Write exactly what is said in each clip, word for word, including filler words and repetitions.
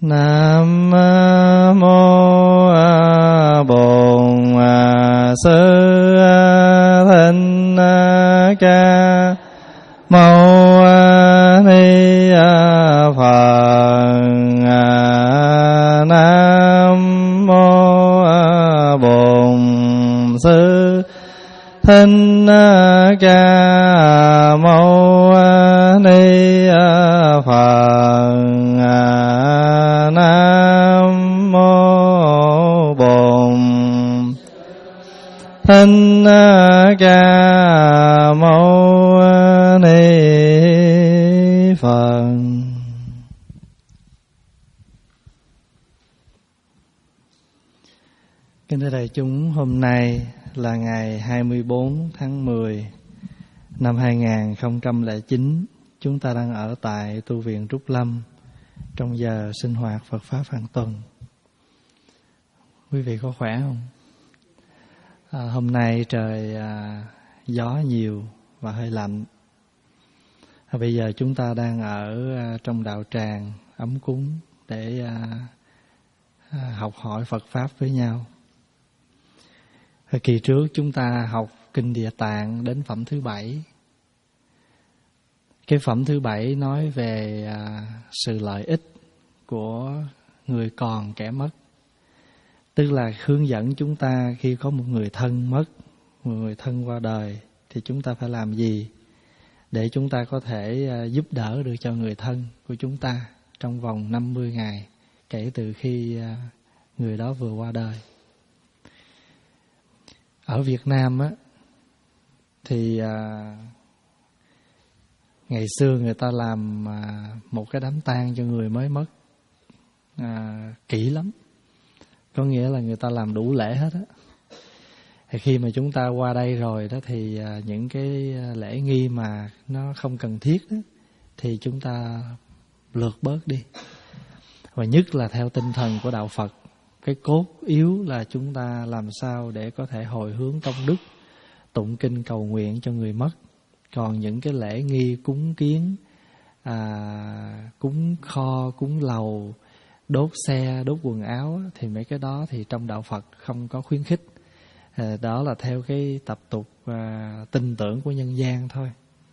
Nam mô Bổn Sư Thích Ca Mâu Ni Phật. Nam mô Bổn Sư Thích Ca Mâu Ni Phật. Nam mô Bổn Thích Ca Mâu Ni Phật. Kính thưa đại chúng, hôm nay là ngày hai mươi bốn tháng mười năm hai nghìn không trăm lẻ chín. Chúng ta đang ở tại tu viện Trúc Lâm trong giờ sinh hoạt Phật Pháp hàng tuần. Quý vị có khỏe không? À, hôm nay trời à, gió nhiều và hơi lạnh. À, bây giờ chúng ta đang ở à, trong đạo tràng ấm cúng để à, à, học hỏi Phật Pháp với nhau. À, kỳ trước chúng ta học Kinh Địa Tạng đến phẩm thứ bảy. Cái phẩm thứ bảy nói về à, sự lợi ích của người còn kẻ mất. Tức là hướng dẫn chúng ta khi có một người thân mất, một người thân qua đời, thì chúng ta phải làm gì để chúng ta có thể à, giúp đỡ được cho người thân của chúng ta trong vòng năm mươi ngày kể từ khi à, người đó vừa qua đời. Ở Việt Nam á, thì à, ngày xưa người ta làm à, một cái đám tang cho người mới mất à, kỹ lắm. Có nghĩa là người ta làm đủ lễ hết á. Thì khi mà chúng ta qua đây rồi đó thì à, những cái lễ nghi mà nó không cần thiết đó, thì chúng ta lược bớt đi. Và nhất là theo tinh thần của Đạo Phật, cái cốt yếu là chúng ta làm sao để có thể hồi hướng công đức, tụng kinh cầu nguyện cho người mất. Còn những cái lễ nghi cúng kiến, à, cúng kho, cúng lầu, đốt xe, đốt quần áo, thì mấy cái đó thì trong Đạo Phật không có khuyến khích. À, đó là theo cái tập tục à, tin tưởng của nhân gian thôi.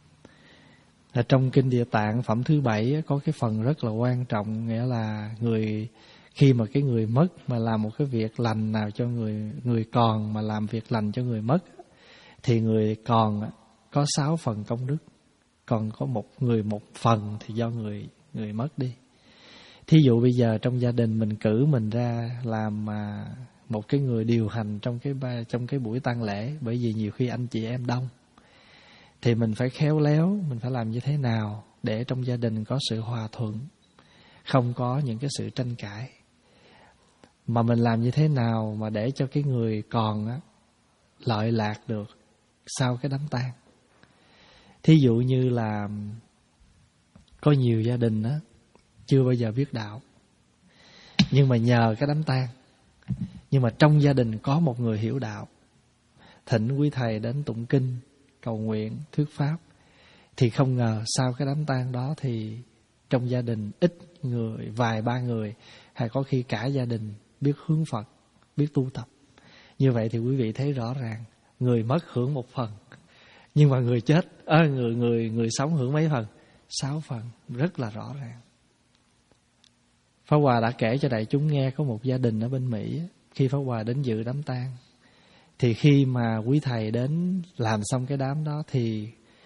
À, trong Kinh Địa Tạng phẩm thứ bảy có cái phần rất là quan trọng, nghĩa là người khi mà cái người mất mà làm một cái việc lành nào cho người người còn mà làm việc lành cho người mất, thì người còn có sáu phần công đức, còn có một người một phần thì do người người mất đi. Thí dụ bây giờ trong gia đình mình cử mình ra làm mà một cái người điều hành trong cái trong cái buổi tang lễ, bởi vì nhiều khi anh chị em đông, thì mình phải khéo léo, mình phải làm như thế nào để trong gia đình có sự hòa thuận, không có những cái sự tranh cãi. Mà mình làm như thế nào mà để cho cái người còn á, lợi lạc được sau cái đám tang. Thí dụ như là có nhiều gia đình á, chưa bao giờ biết đạo, nhưng mà nhờ cái đám tang, nhưng mà trong gia đình có một người hiểu đạo, thỉnh quý thầy đến tụng kinh, cầu nguyện, thuyết pháp, thì không ngờ sau cái đám tang đó thì trong gia đình ít người, vài ba người, hay có khi cả gia đình biết hướng Phật, biết tu tập. Như vậy thì quý vị thấy rõ ràng, người mất hưởng một phần, nhưng mà người chết, à, người người người sống hưởng mấy phần? Sáu phần, rất là rõ ràng. Pháp Hòa đã kể cho đại chúng nghe có một gia đình ở bên Mỹ, khi Pháp Hòa đến dự đám tang, thì khi mà quý thầy đến làm xong cái đám đó, thì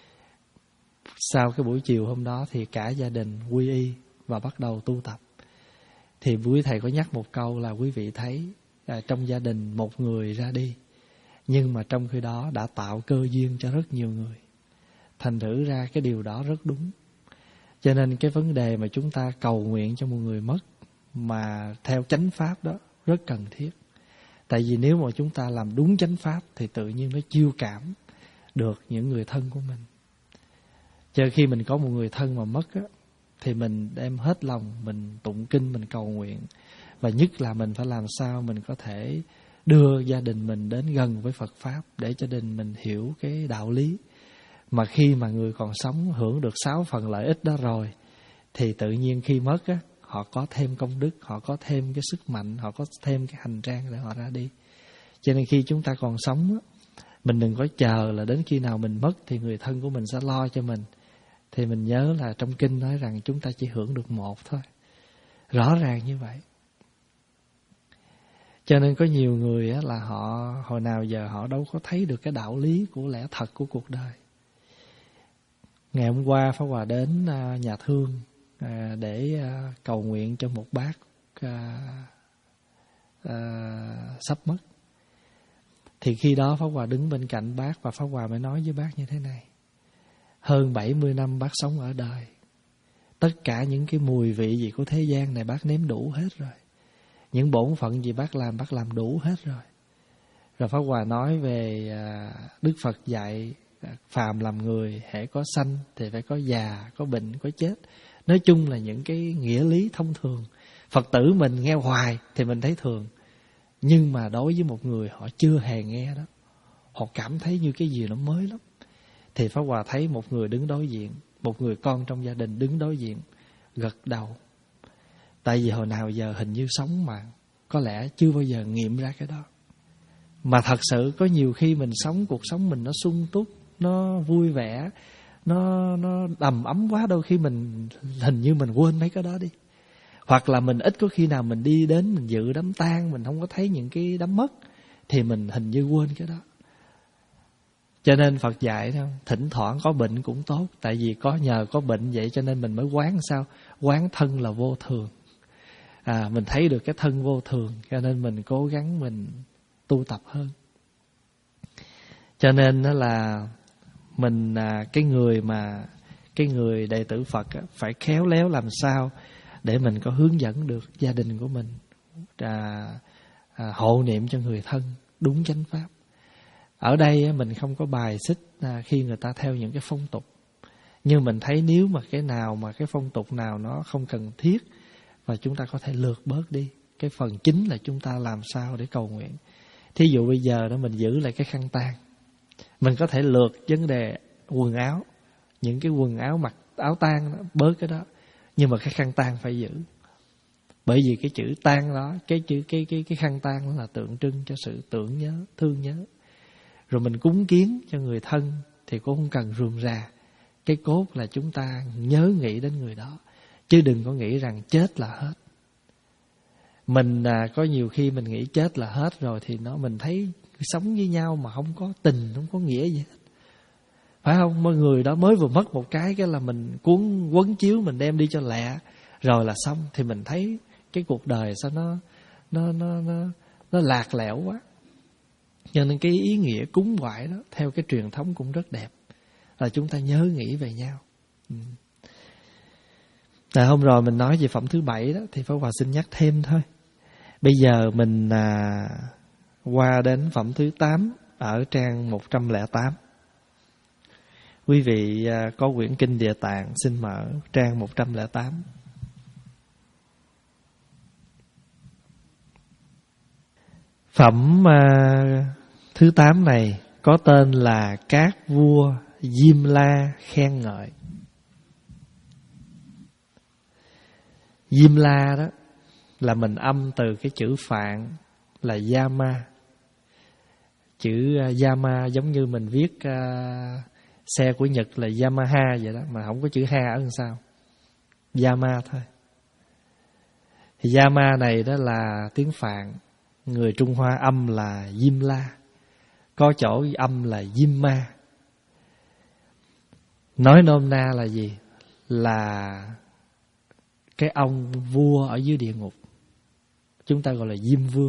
sau cái buổi chiều hôm đó thì cả gia đình quy y và bắt đầu tu tập. Thì quý thầy có nhắc một câu là quý vị thấy à, trong gia đình một người ra đi, nhưng mà trong khi đó đã tạo cơ duyên cho rất nhiều người. Thành thử ra cái điều đó rất đúng. Cho nên cái vấn đề mà chúng ta cầu nguyện cho một người mất mà theo chánh pháp đó rất cần thiết. Tại vì nếu mà chúng ta làm đúng chánh pháp thì tự nhiên nó chiêu cảm được những người thân của mình. Cho khi mình có một người thân mà mất á, thì mình đem hết lòng, mình tụng kinh, mình cầu nguyện. Và nhất là mình phải làm sao mình có thể đưa gia đình mình đến gần với Phật Pháp, để cho gia đình mình hiểu cái đạo lý. Mà khi mà người còn sống hưởng được sáu phần lợi ích đó rồi, thì tự nhiên khi mất á, họ có thêm công đức, họ có thêm cái sức mạnh, họ có thêm cái hành trang để họ ra đi. Cho nên khi chúng ta còn sống, mình đừng có chờ là đến khi nào mình mất thì người thân của mình sẽ lo cho mình. Thì mình nhớ là trong kinh nói rằng chúng ta chỉ hưởng được một thôi. Rõ ràng như vậy. Cho nên có nhiều người là họ hồi nào giờ họ đâu có thấy được cái đạo lý của lẽ thật của cuộc đời. Ngày hôm qua Pháp Hòa đến nhà thương để cầu nguyện cho một bác sắp mất. Thì khi đó Pháp Hòa đứng bên cạnh bác và Pháp Hòa mới nói với bác như thế này: hơn bảy mươi năm bác sống ở đời, tất cả những cái mùi vị gì của thế gian này bác nếm đủ hết rồi. Những bổn phận gì bác làm, bác làm đủ hết rồi. Rồi Pháp Hòa nói về Đức Phật dạy phàm làm người, hễ có sanh thì phải có già, có bệnh, có chết. Nói chung là những cái nghĩa lý thông thường. Phật tử mình nghe hoài thì mình thấy thường, nhưng mà đối với một người họ chưa hề nghe đó, họ cảm thấy như cái gì nó mới lắm. Thì Pháp Hòa thấy một người đứng đối diện, một người con trong gia đình đứng đối diện, gật đầu. Tại vì hồi nào giờ hình như sống mà có lẽ chưa bao giờ nghiệm ra cái đó. Mà thật sự có nhiều khi mình sống, cuộc sống mình nó sung túc, nó vui vẻ, Nó, nó đầm ấm quá, đôi khi mình hình như mình quên mấy cái đó đi. Hoặc là mình ít có khi nào mình đi đến mình dự đám tang, mình không có thấy những cái đám mất, thì mình hình như quên cái đó. Cho nên Phật dạy đó, thỉnh thoảng có bệnh cũng tốt. Tại vì có nhờ có bệnh vậy cho nên mình mới quán sao? Quán thân là vô thường. À, mình thấy được cái thân vô thường, cho nên mình cố gắng mình tu tập hơn. Cho nên đó là mình à, cái người mà cái người đệ tử Phật á, phải khéo léo làm sao để mình có hướng dẫn được gia đình của mình à, à, hộ niệm cho người thân đúng chánh pháp. Ở đây á, mình không có bài xích à, khi người ta theo những cái phong tục, nhưng mình thấy nếu mà cái nào mà cái phong tục nào nó không cần thiết và chúng ta có thể lược bớt đi. Cái phần chính là chúng ta làm sao để cầu nguyện. Thí dụ bây giờ đó mình giữ lại cái khăn tang, mình có thể lược vấn đề quần áo, những cái quần áo mặc áo tang đó, bớt cái đó, nhưng mà cái khăn tang phải giữ. Bởi vì cái chữ tang đó, cái chữ cái cái cái khăn tang đó là tượng trưng cho sự tưởng nhớ, thương nhớ. Rồi mình cúng kiến cho người thân thì cũng không cần rườm rà. Cái cốt là chúng ta nhớ nghĩ đến người đó, chứ đừng có nghĩ rằng chết là hết. Mình à, có nhiều khi mình nghĩ chết là hết rồi thì nó mình thấy sống với nhau mà không có tình, không có nghĩa gì hết. Phải không? Mọi người đó mới vừa mất một cái cái là mình cuốn quấn chiếu mình đem đi cho lẹ rồi là xong. Thì mình thấy cái cuộc đời sao nó nó nó nó nó lạc lẽo quá. Cho nên cái ý nghĩa cúng ngoại đó theo cái truyền thống cũng rất đẹp, là chúng ta nhớ nghĩ về nhau. Ừ. Tại hôm rồi mình nói về phẩm thứ bảy đó, thì Pháp Hòa xin nhắc thêm thôi. Bây giờ mình à, qua đến phẩm thứ tám ở trang một trăm lẻ tám. Quý vị à, có quyển Kinh Địa Tạng, xin mở trang một trăm lẻ tám. Phẩm à, thứ tám này có tên là Các Vua Diêm La Khen Ngợi. Diêm La đó là mình âm từ cái chữ Phạn là Yama. Chữ Yama giống như mình viết uh, xe của Nhật là Yamaha vậy đó, mà không có chữ ha ở đằng sau. Yama thôi. Thì Yama này đó là tiếng Phạn, người Trung Hoa âm là Diêm La, có chỗ âm là Diêm Ma. Nói nôm na là gì? Là cái ông vua ở dưới địa ngục, chúng ta gọi là Diêm Vương.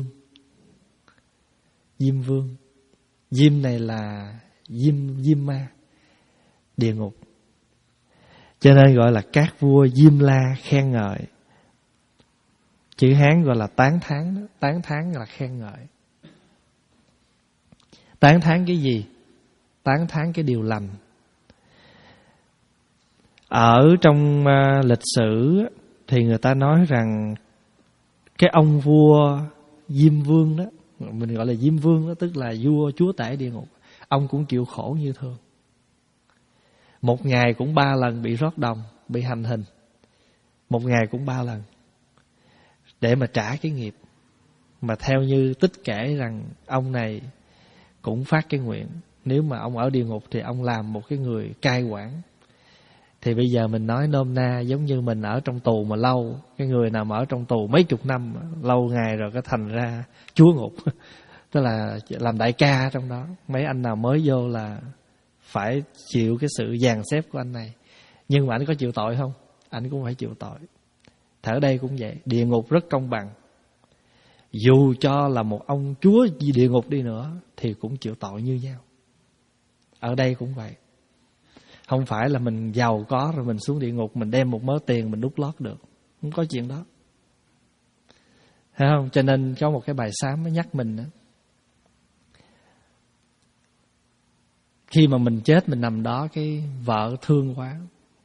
Diêm Vương, Diêm này là Diêm, Diêm Ma, địa ngục. Cho nên gọi là Các Vua Diêm La Khen Ngợi. Chữ Hán gọi là tán thán đó. Tán thán là khen ngợi. Tán thán cái gì? Tán thán cái điều lành. Ở trong uh, lịch sử thì người ta nói rằng cái ông vua Diêm Vương đó, mình gọi là Diêm Vương đó, tức là vua chúa tể địa ngục, ông cũng chịu khổ như thường. Một ngày cũng ba lần bị rót đồng, bị hành hình. Một ngày cũng ba lần. để mà trả cái nghiệp. Mà theo như tích kể rằng ông này cũng phát cái nguyện, nếu mà ông ở địa ngục thì ông làm một cái người cai quản. Thì bây giờ mình nói nôm na giống như mình ở trong tù mà lâu, cái người nào mà ở trong tù mấy chục năm, lâu ngày rồi có thành ra chúa ngục, tức là làm đại ca trong đó. Mấy anh nào mới vô là phải chịu cái sự dàn xếp của anh này. Nhưng mà anh có chịu tội không? Anh cũng phải chịu tội. Thì ở đây cũng vậy, địa ngục rất công bằng. Dù cho là một ông chúa địa ngục đi nữa thì cũng chịu tội như nhau. Ở đây cũng vậy. Không phải là mình giàu có rồi mình xuống địa ngục, mình đem một mớ tiền mình đút lót được. Không có chuyện đó. Thấy không? Cho nên có một cái bài sám mới nhắc mình đó. Khi mà mình chết, mình nằm đó, cái vợ thương quá.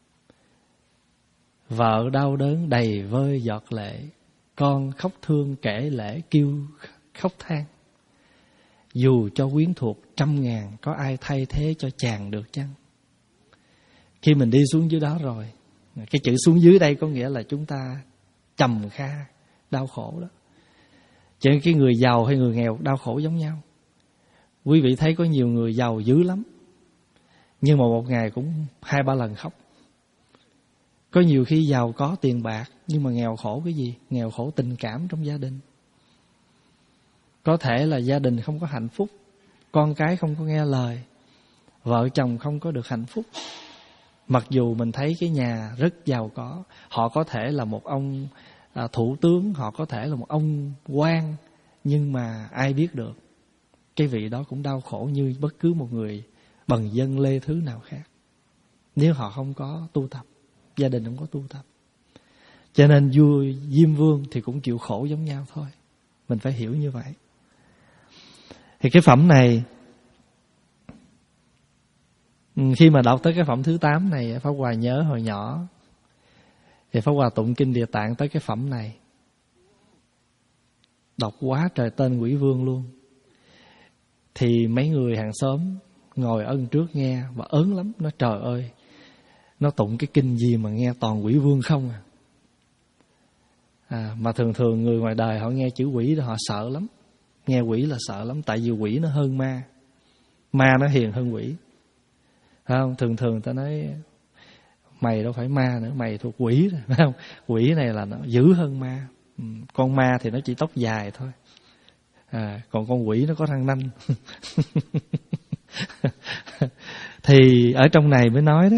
Vợ đau đớn đầy vơi giọt lệ, con khóc thương kể lễ kêu khóc than. Dù cho quyến thuộc trăm ngàn, có ai thay thế cho chàng được chăng? Khi mình đi xuống dưới đó rồi, cái chữ xuống dưới đây có nghĩa là chúng ta trầm kha, đau khổ đó. Cho nên cái người giàu hay người nghèo đau khổ giống nhau. Quý vị thấy có nhiều người giàu dữ lắm, nhưng mà một ngày cũng hai ba lần khóc. Có nhiều khi giàu có tiền bạc, nhưng mà nghèo khổ cái gì? Nghèo khổ tình cảm trong gia đình. Có thể là gia đình không có hạnh phúc, con cái không có nghe lời, vợ chồng không có được hạnh phúc. Mặc dù mình thấy cái nhà rất giàu có, họ có thể là một ông à, thủ tướng, họ có thể là một ông quan, nhưng mà ai biết được, cái vị đó cũng đau khổ như bất cứ một người bần dân lê thứ nào khác. Nếu họ không có tu tập, gia đình không có tu tập. Cho nên vua Diêm Vương thì cũng chịu khổ giống nhau thôi. Mình phải hiểu như vậy. Thì cái phẩm này, khi mà đọc tới cái phẩm thứ tám này, Pháp Hòa nhớ hồi nhỏ thì Pháp Hòa tụng kinh Địa Tạng tới cái phẩm này, đọc quá trời tên quỷ vương luôn. Thì mấy người hàng xóm ngồi ân trước nghe và ớn lắm. Nó trời ơi, nó tụng cái kinh gì mà nghe toàn quỷ vương không à. à Mà thường thường người ngoài đời họ nghe chữ quỷ đó họ sợ lắm. Nghe quỷ là sợ lắm, tại vì quỷ nó hơn ma, ma nó hiền hơn quỷ. Phải không? Thường thường ta nói mày đâu phải ma nữa, mày thuộc quỷ rồi, phải không? Quỷ này là nó dữ hơn ma. Ừ, con ma thì nó chỉ tóc dài thôi, à, còn con quỷ nó có răng nanh. Thì ở trong này mới nói đó,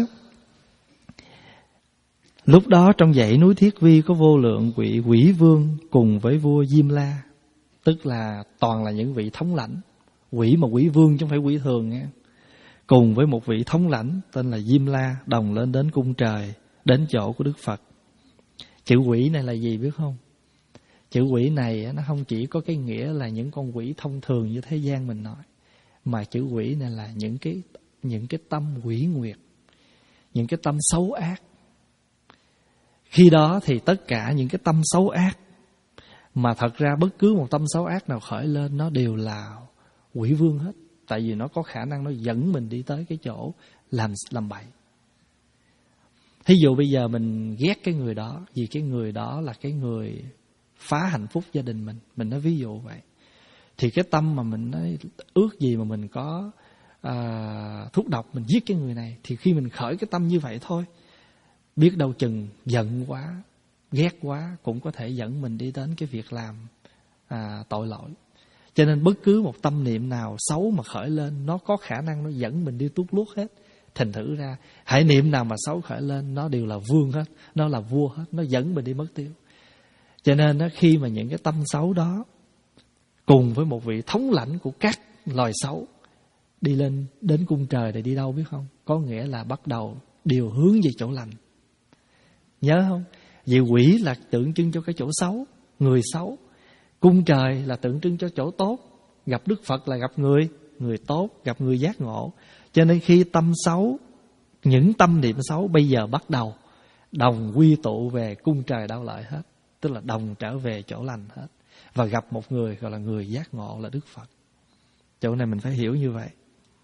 lúc đó trong dãy núi Thiết Vi có vô lượng vị quỷ vương cùng với vua Diêm La, tức là toàn là những vị thống lãnh. Quỷ mà quỷ vương chứ không phải quỷ thường nghe. Cùng với một vị thống lãnh tên là Diêm La đồng lên đến cung trời, đến chỗ của Đức Phật. Chữ quỷ này là gì biết không? Chữ quỷ này nó không chỉ có cái nghĩa là những con quỷ thông thường như thế gian mình nói, mà chữ quỷ này là những cái những cái tâm quỷ nguyệt, những cái tâm xấu ác. Khi đó thì tất cả những cái tâm xấu ác, mà thật ra bất cứ một tâm xấu ác nào khởi lên nó đều là quỷ vương hết. Tại vì nó có khả năng nó dẫn mình đi tới cái chỗ làm làm bậy. Thí dụ bây giờ mình ghét cái người đó, vì cái người đó là cái người phá hạnh phúc gia đình mình, mình nói ví dụ vậy, thì cái tâm mà mình nói ước gì mà mình có à, thuốc độc mình giết cái người này, thì khi mình khởi cái tâm như vậy thôi, biết đâu chừng giận quá, ghét quá cũng có thể dẫn mình đi đến cái việc làm à, tội lỗi. Cho nên bất cứ một tâm niệm nào xấu mà khởi lên, nó có khả năng nó dẫn mình đi tuốt luốt hết. Thành thử ra hãy niệm nào mà xấu khởi lên, nó đều là vương hết, nó là vua hết, nó dẫn mình đi mất tiêu. Cho nên đó, khi mà những cái tâm xấu đó cùng với một vị thống lãnh của các loài xấu đi lên đến cung trời để đi đâu biết không? Có nghĩa là bắt đầu điều hướng về chỗ lành. Nhớ không? Vì quỷ là tượng trưng cho cái chỗ xấu, người xấu. Cung trời là tượng trưng cho chỗ tốt. Gặp Đức Phật là gặp người, người tốt, gặp người giác ngộ. Cho nên khi tâm xấu, những tâm niệm xấu bây giờ bắt đầu đồng quy tụ về cung trời đau lợi hết. Tức là đồng trở về chỗ lành hết. Và gặp một người gọi là người giác ngộ là Đức Phật. Chỗ này mình phải hiểu như vậy.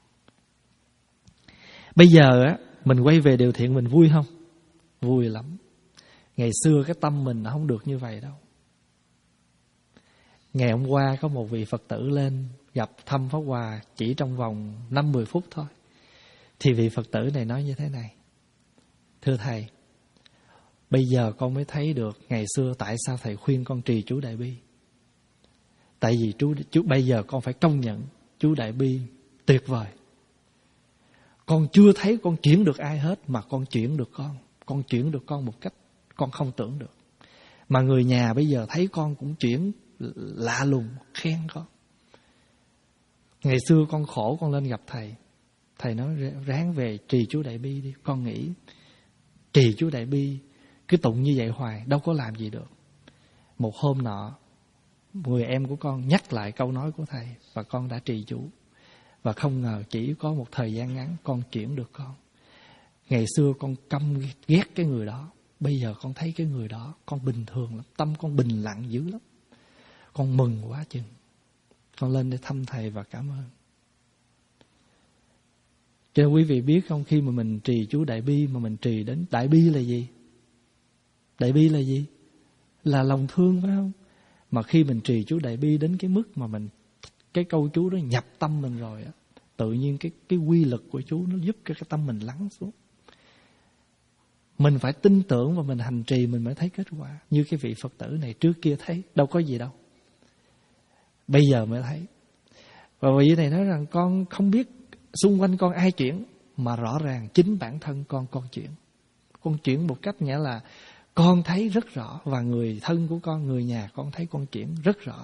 Bây giờ á, mình quay về điều thiện mình vui không? Vui lắm. Ngày xưa cái tâm mình nó không được như vậy đâu. Ngày hôm qua có một vị Phật tử lên gặp thăm Pháp Hòa chỉ trong vòng năm mười phút thôi. Thì vị Phật tử này nói như thế này: thưa thầy, bây giờ con mới thấy được ngày xưa tại sao thầy khuyên con trì chú Đại Bi. Tại vì chú, chú bây giờ con phải công nhận chú Đại Bi tuyệt vời. Con chưa thấy con chuyển được ai hết, mà con chuyển được con. Con chuyển được con một cách con không tưởng được. Mà người nhà bây giờ thấy con cũng chuyển lạ lùng, khen con. Ngày xưa con khổ con lên gặp thầy. Thầy nói ráng về trì chú Đại Bi đi. Con nghĩ trì chú Đại Bi cứ tụng như vậy hoài đâu có làm gì được. Một hôm nọ, người em của con nhắc lại câu nói của thầy và con đã trì chú. Và không ngờ chỉ có một thời gian ngắn con chuyển được con. Ngày xưa con căm ghét cái người đó, bây giờ con thấy cái người đó con bình thường lắm, tâm con bình lặng dữ lắm. Con mừng quá chừng. Con lên để thăm thầy và cảm ơn. Cho quý vị biết không, khi mà mình trì chú Đại Bi mà mình trì đến Đại Bi là gì? Đại Bi là gì? Là lòng thương, phải không? Mà khi mình trì chú Đại Bi đến cái mức mà mình cái câu chú đó nhập tâm mình rồi á, tự nhiên cái cái quy lực của chú nó giúp cho cái tâm mình lắng xuống. Mình phải tin tưởng và mình hành trì mình mới thấy kết quả. Như cái vị Phật tử này trước kia thấy đâu có gì đâu, bây giờ mới thấy. Và vị này nói rằng con không biết xung quanh con ai chuyển, mà rõ ràng chính bản thân con con chuyển. Con chuyển một cách nghĩa là con thấy rất rõ, và người thân của con, người nhà con thấy con chuyển rất rõ.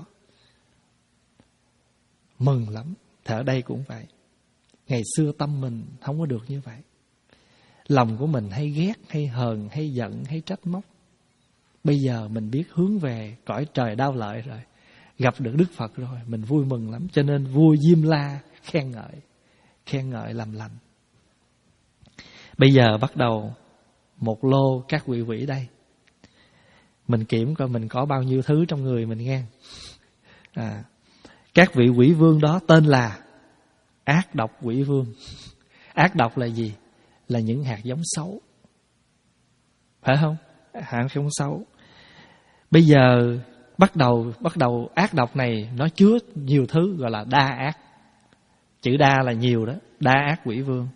Mừng lắm. Thì ở đây cũng vậy. Ngày xưa tâm mình không có được như vậy. Lòng của mình hay ghét, hay hờn, hay giận, hay trách móc. Bây giờ mình biết hướng về cõi trời đau lợi rồi, gặp được Đức Phật rồi, mình vui mừng lắm. Cho nên vua Diêm La khen ngợi, khen ngợi làm lành. Bây giờ bắt đầu một lô các quỷ quỷ đây. Mình kiểm coi mình có bao nhiêu thứ trong người mình nghe. À, các vị quỷ vương đó tên là ác độc quỷ vương. Ác độc là gì? Là những hạt giống xấu, phải không? Hạt giống xấu. Bây giờ bắt đầu bắt đầu ác độc này nó chứa nhiều thứ gọi là đa ác. Chữ đa là nhiều đó, đa ác quỷ vương.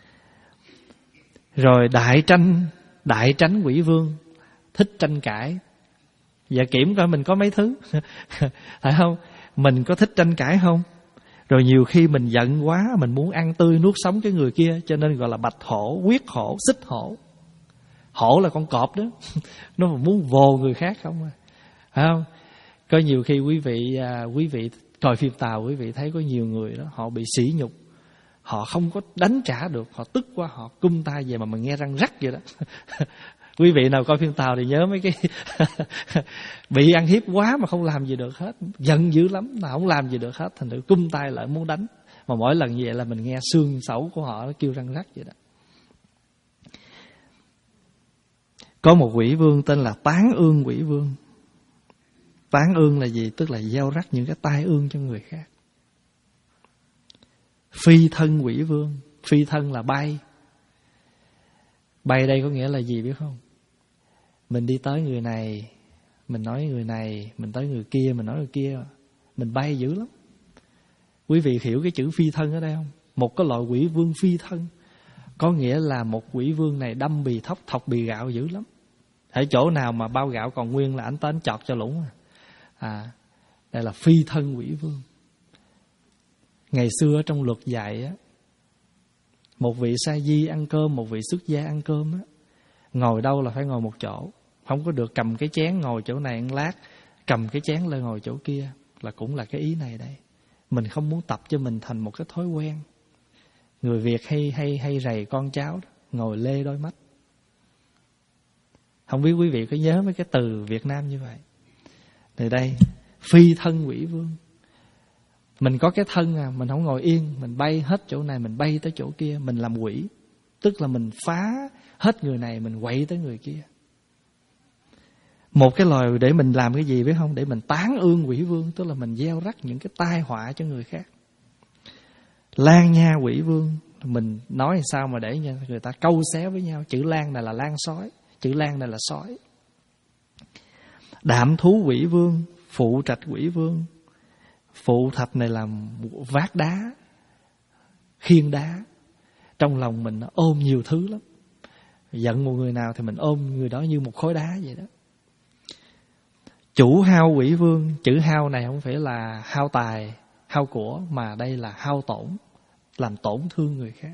Rồi đại tranh, đại tránh quỷ vương, thích tranh cãi. Giờ kiểm coi mình có mấy thứ, phải không? Mình có thích tranh cãi không? Rồi nhiều khi mình giận quá, mình muốn ăn tươi nuốt sống cái người kia, cho nên gọi là bạch hổ, quyết hổ, xích hổ. Hổ là con cọp đó, nó muốn vồ người khác không à, phải không? Có nhiều khi quý vị à, quý vị coi phim Tàu, quý vị thấy có nhiều người đó, họ bị sỉ nhục, họ không có đánh trả được, họ tức quá, họ cung tay về mà mình nghe răng rắc vậy đó. Quý vị nào coi phim Tàu thì nhớ mấy cái bị ăn hiếp quá mà không làm gì được hết, giận dữ lắm mà không làm gì được hết, thành thử cung tay lại muốn đánh. Mà mỗi lần như vậy là mình nghe xương sẩu của họ nó kêu răng rắc vậy đó. Có một quỷ vương tên là Tán Ương quỷ vương. Tán ương là gì? Tức là gieo rắc những cái tai ương cho người khác. Phi thân quỷ vương. Phi thân là bay. Bay đây có nghĩa là gì biết không? Mình đi tới người này, mình nói người này, mình tới người kia, mình nói người kia, mình bay dữ lắm. Quý vị hiểu cái chữ phi thân ở đây không? Một cái loại quỷ vương phi thân, có nghĩa là một quỷ vương này đâm bì thóc, thọc bì gạo dữ lắm. Ở chỗ nào mà bao gạo còn nguyên là anh tới chọt cho lũng. À, đây là phi thân quỷ vương. Ngày xưa ở trong luật dạy á, một vị sa di ăn cơm, một vị xuất gia ăn cơm á, ngồi đâu là phải ngồi một chỗ, không có được cầm cái chén ngồi chỗ này ăn lát, cầm cái chén lên ngồi chỗ kia, là cũng là cái ý này đây. Mình không muốn tập cho mình thành một cái thói quen. Người Việt hay hay hay rầy con cháu đó, ngồi lê đôi mắt. Không biết quý vị có nhớ mấy cái từ Việt Nam như vậy. Từ đây, phi thân quỷ vương. Mình có cái thân à, mình không ngồi yên, mình bay hết chỗ này, mình bay tới chỗ kia, mình làm quỷ. Tức là mình phá hết người này, mình quậy tới người kia. Một cái loài để mình làm cái gì biết không? Để mình tán ương quỷ vương, tức là mình gieo rắc những cái tai họa cho người khác. Lan nha quỷ vương, mình nói sao mà để người ta câu xé với nhau. Chữ lan này là lan sói, chữ lan này là sói. Đạm thú quỷ vương, phụ trạch quỷ vương. Phụ thạch này làm vác đá, khiêng đá. Trong lòng mình nó ôm nhiều thứ lắm. Giận một người nào thì mình ôm người đó như một khối đá vậy đó. Chủ hao quỷ vương. Chữ hao này không phải là hao tài, hao của, mà đây là hao tổn, làm tổn thương người khác.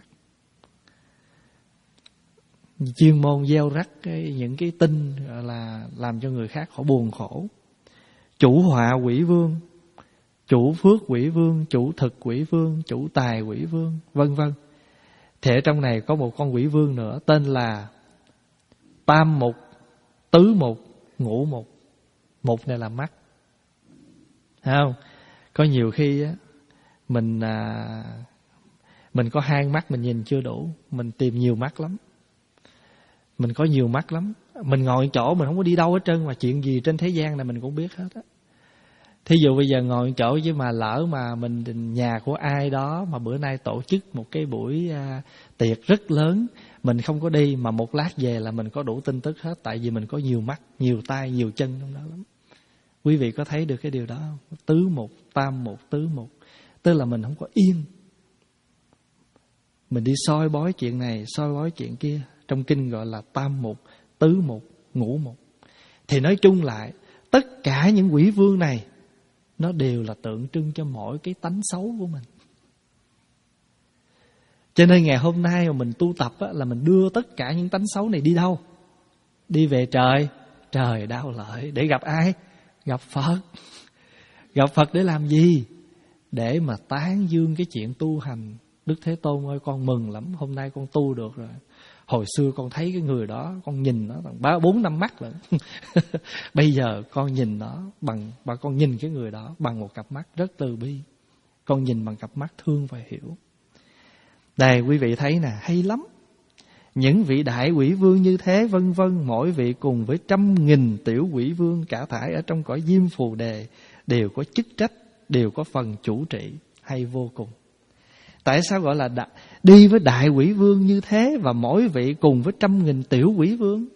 Chuyên môn gieo rắc cái, những cái tin là làm cho người khác họ buồn khổ. Chủ họa quỷ vương, chủ phước quỷ vương, chủ thực quỷ vương, chủ tài quỷ vương, vân vân. Thì ở trong này có một con quỷ vương nữa tên là tam mục, tứ mục, ngũ mục. Mục này là mắt. Thấy không? Có nhiều khi á, mình à, mình có hai mắt mình nhìn chưa đủ, mình tìm nhiều mắt lắm. Mình có nhiều mắt lắm. Mình ngồi chỗ mình không có đi đâu hết trơn, mà chuyện gì trên thế gian này mình cũng biết hết á. Thí dụ bây giờ ngồi chỗ chứ mà lỡ mà mình nhà của ai đó mà bữa nay tổ chức một cái buổi à, tiệc rất lớn, mình không có đi mà một lát về là mình có đủ tin tức hết, tại vì mình có nhiều mắt, nhiều tay, nhiều chân trong đó lắm. Quý vị có thấy được cái điều đó không? Tứ mục, tam mục, tứ mục. Tức là mình không có yên. Mình đi soi bói chuyện này, soi bói chuyện kia. Trong kinh gọi là tam mục, tứ mục, ngũ mục. Thì nói chung lại, tất cả những quỷ vương này nó đều là tượng trưng cho mỗi cái tánh xấu của mình. Cho nên ngày hôm nay mà mình tu tập á, là mình đưa tất cả những tánh xấu này đi đâu? Đi về trời, trời đau lợi. Để gặp ai? Gặp Phật. Gặp Phật để làm gì? Để mà tán dương cái chuyện tu hành. Đức Thế Tôn ơi, con mừng lắm, hôm nay con tu được rồi. Hồi xưa con thấy cái người đó, con nhìn nó bằng ba bốn năm mắt lận. Bây giờ con nhìn nó bằng, và con nhìn cái người đó bằng một cặp mắt rất từ bi. Con nhìn bằng cặp mắt thương và hiểu. Đây quý vị thấy nè, hay lắm. Những vị đại quỷ vương như thế vân vân, mỗi vị cùng với trăm nghìn tiểu quỷ vương cả thải ở trong cõi Diêm Phù Đề, đều có chức trách, đều có phần chủ trị, hay vô cùng. Tại sao gọi là đại, đi với đại quỷ vương như thế và mỗi vị cùng với trăm nghìn tiểu quỷ vương?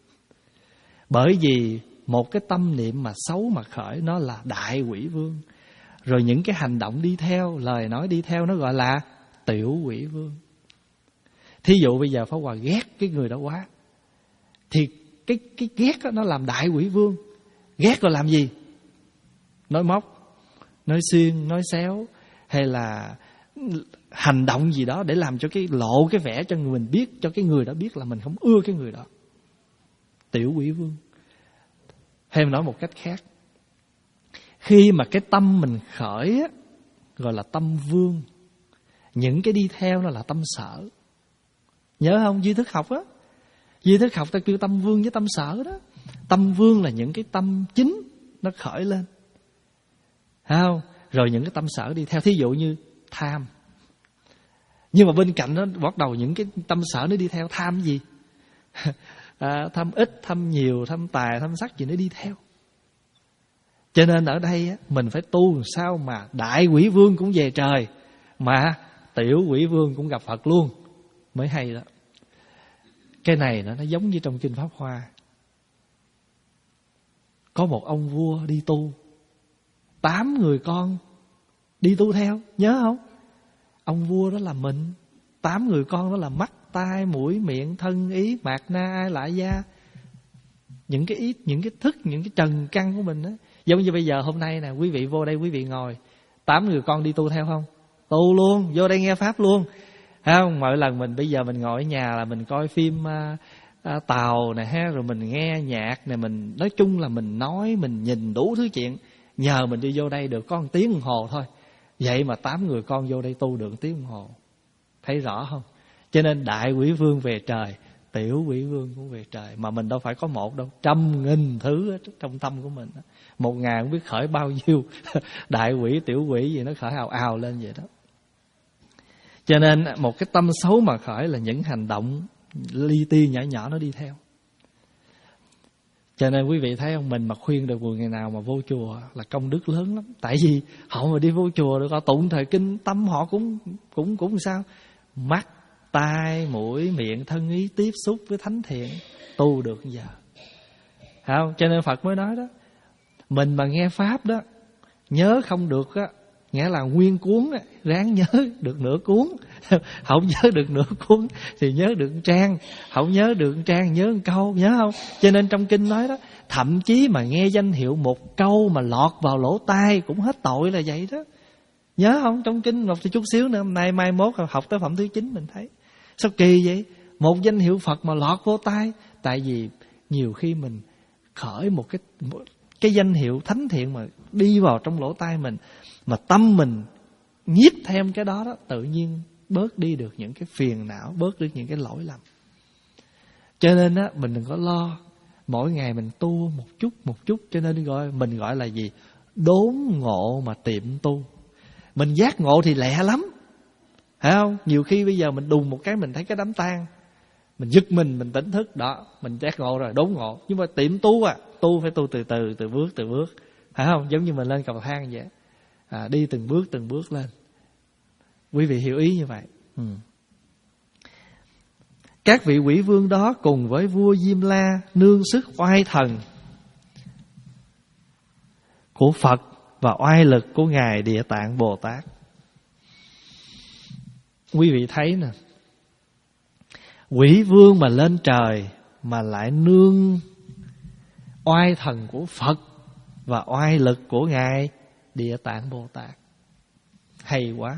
Bởi vì một cái tâm niệm mà xấu mà khởi nó là đại quỷ vương. Rồi những cái hành động đi theo, lời nói đi theo nó gọi là tiểu quỷ vương. Thí dụ bây giờ Pháp Hòa ghét cái người đó quá, thì cái, cái ghét đó, nó làm đại quỷ vương. Ghét rồi làm gì? Nói móc, nói xuyên, nói xéo, hay là hành động gì đó để làm cho cái lộ cái vẻ cho người mình biết, cho cái người đó biết là mình không ưa cái người đó. Tiểu quỷ vương. Hay nói một cách khác, khi mà cái tâm mình khởi á, gọi là tâm vương. Những cái đi theo nó là tâm sở. Nhớ không? Duy thức học á, duy thức học ta kêu tâm vương với tâm sở đó. Tâm vương là những cái tâm chính nó khởi lên, thấy không? Rồi những cái tâm sở đi theo. Thí dụ như tham, nhưng mà bên cạnh nó bắt đầu những cái tâm sở nó đi theo. Tham gì? à, tham ít, tham nhiều, tham tài, tham sắc gì nó đi theo. Cho nên ở đây á, mình phải tu làm sao mà đại quỷ vương cũng về trời, mà tiểu quỷ vương cũng gặp Phật luôn mới hay đó. Cái này nó, nó giống như trong Kinh Pháp Hoa. Có một ông vua đi tu, tám người con đi tu theo, nhớ không? Ông vua đó là mình, tám người con đó là mắt, tai, mũi, miệng, thân, ý, mạt na, ai lại da. Những cái ý, những cái thức, những cái trần căn của mình đó. Giống như bây giờ hôm nay nè, quý vị vô đây, quý vị ngồi, tám người con đi tu theo không? Tu luôn, vô đây nghe Pháp luôn. Thấy không? Mỗi lần mình bây giờ mình ngồi ở nhà là mình coi phim uh, uh, Tàu nè ha, rồi mình nghe nhạc nè, mình nói chung là mình nói, mình nhìn đủ thứ chuyện. Nhờ mình đi vô đây được có một tiếng đồng hồ thôi. Vậy mà tám người con vô đây tu được một tiếng đồng hồ. Thấy rõ không? Cho nên đại quỷ vương về trời, tiểu quỷ vương cũng về trời. Mà mình đâu phải có một đâu, trăm nghìn thứ trong tâm của mình. Một ngày không biết khởi bao nhiêu đại quỷ, tiểu quỷ gì nó khởi ào ào lên vậy đó. Cho nên một cái tâm xấu mà khởi là những hành động li ti nhỏ nhỏ nó đi theo. Cho nên quý vị thấy không, mình mà khuyên được người nào mà vô chùa là công đức lớn lắm. Tại vì họ mà đi vô chùa được, họ tụng thời kinh, tâm họ cũng cũng cũng sao? Mắt, tai, mũi, miệng, thân ý tiếp xúc với thánh thiện, tu được giờ. Không? Cho nên Phật mới nói đó, Mình mà nghe Pháp đó, nhớ không được á, nghĩa là nguyên cuốn á, ráng nhớ được nửa cuốn. Không nhớ được nửa cuốn thì nhớ được trang, không nhớ được trang nhớ một câu, nhớ không? Cho nên trong kinh nói đó, thậm chí mà nghe danh hiệu một câu mà lọt vào lỗ tai cũng hết tội là vậy đó. Nhớ không? Trong kinh một chút xíu nữa, hôm nay mai mốt học tới phẩm thứ chín mình thấy sao kỳ vậy? Một danh hiệu Phật mà lọt vô tai. Tại vì nhiều khi mình khởi một cái một, cái danh hiệu thánh thiện mà đi vào trong lỗ tai mình, mà tâm mình nhiếp thêm cái đó đó, tự nhiên bớt đi được những cái phiền não, bớt được những cái lỗi lầm. Cho nên á, mình đừng có lo. Mỗi ngày mình tu một chút một chút. Cho nên gọi mình gọi là gì? Đốn ngộ mà tiệm tu. Mình giác ngộ thì lẹ lắm, phải không? Nhiều khi bây giờ mình đùng một cái mình thấy cái đám tang, mình giật mình, mình tỉnh thức, đó, mình giác ngộ rồi, đốn ngộ. Nhưng mà tiệm tu à, tu phải tu từ từ, từ bước, từ bước, phải không? Giống như mình lên cầu thang vậy, à, đi từng bước, từng bước lên. Quý vị hiểu ý như vậy. Ừ. Các vị quỷ vương đó cùng với vua Diêm La nương sức oai thần của Phật và oai lực của Ngài Địa Tạng Bồ Tát. Quý vị thấy nè, quỷ vương mà lên trời mà lại nương oai thần của Phật và oai lực của Ngài Địa Tạng Bồ Tát. Hay quá.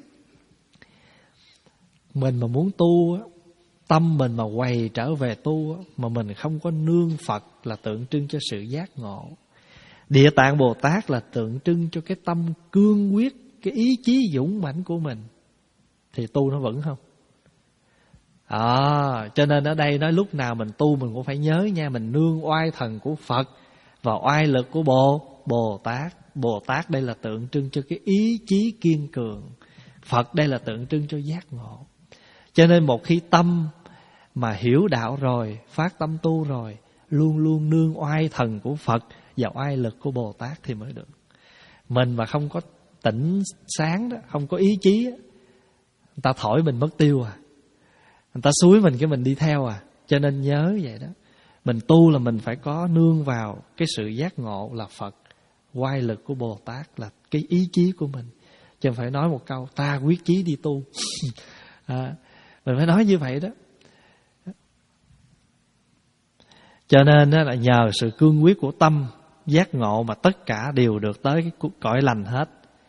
Mình mà muốn tu á, tâm mình mà quay trở về tu á, mà mình không có nương Phật là tượng trưng cho sự giác ngộ. Địa Tạng Bồ Tát là tượng trưng cho cái tâm cương quyết, cái ý chí dũng mãnh của mình, thì tu nó vững không? À, cho nên ở đây nói lúc nào mình tu mình cũng phải nhớ nha, mình nương oai thần của Phật và oai lực của Bồ Bồ Tát. Bồ Tát đây là tượng trưng cho cái ý chí kiên cường, Phật đây là tượng trưng cho giác ngộ. Cho nên một khi tâm mà hiểu đạo rồi, phát tâm tu rồi, luôn luôn nương oai thần của Phật và oai lực của Bồ Tát thì mới được. Mình mà không có tỉnh sáng đó, không có ý chí đó, người ta thổi mình mất tiêu à, người ta xúi mình cái mình đi theo à. Cho nên nhớ vậy đó, mình tu là mình phải có nương vào cái sự giác ngộ là Phật, oai lực của Bồ Tát là cái ý chí của mình. Chứ không phải nói một câu ta quyết chí đi tu. À, mình phải nói như vậy đó. Cho nên đó là nhờ sự cương quyết của tâm giác ngộ mà tất cả đều được tới cái cõi lành hết.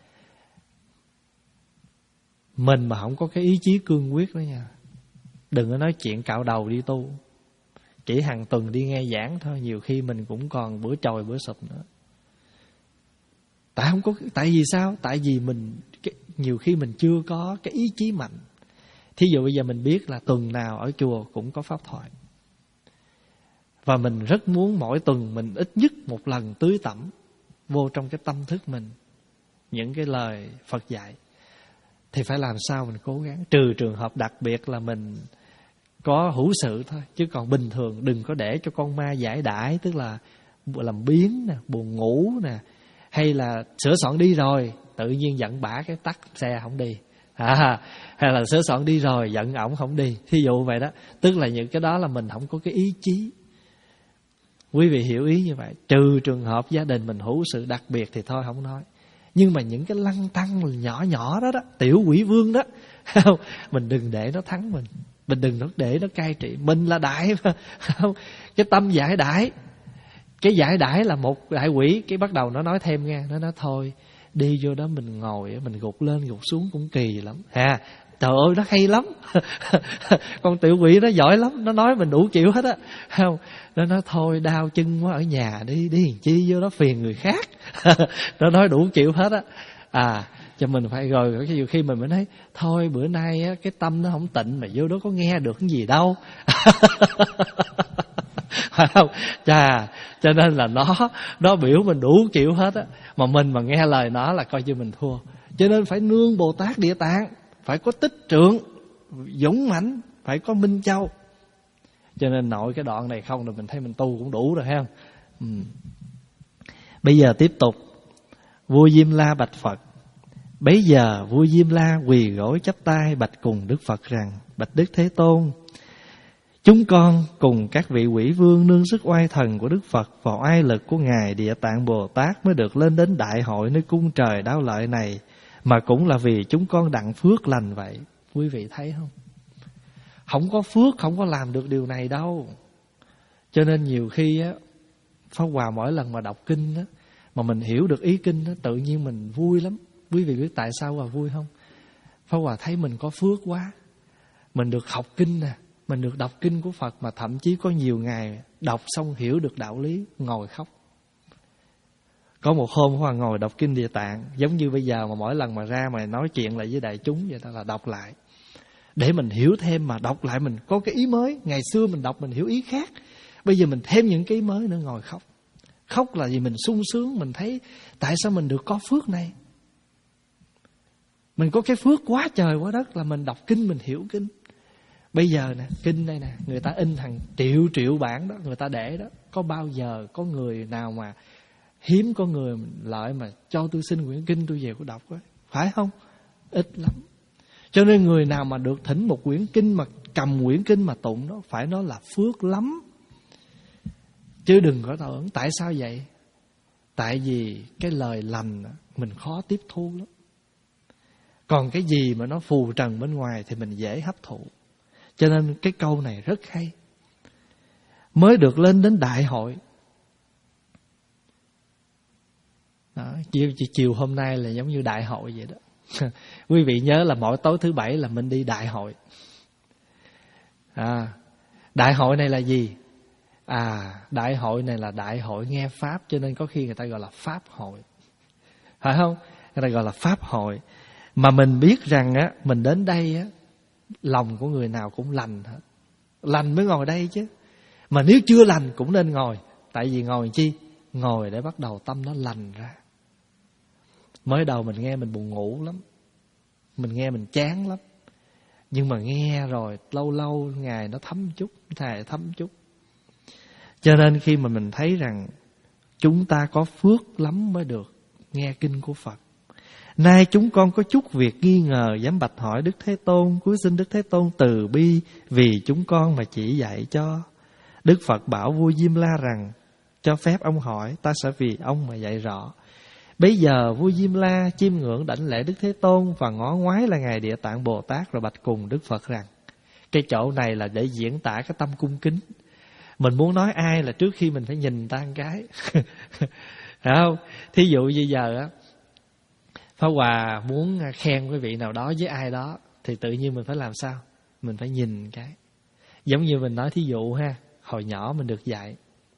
Mình mà không có cái ý chí cương quyết đó nha, đừng có nói chuyện cạo đầu đi tu. Chỉ hàng tuần đi nghe giảng thôi, nhiều khi mình cũng còn bữa trồi bữa sụp nữa. Tại không có, tại vì sao? Tại vì mình cái, nhiều khi mình chưa có cái ý chí mạnh. Thí dụ bây giờ mình biết là tuần nào ở chùa cũng có pháp thoại, và mình rất muốn mỗi tuần mình ít nhất một lần tưới tẩm vô trong cái tâm thức mình những cái lời Phật dạy, thì phải làm sao mình cố gắng. Trừ trường hợp đặc biệt là mình có hữu sự thôi, chứ còn bình thường đừng có để cho con ma giải đãi, tức là làm biếng nè, buồn ngủ nè, hay là sửa soạn đi rồi tự nhiên giận bả cái tắt xe không đi, à, hay là sửa soạn đi rồi giận ổng không đi, thí dụ vậy đó. Tức là những cái đó là mình không có cái ý chí. Quý vị hiểu ý như vậy. Trừ trường hợp gia đình mình hữu sự đặc biệt thì thôi không nói. Nhưng mà những cái lăng tăng nhỏ nhỏ đó đó, tiểu quỷ vương đó, mình đừng để nó thắng mình, mình đừng để nó cai trị. Mình là đại mà, không? Cái tâm giải đãi, cái giải đãi là một đại quỷ. Cái bắt đầu nó nói thêm nghe, nó nói thôi đi vô đó mình ngồi, mình gục lên gục xuống cũng kỳ lắm ha. Trời ơi nó hay lắm. Con tiểu quỷ nó giỏi lắm, nó nói mình đủ kiểu hết á, không? Nó nói thôi đau chân quá ở nhà đi, đi làm chi vô đó phiền người khác. Nó nói đủ kiểu hết á. À, cho mình phải rồi nhiều khi mình mới nói thôi bữa nay á, cái tâm nó không tịnh mà vô đó có nghe được cái gì đâu. Phải không? Chà, cho nên là nó nó biểu mình đủ kiểu hết á, mà mình mà nghe lời nó là coi như mình thua. Cho nên phải nương Bồ Tát Địa Tạng, phải có tích trượng dũng mãnh, phải có Minh Châu. Cho nên nội cái đoạn này không rồi mình thấy mình tu cũng đủ rồi, thấy không? Ừ. Bây giờ tiếp tục. Vua Diêm La bạch Phật. Bấy giờ vua Diêm La quỳ gối chắp tay bạch cùng Đức Phật rằng: Bạch Đức Thế Tôn, Chúng con cùng các vị quỷ vương nương sức oai thần của Đức Phật và oai lực của Ngài Địa Tạng Bồ Tát mới được lên đến đại hội nơi cung trời đau lợi này, mà cũng là vì chúng con đặng phước lành vậy. Quý vị thấy không? Không có phước không có làm được điều này đâu. Cho nên nhiều khi á, Pháp Hòa mỗi lần mà đọc kinh á, mà mình hiểu được ý kinh á, tự nhiên mình vui lắm. Quý vị biết tại sao Hòa vui không? Pháp Hòa thấy mình có phước quá. Mình được học kinh nè, mình được đọc kinh của Phật, mà thậm chí có nhiều ngày đọc xong hiểu được đạo lý, ngồi khóc. Có một hôm Hòa ngồi đọc kinh Địa Tạng, giống như bây giờ mà mỗi lần mà ra mà nói chuyện lại với đại chúng vậy đó, là đọc lại để mình hiểu thêm, mà đọc lại mình có cái ý mới. Ngày xưa mình đọc mình hiểu ý khác, bây giờ mình thêm những cái ý mới nữa, ngồi khóc. Khóc là vì mình sung sướng, mình thấy tại sao mình được có phước này. Mình có cái phước quá trời quá đất là mình đọc kinh mình hiểu kinh. Bây giờ nè, kinh đây nè, người ta in hàng triệu triệu bản đó, người ta để đó. Có bao giờ có người nào mà hiếm có người lợi mà cho tôi xin quyển kinh tôi về tôi đọc đó, phải không? Ít lắm. Cho nên người nào mà được thỉnh một quyển kinh mà cầm quyển kinh mà tụng đó, phải nói là phước lắm, chứ đừng có tưởng. Tại sao vậy? Tại vì cái lời lành mình khó tiếp thu lắm. Còn cái gì mà nó phù trần bên ngoài thì mình dễ hấp thụ. Cho nên cái câu này rất hay. Mới được lên đến đại hội đó, chiều, chiều hôm nay là giống như đại hội vậy đó. Quý vị nhớ là mỗi tối thứ bảy là mình đi đại hội. À, đại hội này là gì? À, đại hội này là đại hội nghe Pháp, cho nên có khi người ta gọi là Pháp hội. Phải không? Người ta gọi là Pháp hội. Mà mình biết rằng á, mình đến đây á, lòng của người nào cũng lành hết. Lành mới ngồi đây chứ. Mà nếu chưa lành cũng nên ngồi. Tại vì ngồi chi? Ngồi để bắt đầu tâm nó lành ra. Mới đầu mình nghe mình buồn ngủ lắm, mình nghe mình chán lắm. Nhưng mà nghe rồi lâu lâu ngày nó thấm chút, thầy thấm chút. Cho nên khi mà mình thấy rằng chúng ta có phước lắm mới được nghe kinh của Phật. Nay chúng con có chút việc nghi ngờ, dám bạch hỏi Đức Thế Tôn. Cúi xin Đức Thế Tôn từ bi vì chúng con mà chỉ dạy cho. Đức Phật bảo vua Diêm La rằng cho phép ông hỏi, ta sẽ vì ông mà dạy rõ. Bây giờ vua Diêm La chiêm ngưỡng đảnh lễ Đức Thế Tôn và ngó ngoái là Ngài Địa Tạng Bồ Tát, rồi bạch cùng Đức Phật rằng, cái chỗ này là để diễn tả cái tâm cung kính. Mình muốn nói ai là trước khi mình phải nhìn ta một cái. Phải không? Thí dụ như giờ á, Pháp Hòa muốn khen cái vị nào đó với ai đó thì tự nhiên mình phải làm sao? Mình phải nhìn cái. Giống như mình nói thí dụ ha, hồi nhỏ mình được dạy.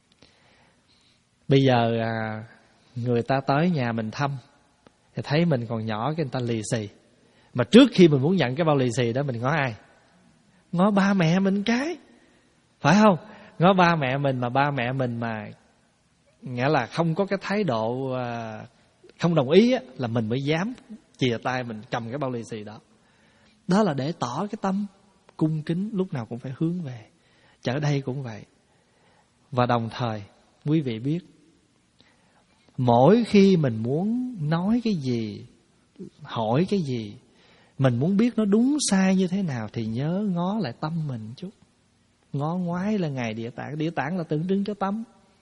Bây giờ à, người ta tới nhà mình thăm thì thấy mình còn nhỏ, cái người ta lì xì. Mà trước khi mình muốn nhận cái bao lì xì đó, mình ngó ai? Ngó ba mẹ mình cái. Phải không? Ngó ba mẹ mình, mà ba mẹ mình mà nghĩa là không có cái thái độ à, không đồng ý á, là mình mới dám chìa tay mình cầm cái bao lì xì đó. Đó là để tỏ cái tâm cung kính, lúc nào cũng phải hướng về. Ở đây cũng vậy. Và đồng thời quý vị biết, mỗi khi mình muốn nói cái gì, hỏi cái gì, mình muốn biết nó đúng sai như thế nào, thì nhớ ngó lại tâm mình chút. Ngó ngoái là Ngài Địa Tạng. Địa Tạng là tượng trưng cho tâm,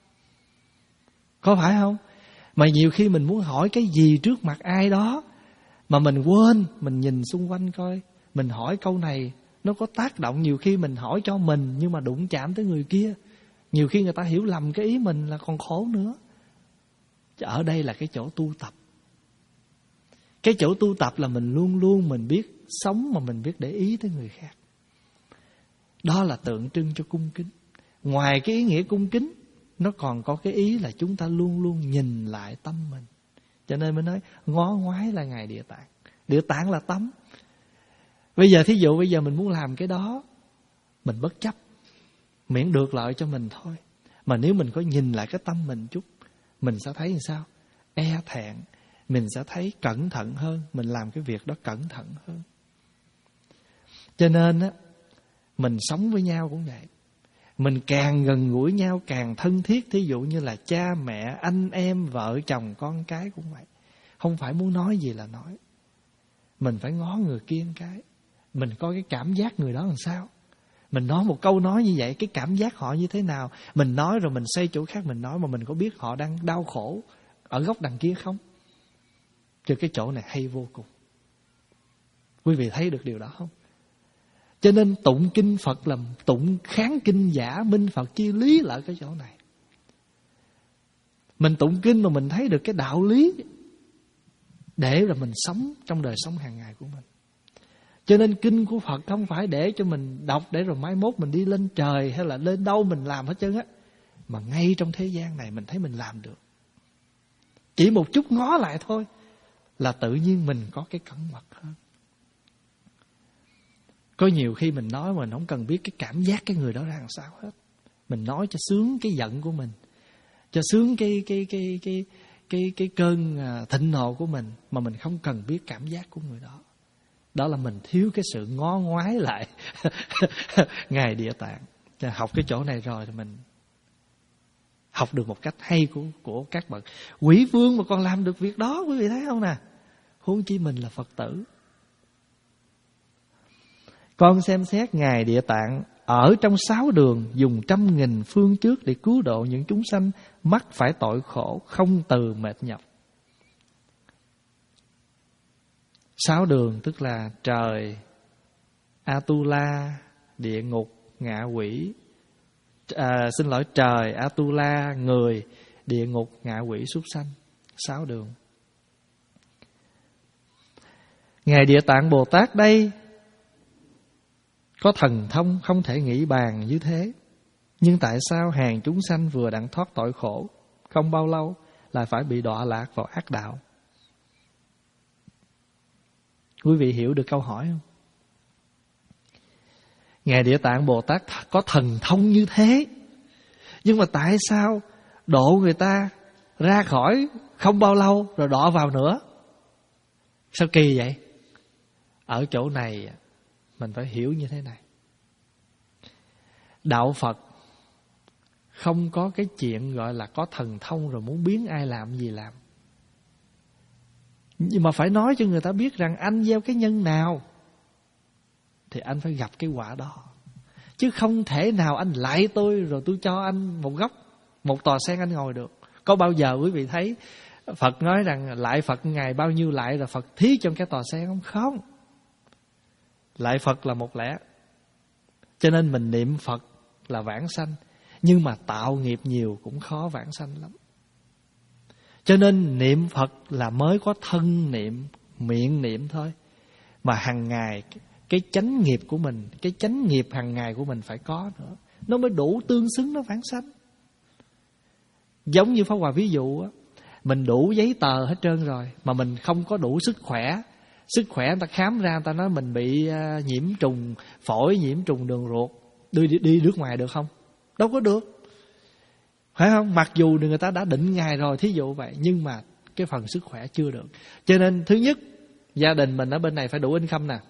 có phải không? Mà nhiều khi mình muốn hỏi cái gì trước mặt ai đó mà mình quên, mình nhìn xung quanh coi, mình hỏi câu này nó có tác động. Nhiều khi mình hỏi cho mình nhưng mà đụng chạm tới người kia, nhiều khi người ta hiểu lầm cái ý mình là còn khổ nữa. Ở đây là cái chỗ tu tập. Cái chỗ tu tập là mình luôn luôn mình biết sống, mà mình biết để ý tới người khác. Đó là tượng trưng cho cung kính. Ngoài cái ý nghĩa cung kính, nó còn có cái ý là chúng ta luôn luôn nhìn lại tâm mình. Cho nên mới nói ngó ngoái là Ngài Địa Tạng. Địa Tạng là tâm. Bây giờ thí dụ bây giờ mình muốn làm cái đó, mình bất chấp, miễn được lợi cho mình thôi. Mà nếu mình có nhìn lại cái tâm mình chút, mình sẽ thấy làm sao? E thẹn. Mình sẽ thấy cẩn thận hơn. Mình làm cái việc đó cẩn thận hơn. Cho nên á, mình sống với nhau cũng vậy. Mình càng gần gũi nhau, càng thân thiết. Thí dụ như là cha mẹ, anh em, vợ chồng, con cái cũng vậy. Không phải muốn nói gì là nói. Mình phải ngó người kia một cái, mình coi cái cảm giác người đó làm sao. Mình nói một câu nói như vậy, cái cảm giác họ như thế nào? Mình nói rồi mình xoay chỗ khác mình nói, mà mình có biết họ đang đau khổ ở góc đằng kia không? Chứ cái chỗ này hay vô cùng. Quý vị thấy được điều đó không? Cho nên tụng kinh Phật là tụng kháng kinh giả minh Phật chi lý là ở cái chỗ này. Mình tụng kinh mà mình thấy được cái đạo lý để là mình sống trong đời sống hàng ngày của mình. Cho nên kinh của Phật không phải để cho mình đọc để rồi mai mốt mình đi lên trời hay là lên đâu mình làm hết trơn á. Mà ngay trong thế gian này mình thấy mình làm được. Chỉ một chút ngó lại thôi là tự nhiên mình có cái cẩn mật hơn. Có nhiều khi mình nói mình không cần biết cái cảm giác cái người đó ra làm sao hết. Mình nói cho sướng cái giận của mình, cho sướng cái cái cái cái cái cái cơn thịnh nộ của mình, mà mình không cần biết cảm giác của người đó. Đó là mình thiếu cái sự ngó ngoái lại Ngài Địa Tạng. Học cái chỗ này rồi thì mình học được một cách hay của của các bậc Quỷ Vương mà còn làm được việc đó, quý vị thấy không nè? Huống chi mình là Phật tử. Con xem xét Ngài Địa Tạng ở trong sáu đường, dùng trăm nghìn phương trước để cứu độ những chúng sanh mắc phải tội khổ, không từ mệt nhọc. Sáu đường tức là trời, Atula, địa ngục, ngạ quỷ. À, xin lỗi, trời, Atula, người, địa ngục, ngạ quỷ, súc sanh. Sáu đường. Ngài Địa Tạng Bồ Tát đây có thần thông không thể nghĩ bàn như thế. Nhưng tại sao hàng chúng sanh vừa đặng thoát tội khổ, không bao lâu lại phải bị đọa lạc vào ác đạo? Quý vị hiểu được câu hỏi không? Ngài Địa Tạng Bồ Tát có thần thông như thế, nhưng mà tại sao độ người ta ra khỏi không bao lâu rồi đọa vào nữa? Sao kỳ vậy? Ở chỗ này mình phải hiểu như thế này. Đạo Phật không có cái chuyện gọi là có thần thông rồi muốn biến ai làm gì làm. Nhưng mà phải nói cho người ta biết rằng anh gieo cái nhân nào thì anh phải gặp cái quả đó. Chứ không thể nào anh lại tôi rồi tôi cho anh một góc, một tòa sen anh ngồi được. Có bao giờ quý vị thấy Phật nói rằng lại Phật Ngài bao nhiêu lại rồi Phật thí trong cái tòa sen không? Không. Lại Phật là một lẽ. Cho nên mình niệm Phật là vãng sanh, nhưng mà tạo nghiệp nhiều cũng khó vãng sanh lắm. Cho nên niệm Phật là mới có thân niệm, miệng niệm thôi. Mà hàng ngày cái chánh nghiệp của mình, cái chánh nghiệp hàng ngày của mình phải có nữa, nó mới đủ tương xứng nó vãng sanh. Giống như Pháp Hòa ví dụ á, mình đủ giấy tờ hết trơn rồi mà mình không có đủ sức khỏe. Sức khỏe người ta khám ra, người ta nói mình bị uh, nhiễm trùng phổi, nhiễm trùng đường ruột, đi, đi, đi nước ngoài được không? Đâu có được. Phải không? Mặc dù người ta đã định ngày rồi, thí dụ vậy, nhưng mà cái phần sức khỏe chưa được. Cho nên thứ nhất, gia đình mình ở bên này phải đủ income nè.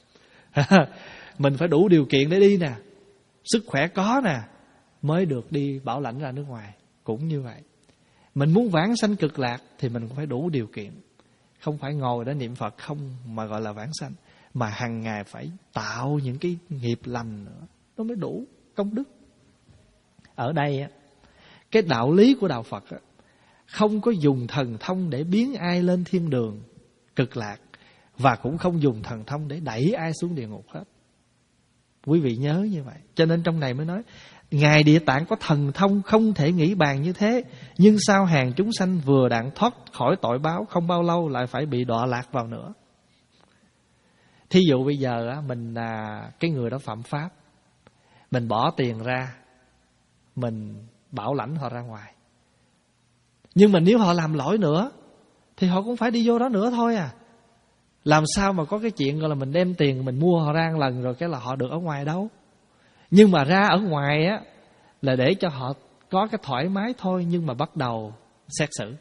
Mình phải đủ điều kiện để đi nè. Sức khỏe có nè, mới được đi bảo lãnh ra nước ngoài. Cũng như vậy. Mình muốn vãng sanh cực lạc thì mình cũng phải đủ điều kiện. Không phải ngồi để niệm Phật không mà gọi là vãng sanh, mà hàng ngày phải tạo những cái nghiệp lành nữa, nó mới đủ công đức. Ở đây á, cái đạo lý của đạo Phật á, không có dùng thần thông để biến ai lên thiên đường cực lạc, và cũng không dùng thần thông để đẩy ai xuống địa ngục hết. Quý vị nhớ như vậy. Cho nên trong này mới nói Ngài Địa Tạng có thần thông không thể nghĩ bàn như thế, nhưng sao hàng chúng sanh vừa đặng thoát khỏi tội báo, không bao lâu lại phải bị đọa lạc vào nữa. Thí dụ bây giờ á, mình là cái người đó phạm pháp, mình bỏ tiền ra, mình bảo lãnh họ ra ngoài. Nhưng mà nếu họ làm lỗi nữa thì họ cũng phải đi vô đó nữa thôi à. Làm sao mà có cái chuyện gọi là mình đem tiền mình mua họ ra một lần rồi cái là họ được ở ngoài đâu. Nhưng mà ra ở ngoài á là để cho họ có cái thoải mái thôi, nhưng mà bắt đầu xét xử.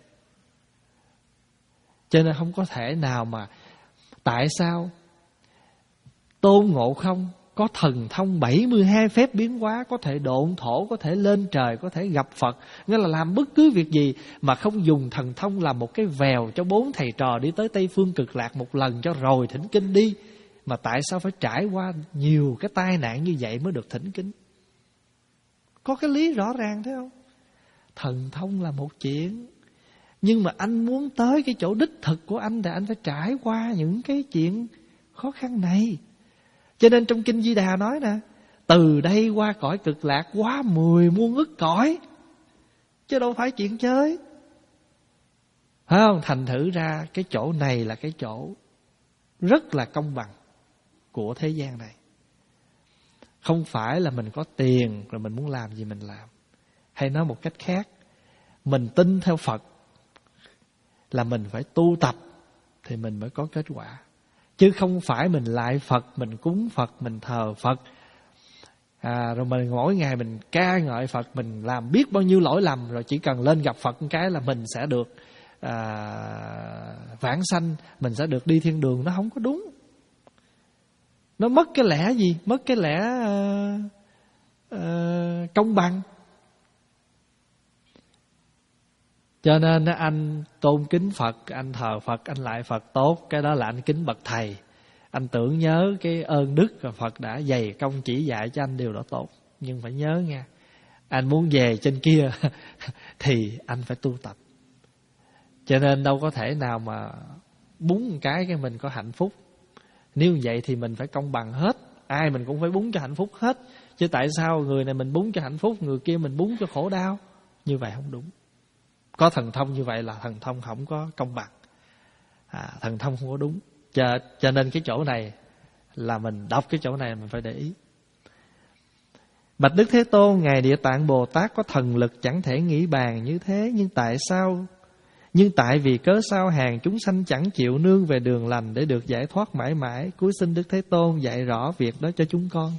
Cho nên không có thể nào mà tại sao Tôn Ngộ Không có thần thông bảy mươi hai phép biến hóa, có thể độn thổ, có thể lên trời, có thể gặp Phật, nghĩa là làm bất cứ việc gì mà không dùng thần thông làm một cái vèo cho bốn thầy trò đi tới Tây Phương Cực Lạc một lần cho rồi thỉnh kinh đi, Mà tại sao phải trải qua nhiều cái tai nạn như vậy mới được thỉnh kính? Có cái lý rõ ràng thấy không? Thần thông là một chuyện, nhưng mà anh muốn tới cái chỗ đích thực của anh thì anh phải trải qua những cái chuyện khó khăn này. Cho nên trong Kinh Di Đà nói nè, từ đây qua cõi cực lạc quá mười muôn ức cõi, chứ đâu phải chuyện chơi. Phải không? Thành thử ra cái chỗ này là cái chỗ rất là công bằng của thế gian này. Không phải là mình có tiền rồi mình muốn làm gì mình làm. Hay nói một cách khác, mình tin theo Phật là mình phải tu tập thì mình mới có kết quả. Chứ không phải mình lại Phật, mình cúng Phật, mình thờ Phật, à, rồi mình mỗi ngày mình ca ngợi Phật, mình làm biết bao nhiêu lỗi lầm, rồi chỉ cần lên gặp Phật một cái là mình sẽ được à, vãng sanh, mình sẽ được đi thiên đường. Nó không có đúng. Nó mất cái lẽ gì? Mất cái lẽ uh, uh, công bằng. Cho nên anh tôn kính Phật, anh thờ Phật, anh lại Phật tốt, cái đó là anh kính bậc thầy. Anh tưởng nhớ cái ơn đức và Phật đã dày công chỉ dạy cho anh điều đó tốt. Nhưng phải nhớ nha, anh muốn về trên kia thì anh phải tu tập. Cho nên đâu có thể nào mà búng một cái cái mình có hạnh phúc. Nếu vậy thì mình phải công bằng hết, ai mình cũng phải búng cho hạnh phúc hết. Chứ tại sao người này mình búng cho hạnh phúc, người kia mình búng cho khổ đau? Như vậy không đúng. Có thần thông như vậy là thần thông không có công bằng, à, thần thông không có đúng. Cho, cho nên cái chỗ này là mình đọc cái chỗ này mình phải để ý. Bạch Đức Thế Tôn, Ngài Địa Tạng Bồ Tát có thần lực chẳng thể nghĩ bàn như thế, nhưng tại sao? Nhưng tại vì cớ sao hàng chúng sanh chẳng chịu nương về đường lành để được giải thoát mãi mãi. Cuối xin Đức Thế Tôn dạy rõ việc đó cho chúng con.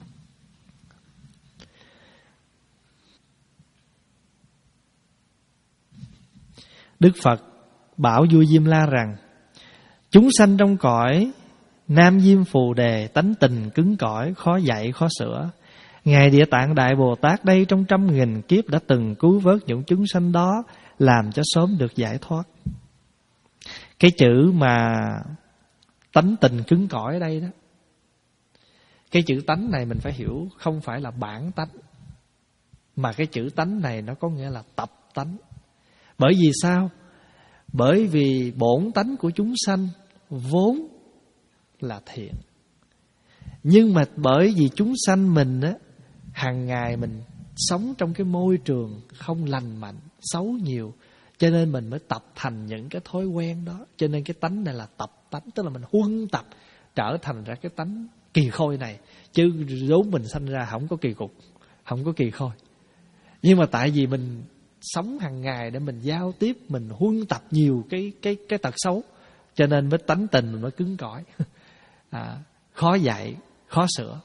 Đức Phật bảo vua Diêm La rằng: chúng sanh trong cõi Nam Diêm Phù Đề tánh tình cứng cỏi, khó dạy khó sửa. Ngài Địa Tạng Đại Bồ Tát đây trong trăm nghìn kiếp đã từng cứu vớt những chúng sanh đó, làm cho sớm được giải thoát. Cái chữ mà tánh tình cứng cỏi ở đây đó, cái chữ tánh này mình phải hiểu không phải là bản tánh, mà cái chữ tánh này nó có nghĩa là tập tánh. Bởi vì sao? Bởi vì bổn tánh của chúng sanh vốn là thiện, nhưng mà bởi vì chúng sanh mình á, hàng ngày mình sống trong cái môi trường không lành mạnh, xấu nhiều, cho nên mình mới tập thành những cái thói quen đó. Cho nên cái tánh này là tập tánh, tức là mình huân tập trở thành ra cái tánh kỳ khôi này. Chứ vốn mình sanh ra không có kỳ cục, không có kỳ khôi. Nhưng mà tại vì mình sống hàng ngày để mình giao tiếp, mình huân tập nhiều cái cái cái tật xấu, cho nên mới tánh tình mình mới cứng cỏi, à, khó dạy, khó sửa.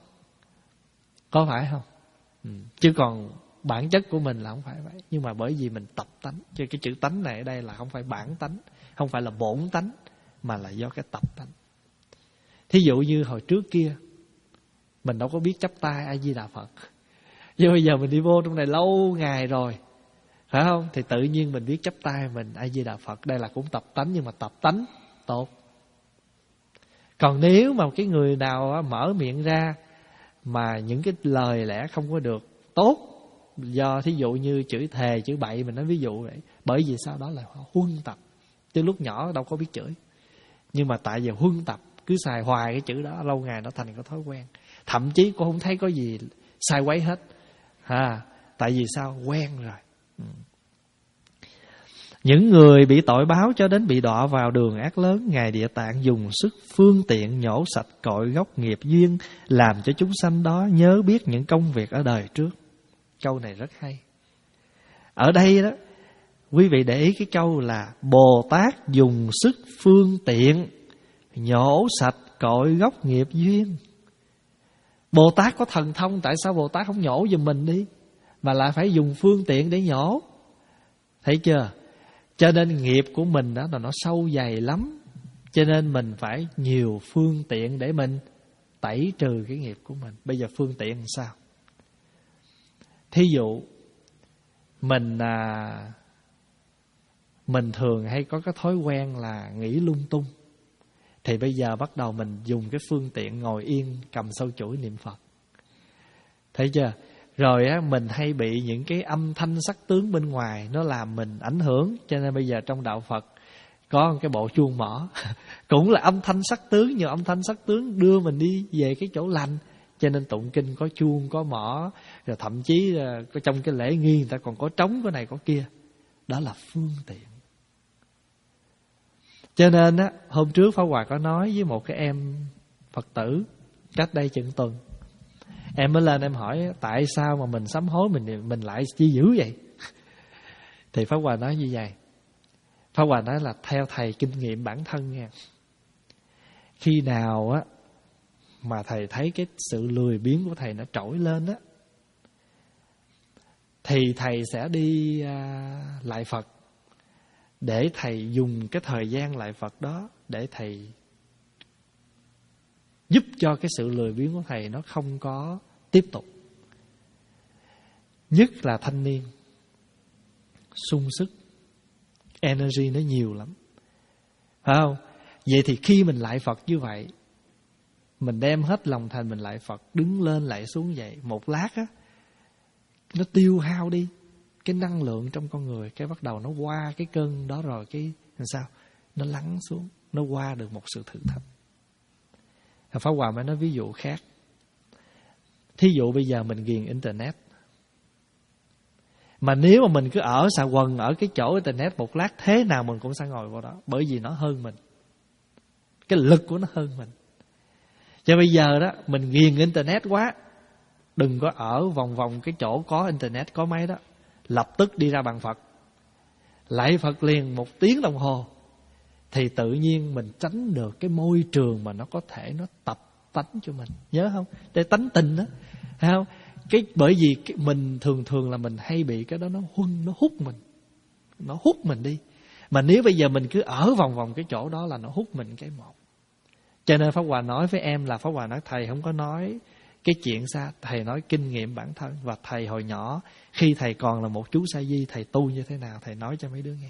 Có phải không? Ừ. Chứ còn bản chất của mình là không phải vậy. Nhưng mà bởi vì mình tập tánh, cho cái chữ tánh này ở đây là không phải bản tánh, không phải là bổn tánh, mà là do cái tập tánh. Thí dụ như hồi trước kia mình đâu có biết chắp tay A Di Đà Phật, nhưng bây giờ mình đi vô trong này lâu ngày rồi, phải không? Thì tự nhiên mình biết chắp tay mình A Di Đà Phật. Đây là cũng tập tánh, nhưng mà tập tánh tốt. Còn nếu mà cái người nào mở miệng ra mà những cái lời lẽ không có được tốt, do thí dụ như chửi thề, chửi bậy, mình nói ví dụ vậy. Bởi vì sao? Đó là huân tập. Từ lúc nhỏ đâu có biết chửi, nhưng mà tại vì huân tập, cứ xài hoài cái chữ đó, lâu ngày nó thành cái thói quen. Thậm chí cô không thấy có gì sai quấy hết, à, tại vì sao? Quen rồi. Ừ. Những người bị tội báo cho đến bị đọa vào đường ác lớn, Ngài Địa Tạng dùng sức phương tiện nhổ sạch cội gốc nghiệp duyên, làm cho chúng sanh đó nhớ biết những công việc ở đời trước. Câu này rất hay. Ở đây đó, quý vị để ý cái câu là Bồ Tát dùng sức phương tiện nhổ sạch cội gốc nghiệp duyên. Bồ Tát có thần thông, tại sao Bồ Tát không nhổ giùm mình đi, mà lại phải dùng phương tiện để nhổ? Thấy chưa? Cho nên nghiệp của mình đó là nó sâu dày lắm. Cho nên mình phải nhiều phương tiện để mình tẩy trừ cái nghiệp của mình. Bây giờ phương tiện làm sao? Thí dụ Mình à, Mình thường hay có cái thói quen là nghĩ lung tung. Thì bây giờ bắt đầu mình dùng cái phương tiện ngồi yên, cầm sâu chuỗi niệm Phật. Thấy chưa? Rồi á, mình hay bị những cái âm thanh sắc tướng bên ngoài nó làm mình ảnh hưởng. Cho nên bây giờ trong đạo Phật có một cái bộ chuông mỏ cũng là âm thanh sắc tướng, nhưng âm thanh sắc tướng đưa mình đi về cái chỗ lành. Cho nên tụng kinh có chuông, có mỏ, rồi thậm chí là trong cái lễ nghi người ta còn có trống, cái này có kia. Đó là phương tiện. Cho nên á, hôm trước Pháp Hòa có nói với một cái em Phật tử cách đây chừng tuần. Em mới lên em hỏi tại sao mà mình sám hối mình mình lại chi dữ vậy? Thì Pháp Hòa nói như vậy. Pháp Hòa nói là theo thầy kinh nghiệm bản thân nha. Khi nào á mà thầy thấy cái sự lười biếng của thầy nó trỗi lên á, thì thầy sẽ đi à, lại Phật, để thầy dùng cái thời gian lại Phật đó để thầy giúp cho cái sự lười biếng của thầy nó không có tiếp tục. Nhất là thanh niên, sung sức, energy nó nhiều lắm, phải không? Vậy thì khi mình lại Phật như vậy, mình đem hết lòng thành mình lại Phật, đứng lên lại xuống vậy, một lát á, nó tiêu hao đi cái năng lượng trong con người, cái bắt đầu nó qua cái cơn đó rồi cái làm sao? Nó lắng xuống, nó qua được một sự thử thách. Pháp Hòa mới nói ví dụ khác. Thí dụ bây giờ mình ghiền Internet, mà nếu mà mình cứ ở xà quần ở cái chỗ Internet một lát, thế nào mình cũng sẽ ngồi vào đó, bởi vì nó hơn mình, cái lực của nó hơn mình. Cho bây giờ đó mình ghiền Internet quá, đừng có ở vòng vòng cái chỗ có Internet, có máy đó, lập tức đi ra bàn Phật, lạy Phật liền một tiếng đồng hồ. Thì tự nhiên mình tránh được cái môi trường mà nó có thể nó tập tánh cho mình. Nhớ không? Để tánh tình đó, thấy không? Cái, bởi vì cái, mình thường thường là mình hay bị cái đó nó huân, nó hút mình, nó hút mình đi. Mà nếu bây giờ mình cứ ở vòng vòng cái chỗ đó là nó hút mình cái một. Cho nên Pháp Hòa nói với em là Pháp Hòa nói thầy không có nói cái chuyện xa, thầy nói kinh nghiệm bản thân. Và thầy hồi nhỏ, khi thầy còn là một chú sa di, thầy tu như thế nào thầy nói cho mấy đứa nghe.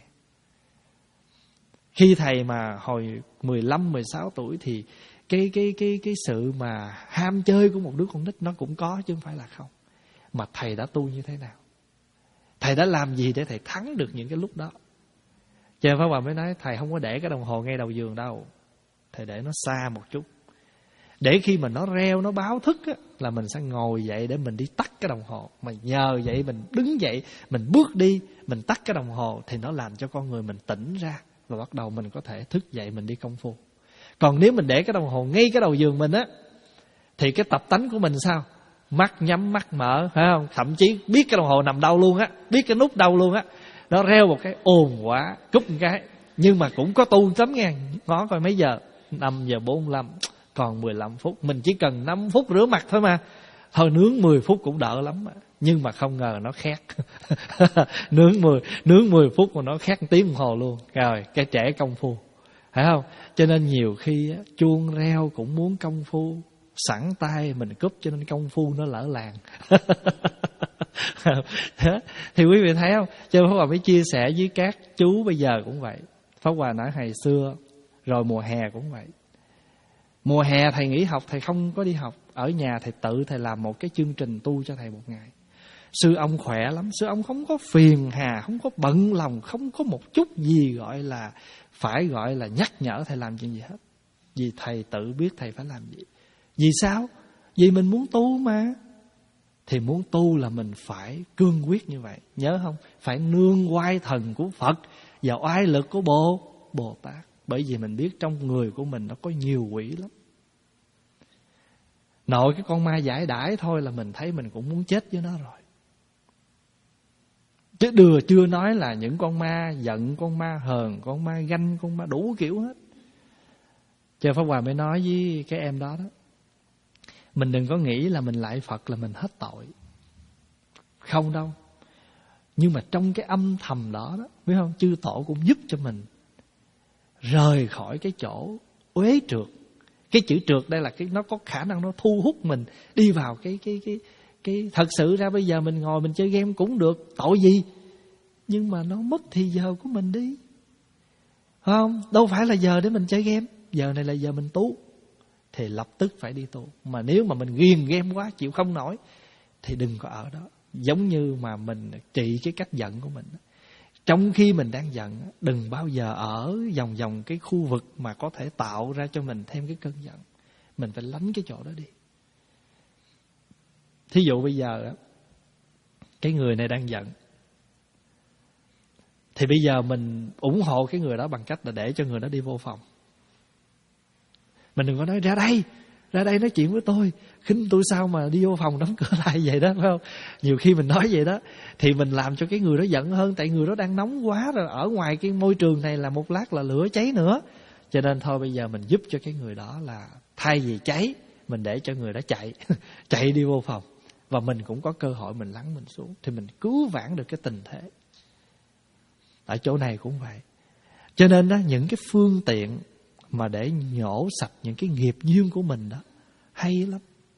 Khi thầy mà hồi mười lăm, mười sáu tuổi thì cái, cái, cái, cái sự mà ham chơi của một đứa con nít nó cũng có, chứ không phải là không. Mà thầy đã tu như thế nào, thầy đã làm gì để thầy thắng được những cái lúc đó. Cho nên Pháp Hòa mới nói thầy không có để cái đồng hồ ngay đầu giường đâu, thầy để nó xa một chút, để khi mà nó reo, nó báo thức á, là mình sẽ ngồi dậy để mình đi tắt cái đồng hồ. Mà nhờ vậy mình đứng dậy, mình bước đi, mình tắt cái đồng hồ, thì nó làm cho con người mình tỉnh ra, và bắt đầu mình có thể thức dậy mình đi công phu. Còn nếu mình để cái đồng hồ ngay cái đầu giường mình á, thì cái tập tánh của mình sao? Mắt nhắm mắt mở, phải không? Thậm chí biết cái đồng hồ nằm đâu luôn á, biết cái nút đâu luôn á. Nó reo một cái ồn quá, cúp một cái. Nhưng mà cũng có tu lắm nghe. Ngó coi mấy giờ, năm giờ bốn mươi lăm, còn mười lăm phút. Mình chỉ cần năm phút rửa mặt thôi mà. Thôi nướng mười phút cũng đỡ lắm mà. Nhưng mà không ngờ nó khét. nướng mười nướng mười phút mà nó khét tiếng đồng hồ luôn. Rồi cái trẻ công phu, phải không? Cho nên nhiều khi á, chuông reo cũng muốn công phu, sẵn tay mình cúp, cho nên công phu nó lỡ làng. Thì quý vị thấy không? Cho nên Pháp Hòa mới chia sẻ với các chú bây giờ cũng vậy. Pháp Hòa nói hồi xưa, rồi mùa hè cũng vậy. Mùa hè thầy nghỉ học, thầy không có đi học, ở nhà thầy tự thầy làm một cái chương trình tu cho thầy một ngày. Sư ông khỏe lắm, sư ông không có phiền hà, không có bận lòng, không có một chút gì gọi là phải gọi là nhắc nhở thầy làm chuyện gì hết. Vì thầy tự biết thầy phải làm gì. Vì sao? Vì mình muốn tu mà. Thì muốn tu là mình phải cương quyết như vậy. Nhớ không? Phải nương oai thần của Phật và oai lực của Bồ Bồ Tát. Bởi vì mình biết trong người của mình nó có nhiều quỷ lắm. Nội cái con ma giải đãi thôi là mình thấy mình cũng muốn chết với nó rồi. Chứ đưa chưa nói là những con ma giận, con ma hờn, con ma ganh, con ma đủ kiểu hết. Cho Pháp Hòa mới nói với cái em đó đó, mình đừng có nghĩ là mình lại Phật là mình hết tội. Không đâu. Nhưng mà trong cái âm thầm đó đó, biết không, chư tổ cũng giúp cho mình rời khỏi cái chỗ uế trượt. Cái chữ trượt đây là cái nó có khả năng nó thu hút mình đi vào cái cái cái cái thật sự ra bây giờ mình ngồi mình chơi game cũng được, tội gì? Nhưng mà nó mất thì giờ của mình đi. Phải không? Đâu phải là giờ để mình chơi game. giờ này là giờ mình tu, thì lập tức phải đi tu. Mà nếu mà mình ghiền ghem quá, chịu không nổi, thì đừng có ở đó. Giống như mà mình trị cái cách giận của mình. Trong khi mình đang giận, đừng bao giờ ở vòng vòng cái khu vực mà có thể tạo ra cho mình thêm cái cơn giận. Mình phải lánh cái chỗ đó đi. Thí dụ bây giờ cái người này đang giận, thì bây giờ mình ủng hộ cái người đó bằng cách là để cho người đó đi vô phòng. Mình đừng có nói ra đây, ra đây nói chuyện với tôi, khinh tôi sao mà đi vô phòng đóng cửa lại vậy đó, phải không? Nhiều khi mình nói vậy đó thì mình làm cho cái người đó giận hơn, tại người đó đang nóng quá rồi, ở ngoài cái môi trường này là một lát là lửa cháy nữa. Cho nên thôi bây giờ mình giúp cho cái người đó là thay vì cháy, mình để cho người đó chạy chạy đi vô phòng, và mình cũng có cơ hội mình lắng mình xuống, thì mình cứu vãn được cái tình thế. Ở chỗ này cũng vậy. Cho nên đó, những cái phương tiện mà để nhổ sạch những cái nghiệp duyên của mình đó hay lắm.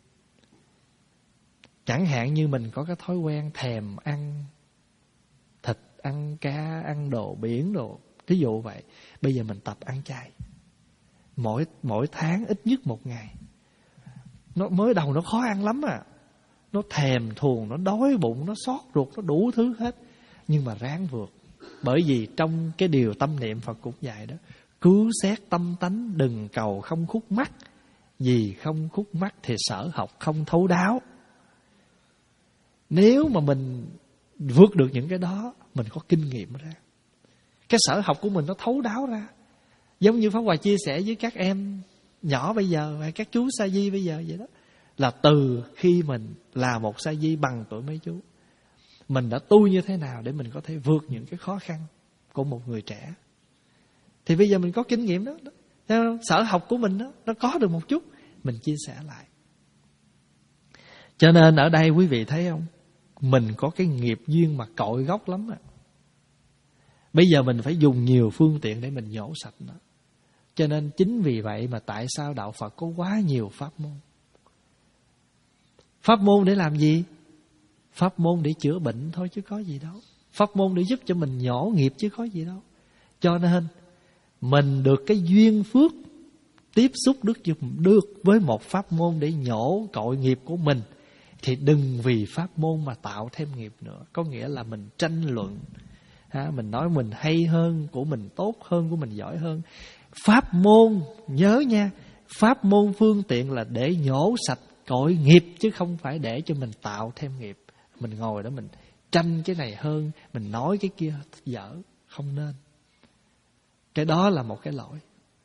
Chẳng hạn như mình có cái thói quen thèm ăn thịt, ăn cá, ăn đồ biển đồ, ví dụ vậy. Bây giờ mình tập ăn chay. Mỗi mỗi tháng ít nhất một ngày. Nó mới đầu nó khó ăn lắm à. Nó thèm thuồng, nó đói bụng, nó xót ruột, nó đủ thứ hết. Nhưng mà ráng vượt. Bởi vì trong cái điều tâm niệm Phật cũng dạy đó, cứu xét tâm tánh, đừng cầu không khúc mắc. Vì không khúc mắc thì sở học không thấu đáo. Nếu mà mình vượt được những cái đó, mình có kinh nghiệm ra, cái sở học của mình nó thấu đáo ra. Giống như Pháp Hòa chia sẻ với các em nhỏ bây giờ, và các chú sa di bây giờ vậy đó, là từ khi mình là một sa di bằng tuổi mấy chú, mình đã tu như thế nào để mình có thể vượt những cái khó khăn của một người trẻ. Thì bây giờ mình có kinh nghiệm đó, đó. Sở học của mình đó, nó có được một chút, mình chia sẻ lại. Cho nên ở đây quý vị thấy không, mình có cái nghiệp duyên mà cội gốc lắm à. Bây giờ mình phải dùng nhiều phương tiện để mình nhổ sạch nó. Cho nên chính vì vậy mà tại sao Đạo Phật có quá nhiều pháp môn. Pháp môn để làm gì? Pháp môn để chữa bệnh thôi chứ có gì đâu. Pháp môn để giúp cho mình nhổ nghiệp chứ có gì đâu. Cho nên mình được cái duyên phước tiếp xúc được, được với một pháp môn để nhổ cội nghiệp của mình, thì đừng vì pháp môn mà tạo thêm nghiệp nữa. Có nghĩa là mình tranh luận, ha, mình nói mình hay hơn, của mình tốt hơn, của mình giỏi hơn. Pháp môn, nhớ nha, pháp môn phương tiện là để nhổ sạch cội nghiệp, chứ không phải để cho mình tạo thêm nghiệp. Mình ngồi đó mình tranh cái này hơn, mình nói cái kia dở, không nên. Cái đó là một cái lỗi.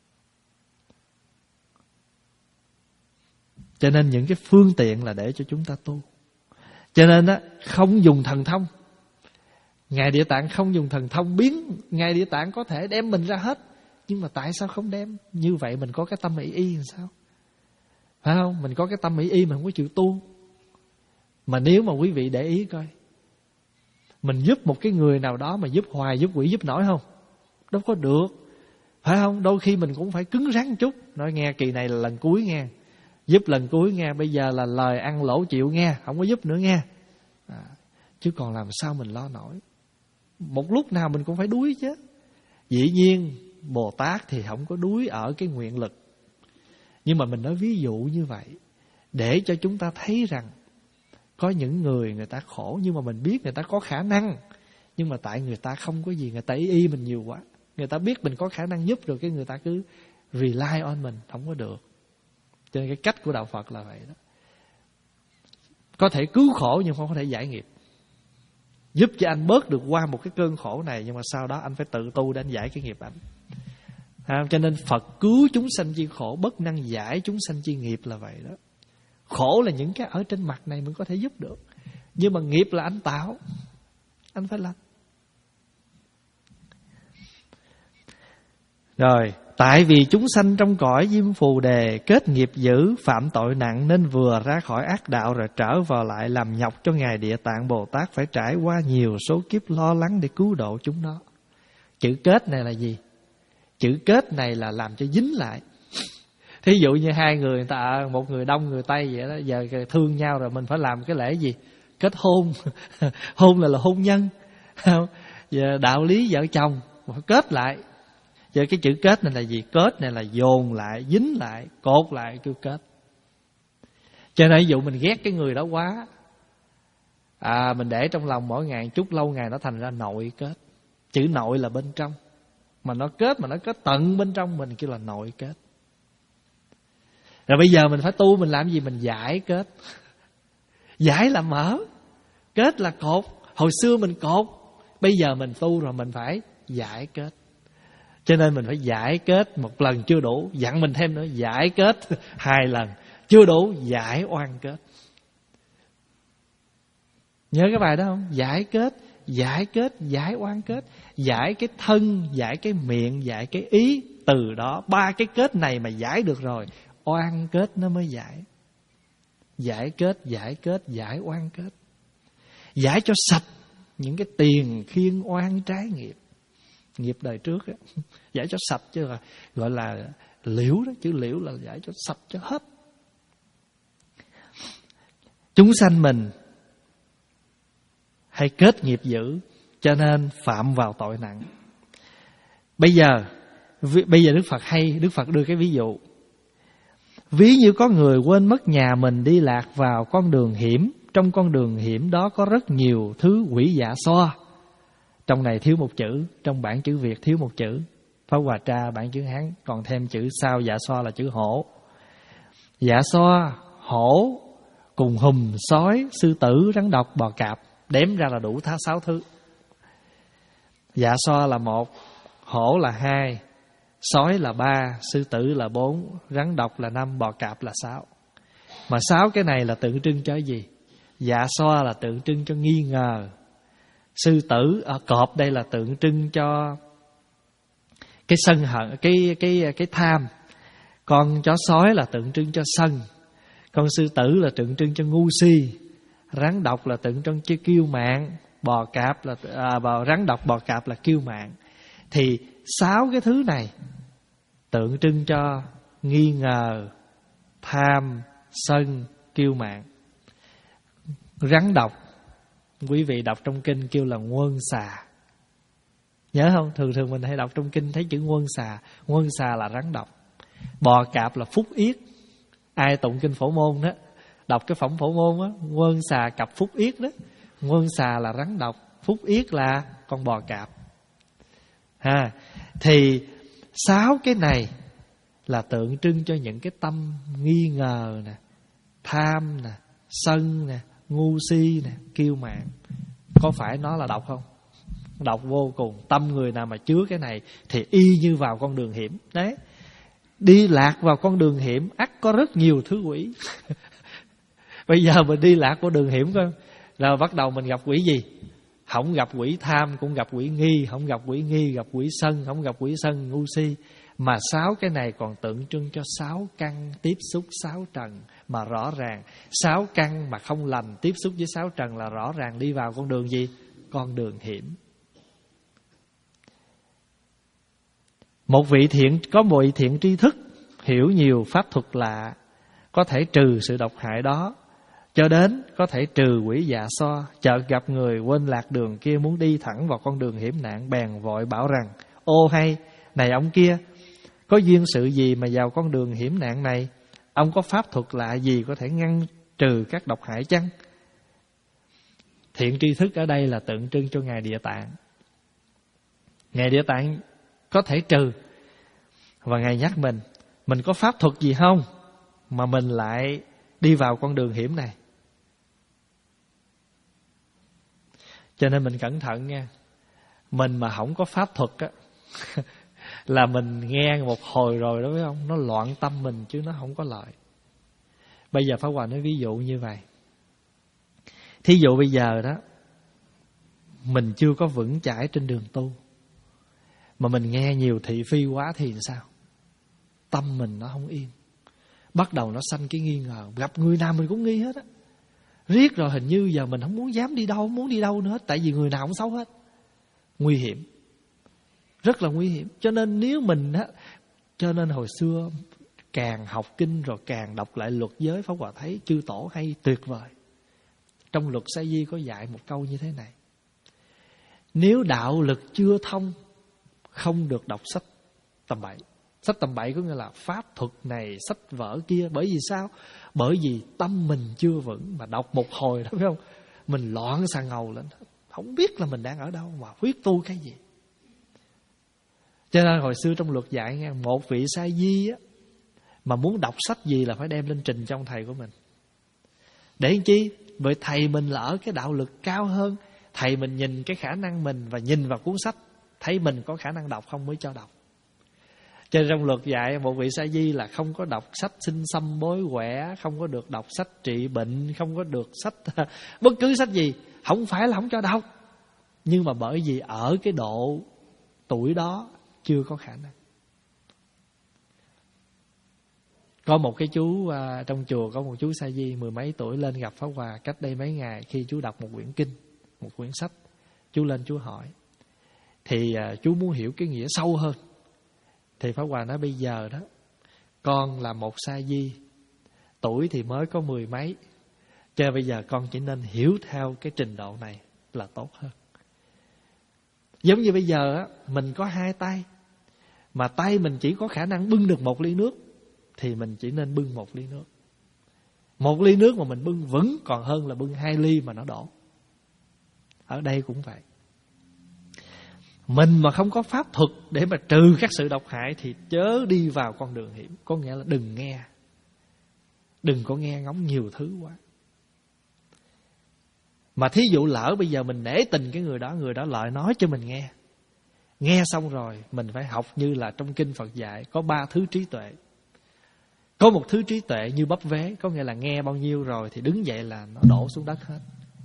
Cho nên những cái phương tiện là để cho chúng ta tu. Cho nên á, không dùng thần thông. Ngài Địa Tạng không dùng thần thông biến. Ngài Địa Tạng có thể đem mình ra hết, nhưng mà tại sao không đem? Như vậy mình có cái tâm ý y làm sao? Phải không? Mình có cái tâm ý y mà không có chịu tu. Mà nếu mà quý vị để ý coi, mình giúp một cái người nào đó mà giúp hoài giúp quỷ giúp nổi không? Đâu có được. Phải không? Đôi khi mình cũng phải cứng rắn chút. Nói nghe kỳ này là lần cuối nghe, giúp lần cuối nghe, bây giờ là lời ăn lỗ chịu nghe, không có giúp nữa nghe. À, chứ còn làm sao mình lo nổi. Một lúc nào mình cũng phải đuối chứ. Dĩ nhiên Bồ Tát thì không có đuối ở cái nguyện lực. Nhưng mà mình nói ví dụ như vậy để cho chúng ta thấy rằng có những người người ta khổ, nhưng mà mình biết người ta có khả năng, nhưng mà tại người ta không có gì, người ta ý y mình nhiều quá. Người ta biết mình có khả năng giúp rồi, cái người ta cứ rely on mình, không có được. Cho nên cái cách của Đạo Phật là vậy đó. Có thể cứu khổ nhưng không có thể giải nghiệp. Giúp cho anh bớt được qua một cái cơn khổ này, nhưng mà sau đó anh phải tự tu để anh giải cái nghiệp anh. À, cho nên Phật cứu chúng sanh chi khổ, bất năng giải chúng sanh chi nghiệp là vậy đó. Khổ là những cái ở trên mặt này mình có thể giúp được, nhưng mà nghiệp là anh tạo, anh phải làm. Rồi, tại vì chúng sanh trong cõi Diêm Phù Đề kết nghiệp dữ, phạm tội nặng, nên vừa ra khỏi ác đạo rồi trở vào lại làm nhọc cho Ngài Địa Tạng Bồ Tát phải trải qua nhiều số kiếp lo lắng để cứu độ chúng nó. Chữ kết này là gì? Chữ kết này là làm cho dính lại. Thí dụ như hai người, người ta một người Đông người Tây vậy đó, giờ thương nhau rồi mình phải làm cái lễ gì? Kết hôn. Hôn là là hôn nhân. Giờ đạo lý vợ chồng phải kết lại. Giờ cái chữ kết này là gì? Kết này là dồn lại, dính lại, cột lại, kêu kết. Cho nên ví dụ mình ghét cái người đó quá, à, mình để trong lòng mỗi ngày chút, lâu ngày nó thành ra nội kết. Chữ nội là bên trong, mà nó kết, mà nó kết tận bên trong mình kêu là nội kết. Rồi bây giờ mình phải tu, mình làm gì? Mình giải kết. Giải là mở, kết là cột. Hồi xưa mình cột, bây giờ mình tu rồi mình phải giải kết. Cho nên mình phải giải kết. Một lần chưa đủ, dặn mình thêm nữa, giải kết hai lần. Chưa đủ, giải oan kết. Nhớ cái bài đó không? Giải kết, giải kết, giải oan kết. Giải cái thân, giải cái miệng, giải cái ý. Từ đó ba cái kết này mà giải được rồi, oan kết nó mới giải. Giải kết, giải kết, giải oan kết. Giải cho sạch những cái tiền khiên oan trái nghiệp, nghiệp đời trước á. Giải cho sạch chứ là gọi là liễu đó. Chữ liễu là giải cho sạch cho hết. Chúng sanh mình hay kết nghiệp dữ, cho nên phạm vào tội nặng. Bây giờ Bây giờ Đức Phật hay Đức Phật đưa cái ví dụ. Ví như có người quên mất nhà mình, đi lạc vào con đường hiểm. Trong con đường hiểm đó có rất nhiều thứ quỷ dạ xoa. Trong này thiếu một chữ, trong bản chữ Việt thiếu một chữ. Pháp Hòa Tra bản chữ Hán còn thêm chữ sau dạ xoa là chữ hổ. Dạ xoa, hổ cùng hùm, sói, sư tử, rắn độc, bò cạp, đếm ra là đủ thá sáu thứ. Dạ xoa là một, hổ là hai, sói là ba, sư tử là bốn, rắn độc là năm, bò cạp là sáu. Mà sáu cái này là tượng trưng cho gì? Dạ xoa là tượng trưng cho nghi ngờ. Sư tử, à, cọp đây là tượng trưng cho cái sân hận, cái cái cái tham. Con chó sói là tượng trưng cho sân. Con sư tử là tượng trưng cho ngu si. Rắn độc là tượng trưng cho kiêu mạn. Bò cạp là à, bò rắn độc, bò cạp là kiêu mạn. Thì sáu cái thứ này tượng trưng cho nghi ngờ, tham, sân, kiêu mạn. Rắn độc, quý vị đọc trong kinh kêu là nguân xà. Nhớ không? Thường thường mình hay đọc trong kinh thấy chữ nguân xà. Nguân xà là rắn độc. Bò cạp là phúc yết. Ai tụng kinh Phổ Môn đó, đọc cái phẩm Phổ Môn á, nguân xà cặp phúc yết đó. Nguân xà là rắn độc, phúc yết là con bò cạp. Ha, thì sáu cái này là tượng trưng cho những cái tâm nghi ngờ nè, tham nè, sân nè, ngu si nè, kiêu mạn. Có phải nó là độc không? Độc vô cùng. Tâm người nào mà chứa cái này thì y như vào con đường hiểm. Đấy, đi lạc vào con đường hiểm ắt có rất nhiều thứ quỷ. Bây giờ mình đi lạc vào đường hiểm coi, rồi bắt đầu mình gặp quỷ gì? Không gặp quỷ tham cũng gặp quỷ nghi, không gặp quỷ nghi gặp quỷ sân, không gặp quỷ sân ngu si. Mà sáu cái này còn tượng trưng cho sáu căn tiếp xúc sáu trần. Mà rõ ràng sáu căn mà không lành tiếp xúc với sáu trần là rõ ràng đi vào con đường gì? Con đường hiểm. Một vị thiện, có một vị thiện tri thức, hiểu nhiều pháp thuật lạ, có thể trừ sự độc hại đó, cho đến có thể trừ quỷ dạ xoa. Chợt gặp người quên lạc đường kia, muốn đi thẳng vào con đường hiểm nạn, bèn vội bảo rằng: ô hay, này ông kia, có duyên sự gì mà vào con đường hiểm nạn này? Ông có pháp thuật lạ gì có thể ngăn trừ các độc hại chăng? Thiện tri thức ở đây là tượng trưng cho Ngài Địa Tạng. Ngài Địa Tạng có thể trừ. Và Ngài nhắc mình, mình có pháp thuật gì không mà mình lại đi vào con đường hiểm này? Cho nên mình cẩn thận nha. Mình mà không có pháp thuật á là mình nghe một hồi rồi đó, phải không? Nó loạn tâm mình chứ nó không có lợi. Bây giờ Pháp Hòa nói ví dụ như vậy. Thí dụ bây giờ đó, mình chưa có vững chãi trên đường tu, mà mình nghe nhiều thị phi quá thì sao? Tâm mình nó không yên, bắt đầu nó sanh cái nghi ngờ. Gặp người nào mình cũng nghi hết á. Riết rồi hình như giờ mình không muốn dám đi đâu, không muốn đi đâu nữa hết. Tại vì người nào cũng xấu hết. Nguy hiểm, rất là nguy hiểm. Cho nên nếu mình á, cho nên hồi xưa càng học kinh rồi càng đọc lại luật giới, Pháp Hòa thấy chư tổ hay tuyệt vời. Trong luật Sa Di có dạy một câu như thế này: nếu đạo lực chưa thông, không được đọc sách tầm bậy. Sách tầm bậy có nghĩa là pháp thuật này, sách vở kia. Bởi vì sao? Bởi vì tâm mình chưa vững. Mà đọc một hồi đó phải không, mình loạn xà ngầu lên, không biết là mình đang ở đâu mà huyết tu cái gì. Cho nên hồi xưa trong luật dạy nghe, một vị sa di á, mà muốn đọc sách gì là phải đem lên trình cho ông thầy của mình. Để làm chi? Bởi thầy mình là ở cái đạo lực cao hơn. Thầy mình nhìn cái khả năng mình và nhìn vào cuốn sách, thấy mình có khả năng đọc không mới cho đọc. Cho nên trong luật dạy một vị sa di là không có đọc sách sinh xăm bói quẻ, không có được đọc sách trị bệnh, không có được sách bất cứ sách gì. Không phải là không cho đọc, nhưng mà bởi vì ở cái độ tuổi đó chưa có khả năng. Có một cái chú à, trong chùa có một chú sa di mười mấy tuổi lên gặp Pháp Hòa cách đây mấy ngày. Khi chú đọc một quyển kinh, một quyển sách, chú lên chú hỏi. Thì à, chú muốn hiểu cái nghĩa sâu hơn. Thì Pháp Hòa nói bây giờ đó, con là một sa di, tuổi thì mới có mười mấy, cho bây giờ con chỉ nên hiểu theo cái trình độ này là tốt hơn. Giống như bây giờ á, mình có hai tay, mà tay mình chỉ có khả năng bưng được một ly nước, thì mình chỉ nên bưng một ly nước. Một ly nước mà mình bưng vững còn hơn là bưng hai ly mà nó đổ. Ở đây cũng vậy. Mình mà không có pháp thuật để mà trừ các sự độc hại thì chớ đi vào con đường hiểm. Có nghĩa là đừng nghe, đừng có nghe ngóng nhiều thứ quá. Mà thí dụ lỡ bây giờ mình nể tình cái người đó, người đó lại nói cho mình nghe. Nghe xong rồi mình phải học như là trong kinh Phật dạy, có ba thứ trí tuệ. Có một thứ trí tuệ như bắp vế, có nghĩa là nghe bao nhiêu rồi thì đứng dậy là nó đổ xuống đất hết.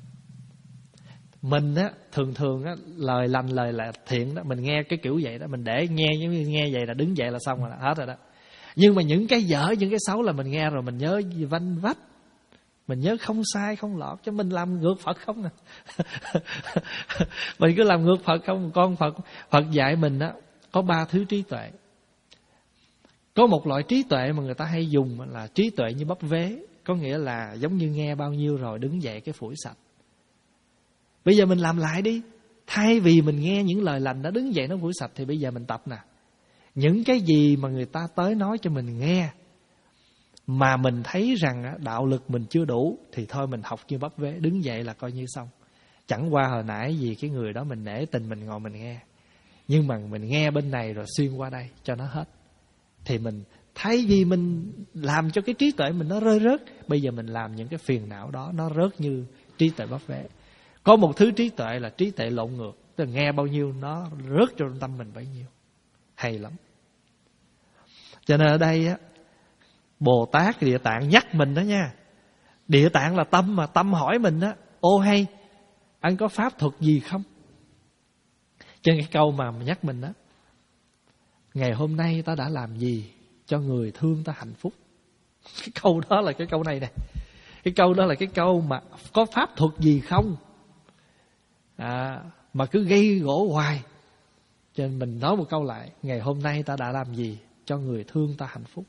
Mình á, thường thường á, lời lành lời là thiện đó, mình nghe cái kiểu vậy đó, mình để nghe giống như nghe vậy là đứng dậy là xong rồi, là hết rồi đó. Nhưng mà những cái dở, những cái xấu là mình nghe rồi mình nhớ vanh vách, mình nhớ không sai không lọt, chứ mình làm ngược Phật không à. Mình cứ làm ngược Phật không. Con Phật Phật dạy mình á, có ba thứ trí tuệ. Có một loại trí tuệ mà người ta hay dùng là trí tuệ như bắp vế, có nghĩa là giống như nghe bao nhiêu rồi đứng dậy cái phủi sạch. Bây giờ mình làm lại đi. Thay vì mình nghe những lời lành đã đứng dậy nó phủi sạch, thì bây giờ mình tập nè. Những cái gì mà người ta tới nói cho mình nghe mà mình thấy rằng đạo lực mình chưa đủ, thì thôi mình học như bắp vế, đứng dậy là coi như xong. Chẳng qua hồi nãy vì cái người đó mình nể tình mình ngồi mình nghe, nhưng mà mình nghe bên này rồi xuyên qua đây cho nó hết. Thì mình thay vì mình làm cho cái trí tuệ mình nó rơi rớt, bây giờ mình làm những cái phiền não đó nó rớt như trí tuệ bắp vế. Có một thứ trí tuệ là trí tuệ lộn ngược, tức là nghe bao nhiêu nó rớt cho trong tâm mình bấy nhiêu. Hay lắm. Cho nên ở đây á, Bồ Tát Địa Tạng nhắc mình đó nha. Địa Tạng là tâm mà, tâm hỏi mình đó: ô hay, anh có pháp thuật gì không? Trên cái câu mà nhắc mình đó: ngày hôm nay ta đã làm gì cho người thương ta hạnh phúc? Cái câu đó là cái câu này nè. Cái câu đó là cái câu mà có pháp thuật gì không? À, mà cứ gây gỗ hoài. Cho nên mình nói một câu lại: ngày hôm nay ta đã làm gì cho người thương ta hạnh phúc?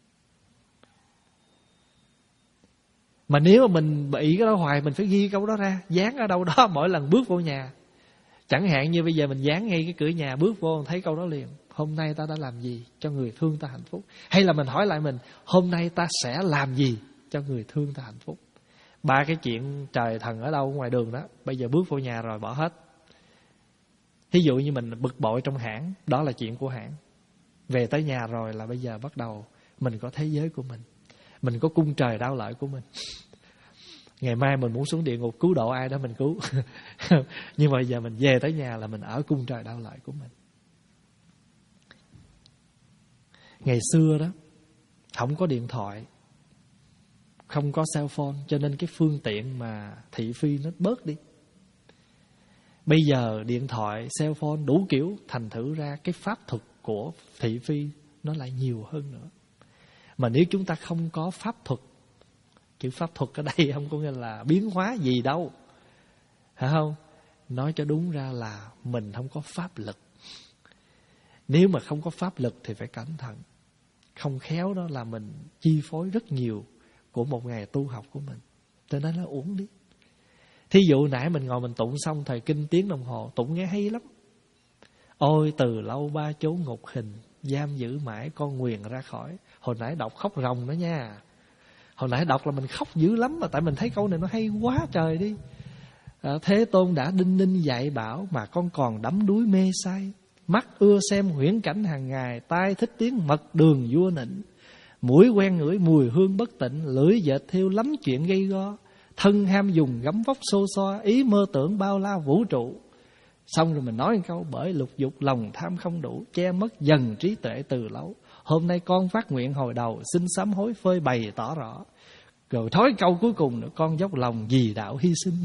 Mà nếu mà mình bị cái đó hoài, mình phải ghi câu đó ra, dán ở đâu đó mỗi lần bước vô nhà. Chẳng hạn như bây giờ mình dán ngay cái cửa nhà, bước vô thấy câu đó liền: hôm nay ta đã làm gì cho người thương ta hạnh phúc? Hay là mình hỏi lại mình: hôm nay ta sẽ làm gì cho người thương ta hạnh phúc? Ba cái chuyện trời thần ở đâu ngoài đường đó, bây giờ bước vô nhà rồi bỏ hết. Thí dụ như mình bực bội trong hãng, đó là chuyện của hãng. Về tới nhà rồi là bây giờ bắt đầu mình có thế giới của mình, mình có cung trời đao lợi của mình. Ngày mai mình muốn xuống địa ngục cứu độ ai đó mình cứu. Nhưng mà giờ mình về tới nhà là mình ở cung trời đao lợi của mình. Ngày xưa đó, không có điện thoại, không có cell phone, cho nên cái phương tiện mà thị phi nó bớt đi. Bây giờ điện thoại, cell phone đủ kiểu, thành thử ra cái pháp thuật của thị phi nó lại nhiều hơn nữa. Mà nếu chúng ta không có pháp thuật, chữ pháp thuật ở đây không có nghĩa là biến hóa gì đâu, phải không? Nói cho đúng ra là mình không có pháp lực. Nếu mà không có pháp lực thì phải cẩn thận. Không khéo đó là mình chi phối rất nhiều của một ngày tu học của mình, cho nên nó uổng đi. Thí dụ nãy mình ngồi mình tụng xong thời kinh tiếng đồng hồ, tụng nghe hay lắm. Ôi từ lâu ba chốn ngục hình, giam giữ mãi con nguyền ra khỏi. Hồi nãy đọc khóc ròng đó nha. Hồi nãy đọc là mình khóc dữ lắm, mà tại mình thấy câu này nó hay quá trời đi. À, Thế Tôn đã đinh ninh dạy bảo mà con còn đắm đuối mê say. Mắt ưa xem huyễn cảnh hàng ngày, tai thích tiếng mật đường vua nịnh. Mũi quen ngửi mùi hương bất tịnh, lưỡi dệt thiêu lắm chuyện gây go. Thân ham dùng gấm vóc xô xoa, ý mơ tưởng bao la vũ trụ. Xong rồi mình nói một câu: bởi lục dục lòng tham không đủ, che mất dần trí tuệ từ lâu. Hôm nay con phát nguyện hồi đầu, xin sám hối phơi bày tỏ rõ. Rồi thói câu cuối cùng nữa: con dốc lòng vì đạo hy sinh.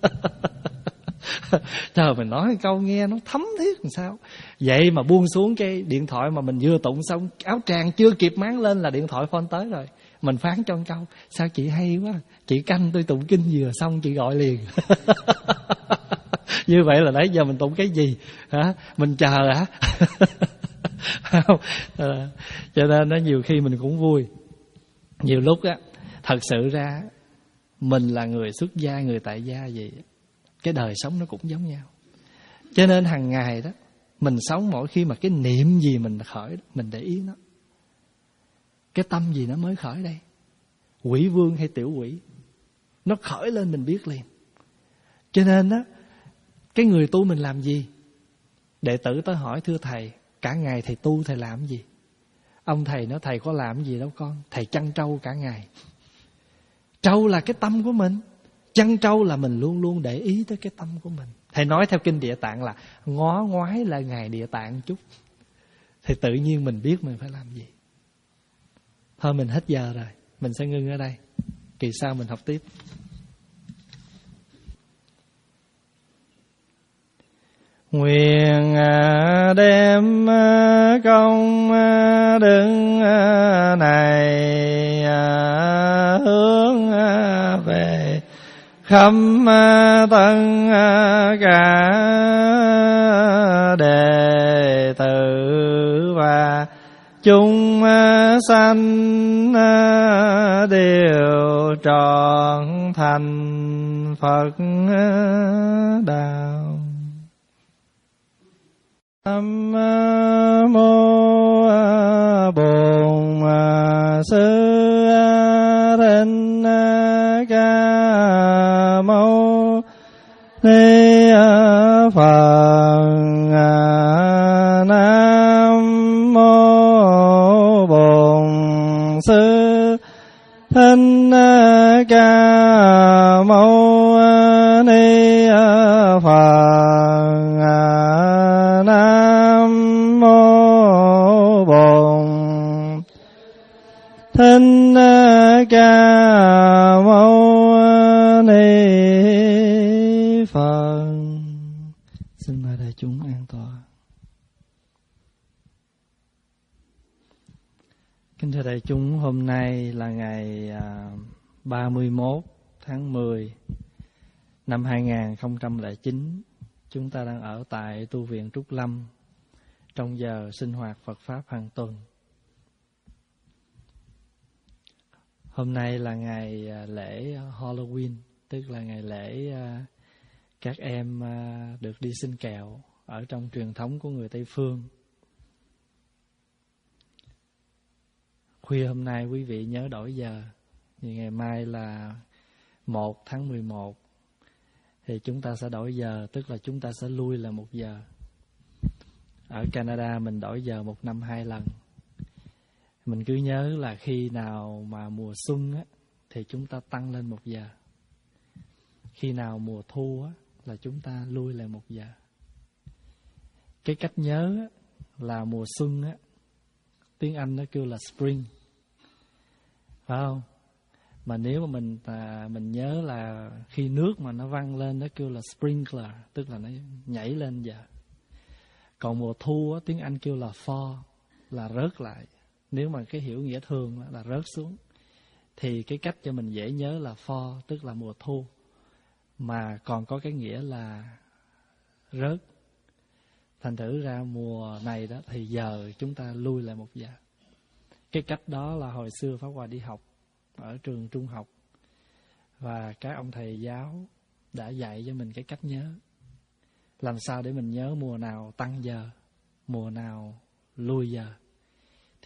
Trời, mình nói câu nghe nó thấm thiết làm sao. Vậy mà buông xuống cái điện thoại mà mình vừa tụng xong, áo tràng chưa kịp máng lên là điện thoại phone tới rồi. Mình phán cho một câu: sao chị hay quá, chị canh tôi tụng kinh vừa xong chị gọi liền. Như vậy là nãy giờ mình tụng cái gì hả? Mình chờ hả? À, cho nên nó nhiều khi mình cũng vui. Nhiều lúc á, thật sự ra mình là người xuất gia, người tại gia gì, cái đời sống nó cũng giống nhau. Cho nên hàng ngày đó mình sống, mỗi khi mà cái niệm gì mình khởi, mình để ý nó. Cái tâm gì nó mới khởi đây? Quỷ vương hay tiểu quỷ? Nó khởi lên mình biết liền. Cho nên đó, cái người tu mình làm gì? Đệ tử tới hỏi: thưa thầy, cả ngày thầy tu thầy làm gì? Ông thầy nói: thầy có làm gì đâu con, thầy chăn trâu cả ngày. Trâu là cái tâm của mình. Chăn trâu là mình luôn luôn để ý tới cái tâm của mình. Thầy nói theo kinh Địa Tạng là ngó ngoái là ngài Địa Tạng chút, thì tự nhiên mình biết mình phải làm gì. Thôi mình hết giờ rồi, mình sẽ ngưng ở đây. Kỳ sau mình học tiếp. Nguyện đem công đức này hướng về khắp tất cả đệ tử và chúng sanh đều trọn thành Phật đạo. Nam mô Bổn Sư Thích Ca Mâu Ni Phật. Nam mô Bổn Sư Thích Ca Mâu Ni Phật. Nam mô Bổn Thích Ca Mâu Ni Phật. Xin mời đại chúng an tọa. Kính thưa đại chúng, hôm nay là ngày ba mươi mốt tháng mười năm hai nghìn không trăm lẻ chín. Chúng ta đang ở tại tu viện Trúc Lâm trong giờ sinh hoạt Phật Pháp hàng tuần. Hôm nay là ngày lễ Halloween, tức là ngày lễ các em được đi xin kẹo ở trong truyền thống của người Tây Phương. Khuya hôm nay quý vị nhớ đổi giờ, vì ngày mai là một tháng mười một. Thì chúng ta sẽ đổi giờ, tức là chúng ta sẽ lui là một giờ. Ở Canada mình đổi giờ một năm hai lần. Mình cứ nhớ là khi nào mà mùa xuân á, thì chúng ta tăng lên một giờ. Khi nào mùa thu á, là chúng ta lui lại một giờ. Cái cách nhớ á, là mùa xuân á, tiếng Anh nó kêu là spring, phải không? Mà nếu mà mình à, mình nhớ là khi nước mà nó văng lên nó kêu là sprinkler, tức là nó nhảy lên giờ. Còn mùa thu á, tiếng Anh kêu là fall, là rớt lại. Nếu mà cái hiểu nghĩa thường là rớt xuống, thì cái cách cho mình dễ nhớ là fall, tức là mùa thu. Mà còn có cái nghĩa là rớt. Thành thử ra mùa này đó thì giờ chúng ta lui lại một giờ. Cái cách đó là hồi xưa Pháp Hòa đi học ở trường trung học, và các ông thầy giáo đã dạy cho mình cái cách nhớ. Làm sao để mình nhớ mùa nào tăng giờ, mùa nào lui giờ.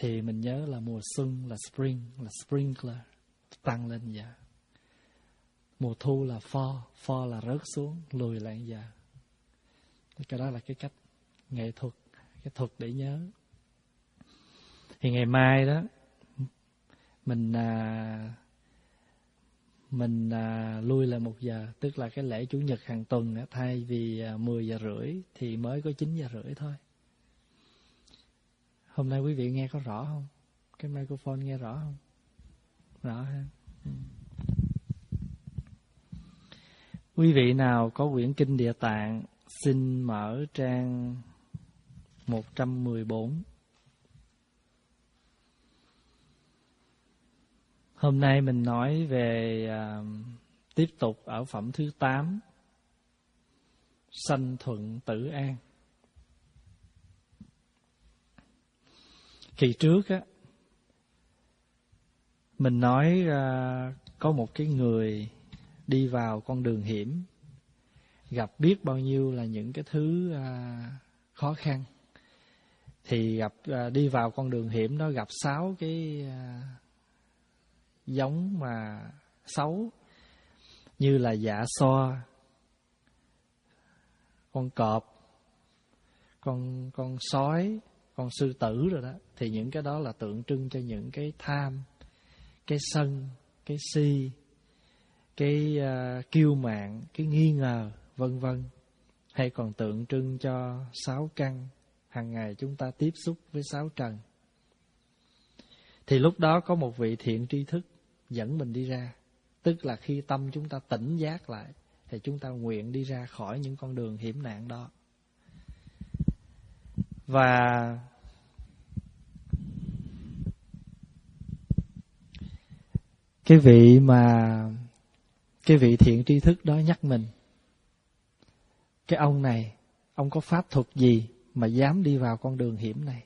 thì mình nhớ là mùa xuân là spring, là sprinkler, tăng lên giờ. Mùa thu là fall, fall là rớt xuống, lùi lại giờ. Cái đó là cái cách nghệ thuật, cái thuật để nhớ. Thì ngày mai đó mình à, mình à, lui lại một giờ, tức là cái lễ chủ nhật hàng tuần á, thay vì à, mười giờ rưỡi thì mới có chín giờ rưỡi thôi. Hôm nay quý vị nghe có rõ không? Cái microphone nghe rõ không? Rõ ha. Ừ. Quý vị nào có quyển kinh Địa Tạng xin mở trang một trăm mười bốn. Hôm nay mình nói về uh, tiếp tục ở phẩm thứ tám, sanh thuận tử an. Kỳ trước á, mình nói uh, có một cái người đi vào con đường hiểm, gặp biết bao nhiêu là những cái thứ uh, khó khăn. Thì gặp uh, đi vào con đường hiểm đó gặp sáu cái uh, giống mà xấu, như là dạ xoa, con cọp, con con sói, con sư tử rồi đó. Thì những cái đó là tượng trưng cho những cái tham, cái sân, cái si, cái uh, kiêu mạn, cái nghi ngờ, vân vân. Hay còn tượng trưng cho sáu căn, hàng ngày chúng ta tiếp xúc với sáu trần. Thì lúc đó có một vị thiện tri thức dẫn mình đi ra. Tức là khi tâm chúng ta tỉnh giác lại thì chúng ta nguyện đi ra khỏi những con đường hiểm nạn đó. Và cái vị mà Cái vị thiện tri thức đó nhắc mình, cái ông này, ông có pháp thuật gì mà dám đi vào con đường hiểm này?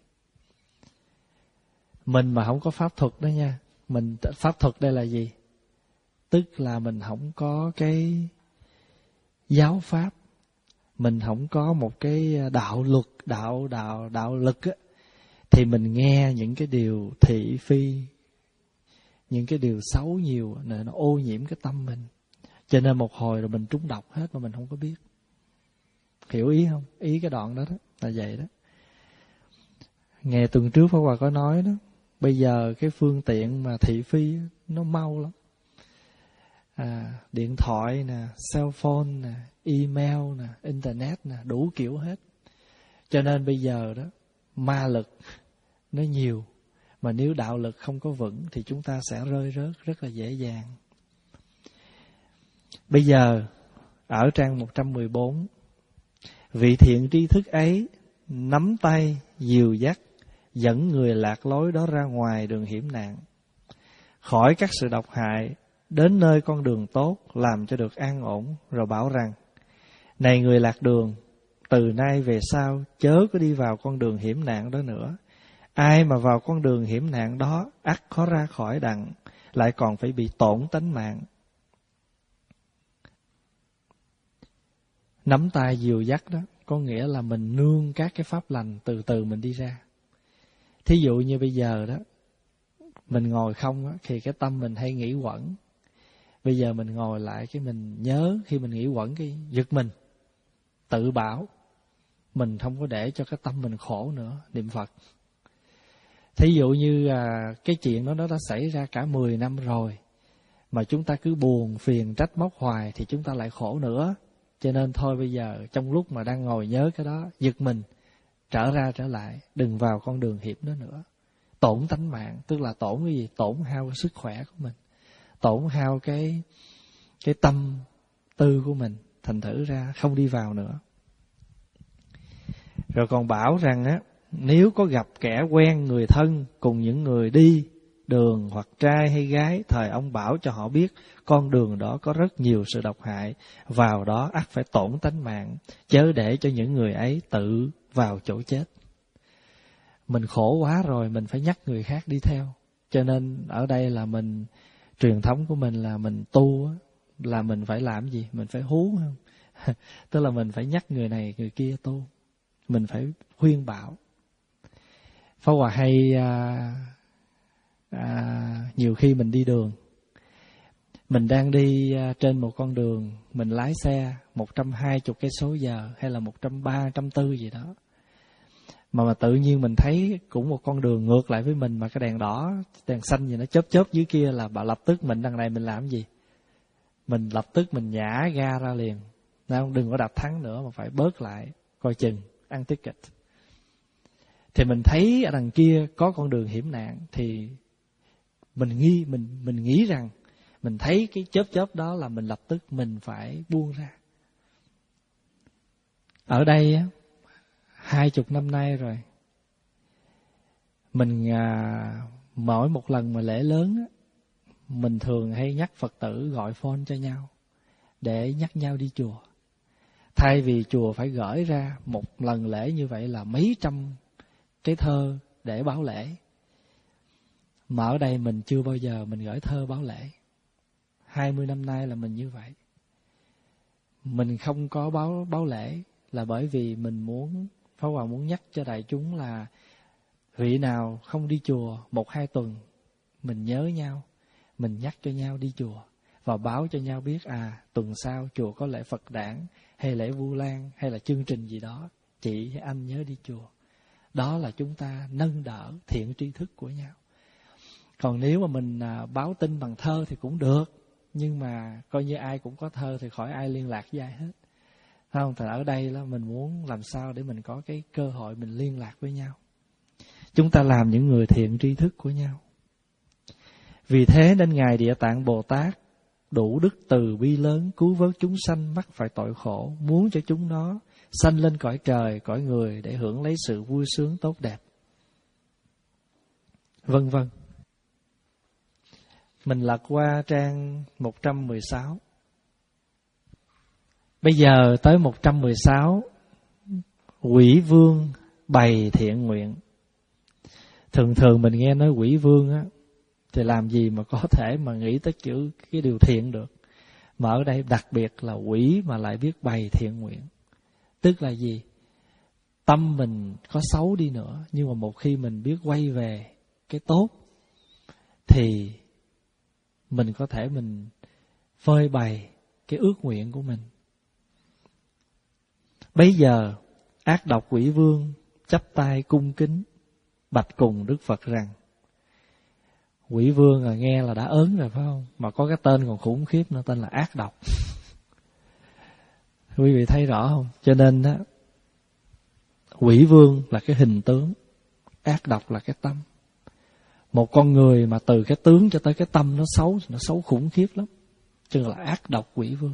Mình mà không có pháp thuật đó nha. Mình pháp thuật đây là gì? Tức là mình không có cái giáo pháp, mình không có một cái đạo luật, đạo đạo đạo lực á, thì mình nghe những cái điều thị phi, những cái điều xấu nhiều, nó ô nhiễm cái tâm mình. Cho nên một hồi rồi mình trúng độc hết mà mình không có biết. Hiểu ý không? Ý cái đoạn đó đó là vậy đó. Ngày tuần trước Pháp Hòa có nói đó, bây giờ cái phương tiện mà thị phi nó mau lắm. À, điện thoại nè, cell phone nè, email nè, internet nè, đủ kiểu hết. Cho nên bây giờ đó, ma lực nó nhiều, mà nếu đạo lực không có vững thì chúng ta sẽ rơi rớt rất là dễ dàng. Bây giờ ở trang một trăm mười bốn, vị thiện tri thức ấy nắm tay dìu dắt, dẫn người lạc lối đó ra ngoài đường hiểm nạn, khỏi các sự độc hại, đến nơi con đường tốt, làm cho được an ổn, rồi bảo rằng: này người lạc đường, từ nay về sau chớ có đi vào con đường hiểm nạn đó nữa. Ai mà vào con đường hiểm nạn đó ắt khó ra khỏi đặng, lại còn phải bị tổn tánh mạng. Nắm tay dìu dắt đó có nghĩa là mình nương các cái pháp lành, từ từ mình đi ra. Thí dụ như bây giờ đó, mình ngồi không á, thì cái tâm mình hay nghĩ quẩn. Bây giờ mình ngồi lại cái mình nhớ, khi mình nghĩ quẩn cái giật mình, tự bảo mình không có để cho cái tâm mình khổ nữa, niệm Phật. Thí dụ như à, cái chuyện đó nó đã xảy ra cả mười năm rồi, mà chúng ta cứ buồn, phiền, trách móc hoài thì chúng ta lại khổ nữa. Cho nên thôi bây giờ trong lúc mà đang ngồi nhớ cái đó, giật mình, trở ra trở lại, đừng vào con đường hiểm đó nữa. Tổn tánh mạng, tức là tổn cái gì? Tổn hao cái sức khỏe của mình, tổn hao cái cái tâm tư của mình, thành thử ra không đi vào nữa. Rồi còn bảo rằng á, nếu có gặp kẻ quen người thân cùng những người đi đường hoặc trai hay gái, thời ông bảo cho họ biết con đường đó có rất nhiều sự độc hại, vào đó ắt phải tổn tánh mạng, chớ để cho những người ấy tự vào chỗ chết. Mình khổ quá rồi, mình phải nhắc người khác đi theo. Cho nên ở đây là mình, truyền thống của mình là mình tu là mình phải làm gì? Mình phải hú không? Tức là mình phải nhắc người này người kia tu, mình phải khuyên bảo. Pháp Hòa hay à, à, nhiều khi mình đi đường, mình đang đi à, trên một con đường, mình lái xe một trăm hai mươi cây số giờ hay là một trăm ba, một trăm bốn gì đó, mà mà tự nhiên mình thấy cũng một con đường ngược lại với mình mà cái đèn đỏ, đèn xanh gì nó chớp chớp dưới kia, là bà lập tức mình đằng này mình làm gì? Mình lập tức mình nhả ga ra liền. Nào, đừng có đạp thắng nữa mà phải bớt lại, coi chừng, ăn ticket. Thì mình thấy ở đằng kia có con đường hiểm nạn, thì mình nghi mình mình nghĩ rằng mình thấy cái chớp chớp đó là mình lập tức mình phải buông ra. Ở đây á, hai chục năm nay rồi, mình à, mỗi một lần mà lễ lớn á, mình thường hay nhắc Phật tử gọi phone cho nhau để nhắc nhau đi chùa. Thay vì chùa phải gửi ra một lần lễ như vậy là mấy trăm cái thơ để báo lễ, mà ở đây mình chưa bao giờ mình gửi thơ báo lễ. Hai mươi năm nay là mình như vậy. Mình không có báo báo lễ là bởi vì mình muốn, Pháp Hòa muốn nhắc cho đại chúng là vị nào không đi chùa một hai tuần, mình nhớ nhau, mình nhắc cho nhau đi chùa và báo cho nhau biết à tuần sau chùa có lễ Phật đản hay lễ Vu Lan hay là chương trình gì đó, chị hay anh nhớ đi chùa. Đó là chúng ta nâng đỡ thiện tri thức của nhau. Còn nếu mà mình à, báo tin bằng thơ thì cũng được, nhưng mà coi như ai cũng có thơ thì khỏi ai liên lạc với ai hết. Không, thì ở đây là mình muốn làm sao để mình có cái cơ hội mình liên lạc với nhau. Chúng ta làm những người thiện tri thức của nhau. Vì thế nên Ngài Địa Tạng Bồ Tát đủ đức từ bi lớn, cứu vớt chúng sanh mắc phải tội khổ, muốn cho chúng nó sanh lên cõi trời, cõi người để hưởng lấy sự vui sướng tốt đẹp, vân vân. Mình lật qua trang một trăm mười sáu. Bây giờ tới một trăm mười sáu, Quỷ Vương bày thiện nguyện. Thường thường mình nghe nói quỷ vương á, thì làm gì mà có thể mà nghĩ tới chữ cái điều thiện được. Mà ở đây đặc biệt là quỷ mà lại biết bày thiện nguyện. Tức là gì? Tâm mình có xấu đi nữa, nhưng mà một khi mình biết quay về cái tốt, thì mình có thể mình phơi bày cái ước nguyện của mình. Bây giờ ác độc quỷ vương chắp tay cung kính bạch cùng Đức Phật rằng, quỷ vương là nghe là đã ớn rồi phải không? Mà có cái tên còn khủng khiếp nữa, tên là ác độc. Quý vị thấy rõ không? Cho nên đó, quỷ vương là cái hình tướng, ác độc là cái tâm. Một con người mà từ cái tướng cho tới cái tâm nó xấu, nó xấu khủng khiếp lắm. Chứ là ác độc quỷ vương.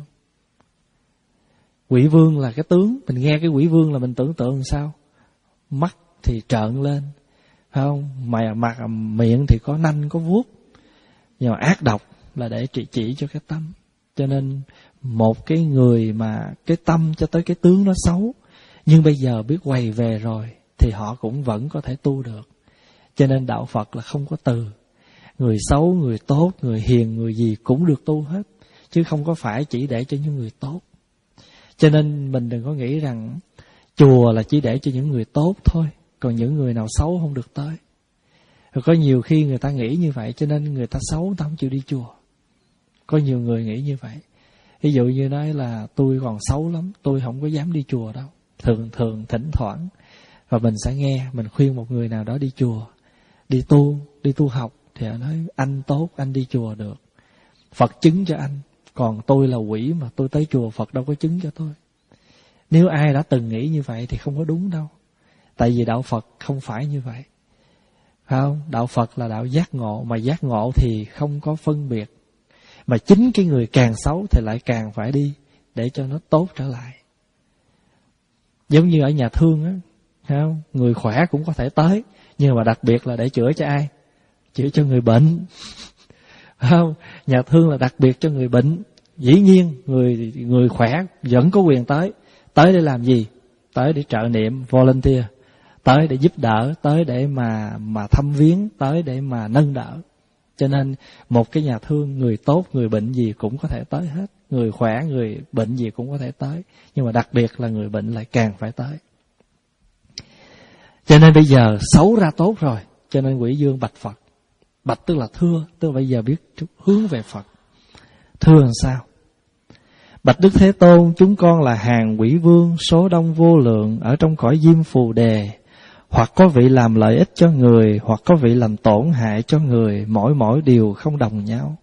Quỷ vương là cái tướng, mình nghe cái quỷ vương là mình tưởng tượng làm sao? Mắt thì trợn lên, phải không? Mà mặt miệng thì có nanh có vuốt. Nhưng mà ác độc là để trị chỉ cho cái tâm. Cho nên một cái người mà cái tâm cho tới cái tướng nó xấu, nhưng bây giờ biết quay về rồi, thì họ cũng vẫn có thể tu được. Cho nên đạo Phật là không có từ. Người xấu, người tốt, người hiền, người gì cũng được tu hết, chứ không có phải chỉ để cho những người tốt. Cho nên mình đừng có nghĩ rằng chùa là chỉ để cho những người tốt thôi, còn những người nào xấu không được tới. Rồi có nhiều khi người ta nghĩ như vậy, cho nên người ta xấu người ta không chịu đi chùa. Có nhiều người nghĩ như vậy. Ví dụ như nói là tôi còn xấu lắm, tôi không có dám đi chùa đâu. Thường thường thỉnh thoảng, và mình sẽ nghe, mình khuyên một người nào đó đi chùa, đi tu, đi tu học, thì họ nói anh tốt, anh đi chùa được, Phật chứng cho anh. Còn tôi là quỷ mà tôi tới chùa, Phật đâu có chứng cho tôi. Nếu ai đã từng nghĩ như vậy thì không có đúng đâu. Tại vì đạo Phật không phải như vậy, phải không? Đạo Phật là đạo giác ngộ, mà giác ngộ thì không có phân biệt. Mà chính cái người càng xấu thì lại càng phải đi để cho nó tốt trở lại. Giống như ở nhà thương á, phải không? Người khỏe cũng có thể tới, nhưng mà đặc biệt là để chữa cho ai? Chữa cho người bệnh. Phải không? Nhà thương là đặc biệt cho người bệnh. Dĩ nhiên người người khỏe vẫn có quyền tới. Tới để làm gì? Tới để trợ niệm, volunteer. Tới để giúp đỡ, tới để mà mà thăm viếng, tới để mà nâng đỡ. Cho nên một cái nhà thương, người tốt, người bệnh gì cũng có thể tới hết. Người khỏe, người bệnh gì cũng có thể tới. Nhưng mà đặc biệt là người bệnh lại càng phải tới. Cho nên bây giờ xấu ra tốt rồi, cho nên Quỷ Dương bạch Phật. Bạch tức là thưa, tức là bây giờ biết hướng về Phật. Thưa làm sao? Bạch Đức Thế Tôn, chúng con là hàng quỷ vương, số đông vô lượng ở trong cõi Diêm Phù Đề. Hoặc có vị làm lợi ích cho người, hoặc có vị làm tổn hại cho người, mỗi mỗi điều không đồng nhau.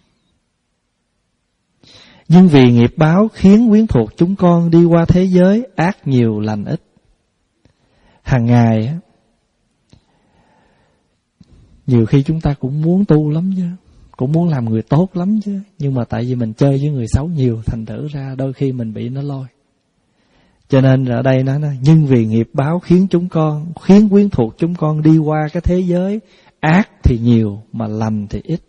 Nhưng vì nghiệp báo khiến quyến thuộc chúng con đi qua thế giới ác nhiều lành ít. Hàng ngày nhiều khi chúng ta cũng muốn tu lắm chứ, cũng muốn làm người tốt lắm chứ, nhưng mà tại vì mình chơi với người xấu nhiều, thành thử ra đôi khi mình bị nó lôi. Cho nên ở đây nó nói, nhưng vì nghiệp báo khiến chúng con, khiến quyến thuộc chúng con đi qua cái thế giới ác thì nhiều mà lành thì ít.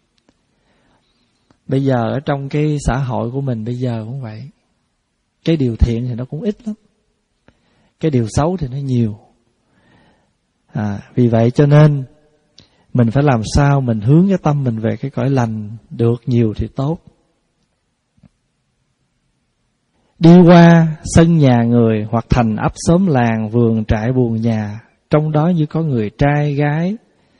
Bây giờ ở trong cái xã hội của mình bây giờ cũng vậy. Cái điều thiện thì nó cũng ít lắm, cái điều xấu thì nó nhiều. À, vì vậy cho nên mình phải làm sao mình hướng cái tâm mình về cái cõi lành, được nhiều thì tốt. Đi qua sân nhà người hoặc thành ấp xóm làng, vườn trại buồng nhà, trong đó như có người trai gái.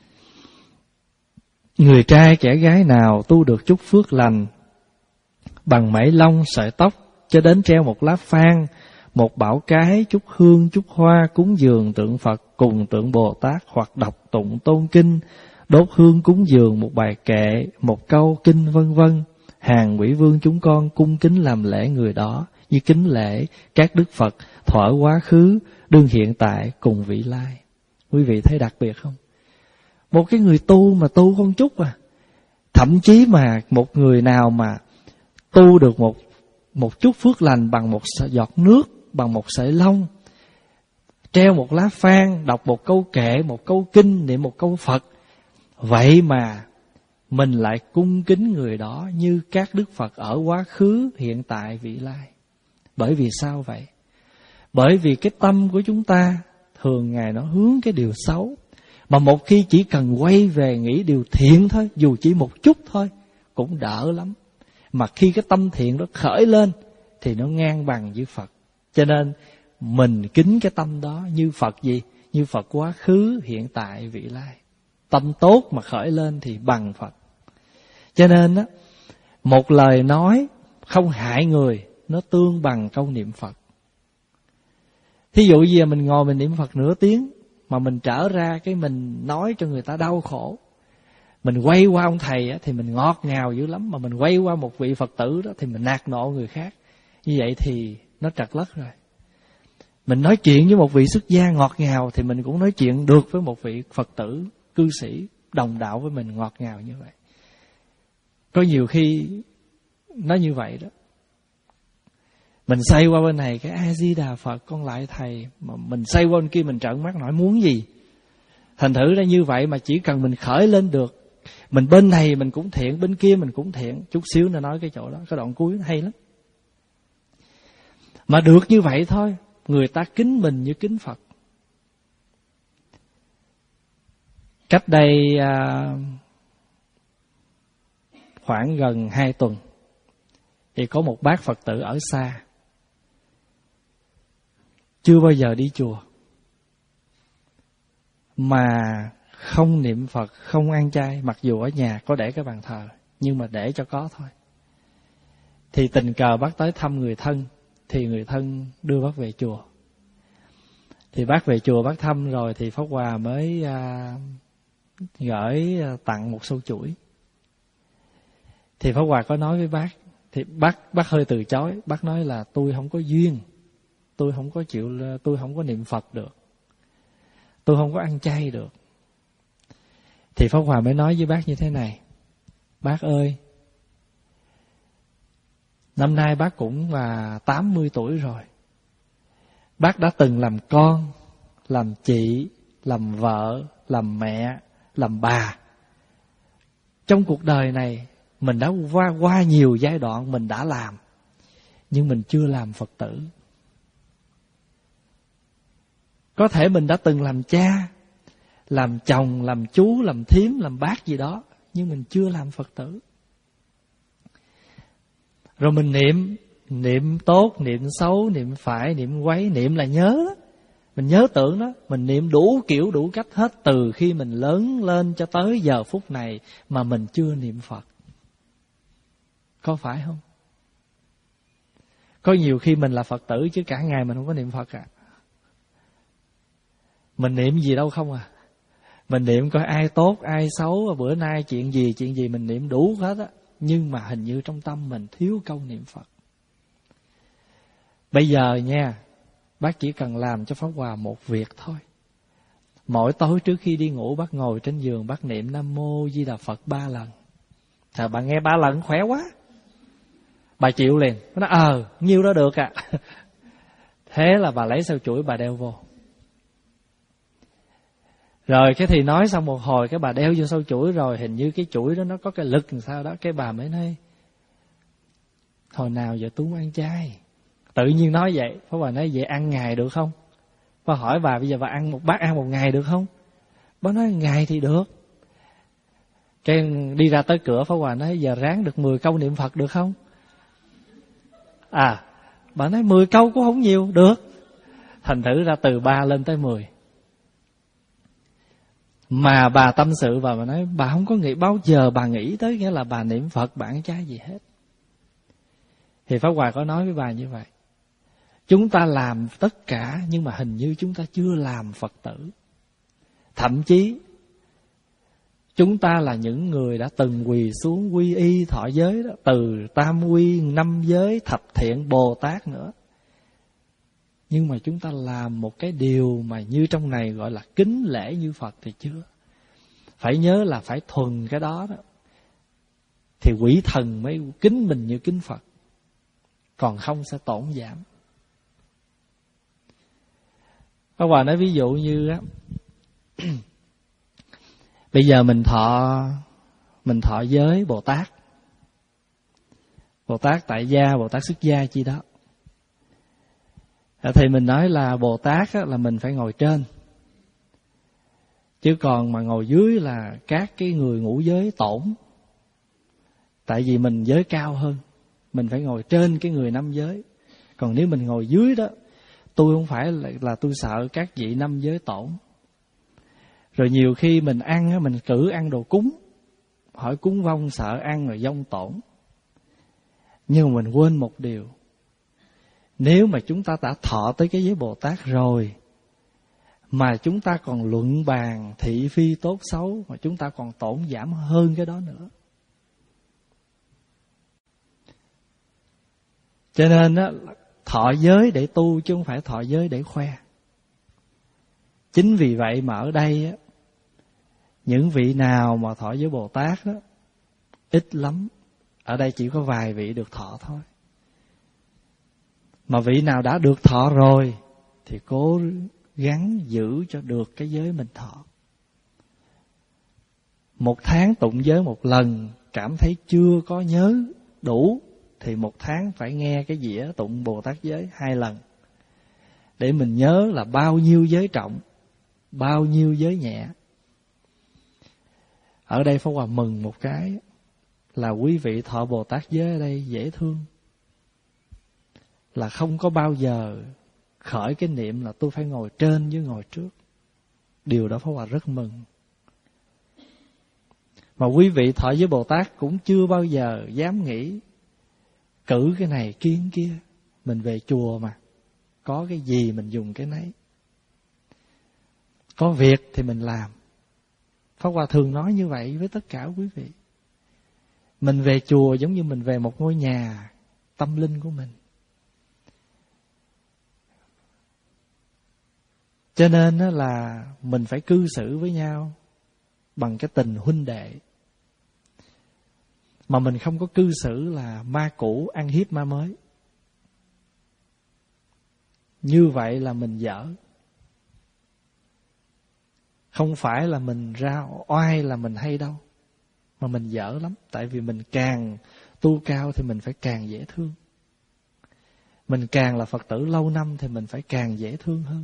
Người trai kẻ gái nào tu được chút phước lành, bằng mảy lông sợi tóc, cho đến treo một lá phan, một bảo cái, chút hương chút hoa, cúng dường tượng Phật cùng tượng Bồ Tát, hoặc đọc tụng tôn kinh, đốt hương cúng dường một bài kệ, một câu kinh vân vân. Hàng quỷ vương chúng con cung kính làm lễ người đó, như kính lễ các đức Phật thuở quá khứ, đương hiện tại cùng vị lai. Quý vị thấy đặc biệt không? Một cái người tu mà tu không chút à. Thậm chí mà một người nào mà tu được một một chút phước lành bằng một giọt nước, bằng một sợi lông, treo một lá phan, đọc một câu kệ, một câu kinh, niệm một câu Phật, vậy mà mình lại cung kính người đó như các đức Phật ở quá khứ, hiện tại, vị lai. Bởi vì sao vậy? Bởi vì cái tâm của chúng ta thường ngày nó hướng cái điều xấu, mà một khi chỉ cần quay về nghĩ điều thiện thôi, dù chỉ một chút thôi, cũng đỡ lắm. Mà khi cái tâm thiện đó khởi lên thì nó ngang bằng với Phật. Cho nên mình kính cái tâm đó như Phật gì? Như Phật quá khứ, hiện tại, vị lai. Tâm tốt mà khởi lên thì bằng Phật. Cho nên á, một lời nói không hại người, nó tương bằng câu niệm Phật. Thí dụ như mình ngồi mình niệm Phật nửa tiếng, mà mình trở ra cái mình nói cho người ta đau khổ, mình quay qua ông thầy á, thì mình ngọt ngào dữ lắm, mà mình quay qua một vị Phật tử đó thì mình nạt nộ người khác. Như vậy thì nó trật lất rồi. Mình nói chuyện với một vị xuất gia ngọt ngào thì mình cũng nói chuyện được với một vị Phật tử cư sĩ đồng đạo với mình ngọt ngào như vậy. Có nhiều khi nó như vậy đó. Mình xoay qua bên này cái A-di-đà Phật, con lại thầy, mà mình xoay qua bên kia mình trợn mắt nói muốn gì. Thành thử ra như vậy mà chỉ cần mình khởi lên được, mình bên này mình cũng thiện, bên kia mình cũng thiện. Chút xíu nữa nói cái chỗ đó, cái đoạn cuối nó hay lắm. Mà được như vậy thôi, người ta kính mình như kính Phật. Cách đây à, khoảng gần hai tuần thì có một bác Phật tử ở xa, chưa bao giờ đi chùa, mà không niệm Phật, không ăn chay, mặc dù ở nhà có để cái bàn thờ, nhưng mà để cho có thôi. Thì tình cờ bác tới thăm người thân, thì người thân đưa bác về chùa. Thì bác về chùa bác thăm rồi thì Pháp Hòa mới à, gửi à, tặng một xô chuỗi. Thì Pháp Hòa có nói với bác, thì bác bác hơi từ chối, bác nói là tôi không có duyên, tôi không có chịu, tôi không có niệm Phật được, tôi không có ăn chay được. Thì Pháp Hòa mới nói với bác như thế này: bác ơi, năm nay bác cũng là tám mươi tuổi rồi. Bác đã từng làm con, làm chị, làm vợ, làm mẹ, làm bà. Trong cuộc đời này mình đã qua qua nhiều giai đoạn mình đã làm, nhưng mình chưa làm Phật tử. Có thể mình đã từng làm cha, làm chồng, làm chú, làm thím, làm bác gì đó, nhưng mình chưa làm Phật tử. Rồi mình niệm, niệm tốt, niệm xấu, niệm phải, niệm quấy, niệm là nhớ, Mình nhớ tưởng đó, mình niệm đủ kiểu đủ cách hết từ khi mình lớn lên cho tới giờ phút này mà mình chưa niệm Phật. Có phải không? Có nhiều khi mình là Phật tử chứ cả ngày mình không có niệm Phật à. Mình niệm gì đâu không à. Mình niệm coi ai tốt, ai xấu, bữa nay chuyện gì, chuyện gì mình niệm đủ hết á. Nhưng mà hình như trong tâm mình thiếu câu niệm Phật. Bây giờ nha, bác chỉ cần làm cho Pháp Hòa một việc thôi. Mỗi tối trước khi đi ngủ bác ngồi trên giường, bác niệm Nam Mô Di Đà Phật ba lần. Trời, bà nghe ba lần khỏe quá. Bà chịu liền. Bà nói ờ, nhiêu đó được à. Thế là bà lấy sâu chuỗi bà đeo vô. Rồi cái thì nói xong một hồi, cái bà đeo vô sâu chuỗi rồi, hình như cái chuỗi đó nó có cái lực làm sao đó. Cái bà mới nói, hồi nào giờ tôi ăn chay. Tự nhiên nói vậy. Pháp Hòa nói vậy ăn ngày được không? Bà hỏi bà bây giờ bà ăn một bát ăn một ngày được không? Bà nói ngày thì được. Cái đi ra tới cửa Pháp Hòa nói giờ ráng được mười câu niệm Phật được không? À, bà nói mười câu cũng không nhiều, được. Thành thử ra từ ba lên tới mười. Mà bà tâm sự và bà nói bà không có nghĩ bao giờ bà nghĩ tới nghĩa là bà niệm Phật bà ăn chay gì hết. Thì Pháp Hòa có nói với bà như vậy. Chúng ta làm tất cả nhưng mà hình như chúng ta chưa làm Phật tử. Thậm chí chúng ta là những người đã từng quỳ xuống quy y thọ giới đó, từ tam quy, năm giới, thập thiện, Bồ Tát nữa. Nhưng mà chúng ta làm một cái điều mà như trong này gọi là kính lễ như Phật thì chưa. Phải nhớ là phải thuần cái đó đó. Thì quỷ thần mới kính mình như kính Phật. Còn không sẽ tổn giảm. Pháp Hòa nói ví dụ như á, bây giờ mình thọ mình thọ giới Bồ Tát. Bồ Tát tại gia, Bồ Tát xuất gia chi đó. Thì mình nói là Bồ Tát á, là mình phải ngồi trên. Chứ còn mà ngồi dưới là các cái người ngũ giới tổn. Tại vì mình giới cao hơn, mình phải ngồi trên cái người năm giới. Còn nếu mình ngồi dưới đó, tôi không phải là, là tôi sợ các vị năm giới tổn. Rồi nhiều khi mình ăn, mình cử ăn đồ cúng. Hỏi cúng vong sợ ăn rồi vong tổn. Nhưng mà mình quên một điều. Nếu mà chúng ta đã thọ tới cái giới Bồ Tát rồi, mà chúng ta còn luận bàn thị phi tốt xấu, mà chúng ta còn tổn giảm hơn cái đó nữa. Cho nên á, thọ giới để tu chứ không phải thọ giới để khoe. Chính vì vậy mà ở đây á, những vị nào mà thọ giới Bồ Tát đó, ít lắm. Ở đây chỉ có vài vị được thọ thôi. Mà vị nào đã được thọ rồi thì cố gắng giữ cho được cái giới mình thọ. Một tháng tụng giới một lần, cảm thấy chưa có nhớ đủ, thì một tháng phải nghe cái dĩa tụng Bồ Tát giới hai lần. Để mình nhớ là bao nhiêu giới trọng, bao nhiêu giới nhẹ. Ở đây Pháp Hòa mừng một cái là quý vị thọ Bồ Tát giới ở đây dễ thương. Là không có bao giờ khởi cái niệm là tôi phải ngồi trên với ngồi trước. Điều đó Pháp Hòa rất mừng. Mà quý vị thọ với Bồ Tát cũng chưa bao giờ dám nghĩ cử cái này kiến kia. Mình về chùa mà, có cái gì mình dùng cái nấy. Có việc thì mình làm. Pháp Hòa thường nói như vậy với tất cả quý vị. Mình về chùa giống như mình về một ngôi nhà tâm linh của mình. Cho nên là mình phải cư xử với nhau bằng cái tình huynh đệ. Mà mình không có cư xử là ma cũ ăn hiếp ma mới. Như vậy là mình dở. Không phải là mình ra oai là mình hay đâu, mà mình dở lắm. Tại vì mình càng tu cao thì mình phải càng dễ thương. Mình càng là Phật tử lâu năm thì mình phải càng dễ thương hơn.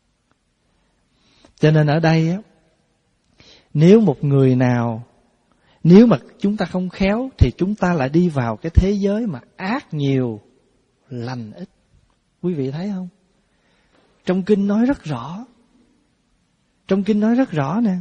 Cho nên ở đây á, nếu một người nào, nếu mà chúng ta không khéo thì chúng ta lại đi vào cái thế giới mà ác nhiều, lành ít. Quý vị thấy không? Trong kinh nói rất rõ. Trong kinh nói rất rõ nè.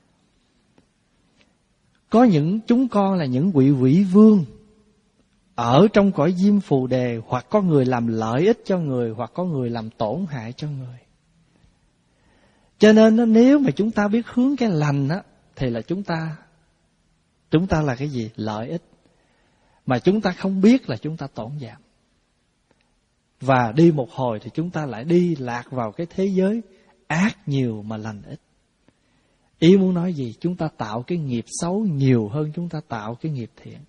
Có những chúng con là những vị quỷ vương ở trong cõi diêm phù đề, hoặc có người làm lợi ích cho người, hoặc có người làm tổn hại cho người. Cho nên nếu mà chúng ta biết hướng cái lành á, thì là chúng ta Chúng ta là cái gì? Lợi ích. Mà chúng ta không biết là chúng ta tổn giảm. Và đi một hồi thì chúng ta lại đi lạc vào cái thế giới ác nhiều mà lành ít. Ý muốn nói gì? Chúng ta tạo cái nghiệp xấu nhiều hơn chúng ta tạo cái nghiệp thiện.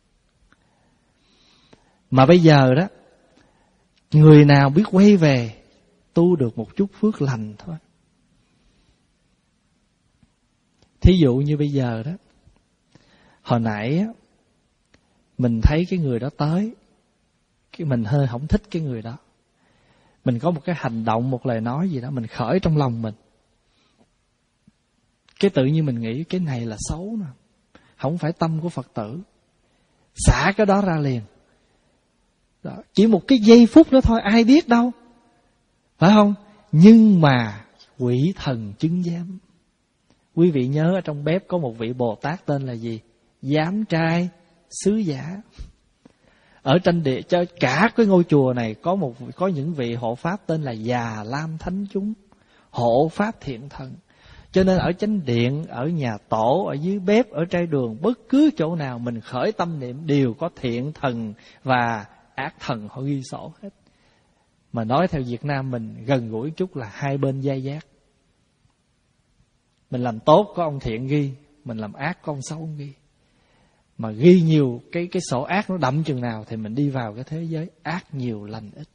Mà bây giờ đó, người nào biết quay về tu được một chút phước lành thôi. Thí dụ như bây giờ đó, hồi nãy á, mình thấy cái người đó tới, cái mình hơi không thích cái người đó. Mình có một cái hành động, một lời nói gì đó, mình khởi trong lòng mình. Cái tự nhiên mình nghĩ cái này là xấu nè, không phải tâm của Phật tử. Xả cái đó ra liền. Đó, chỉ một cái giây phút đó thôi, ai biết đâu, phải không? Nhưng mà quỷ thần chứng giám. Quý vị nhớ ở trong bếp có một vị Bồ Tát tên là gì? Giám trai sứ giả. Ở trên địa cho cả cái ngôi chùa này có một có những vị hộ pháp tên là Già Lam Thánh Chúng, hộ pháp thiện thần. Cho nên ở chánh điện, ở nhà tổ, ở dưới bếp, ở trai đường, bất cứ chỗ nào mình khởi tâm niệm đều có thiện thần và ác thần họ ghi sổ hết. Mà nói theo Việt Nam mình gần gũi chút là hai bên dai dát. Mình làm tốt có ông thiện ghi, mình làm ác có ông xấu ghi. Mà ghi nhiều cái cái sổ ác nó đậm chừng nào thì mình đi vào cái thế giới ác nhiều lành ít.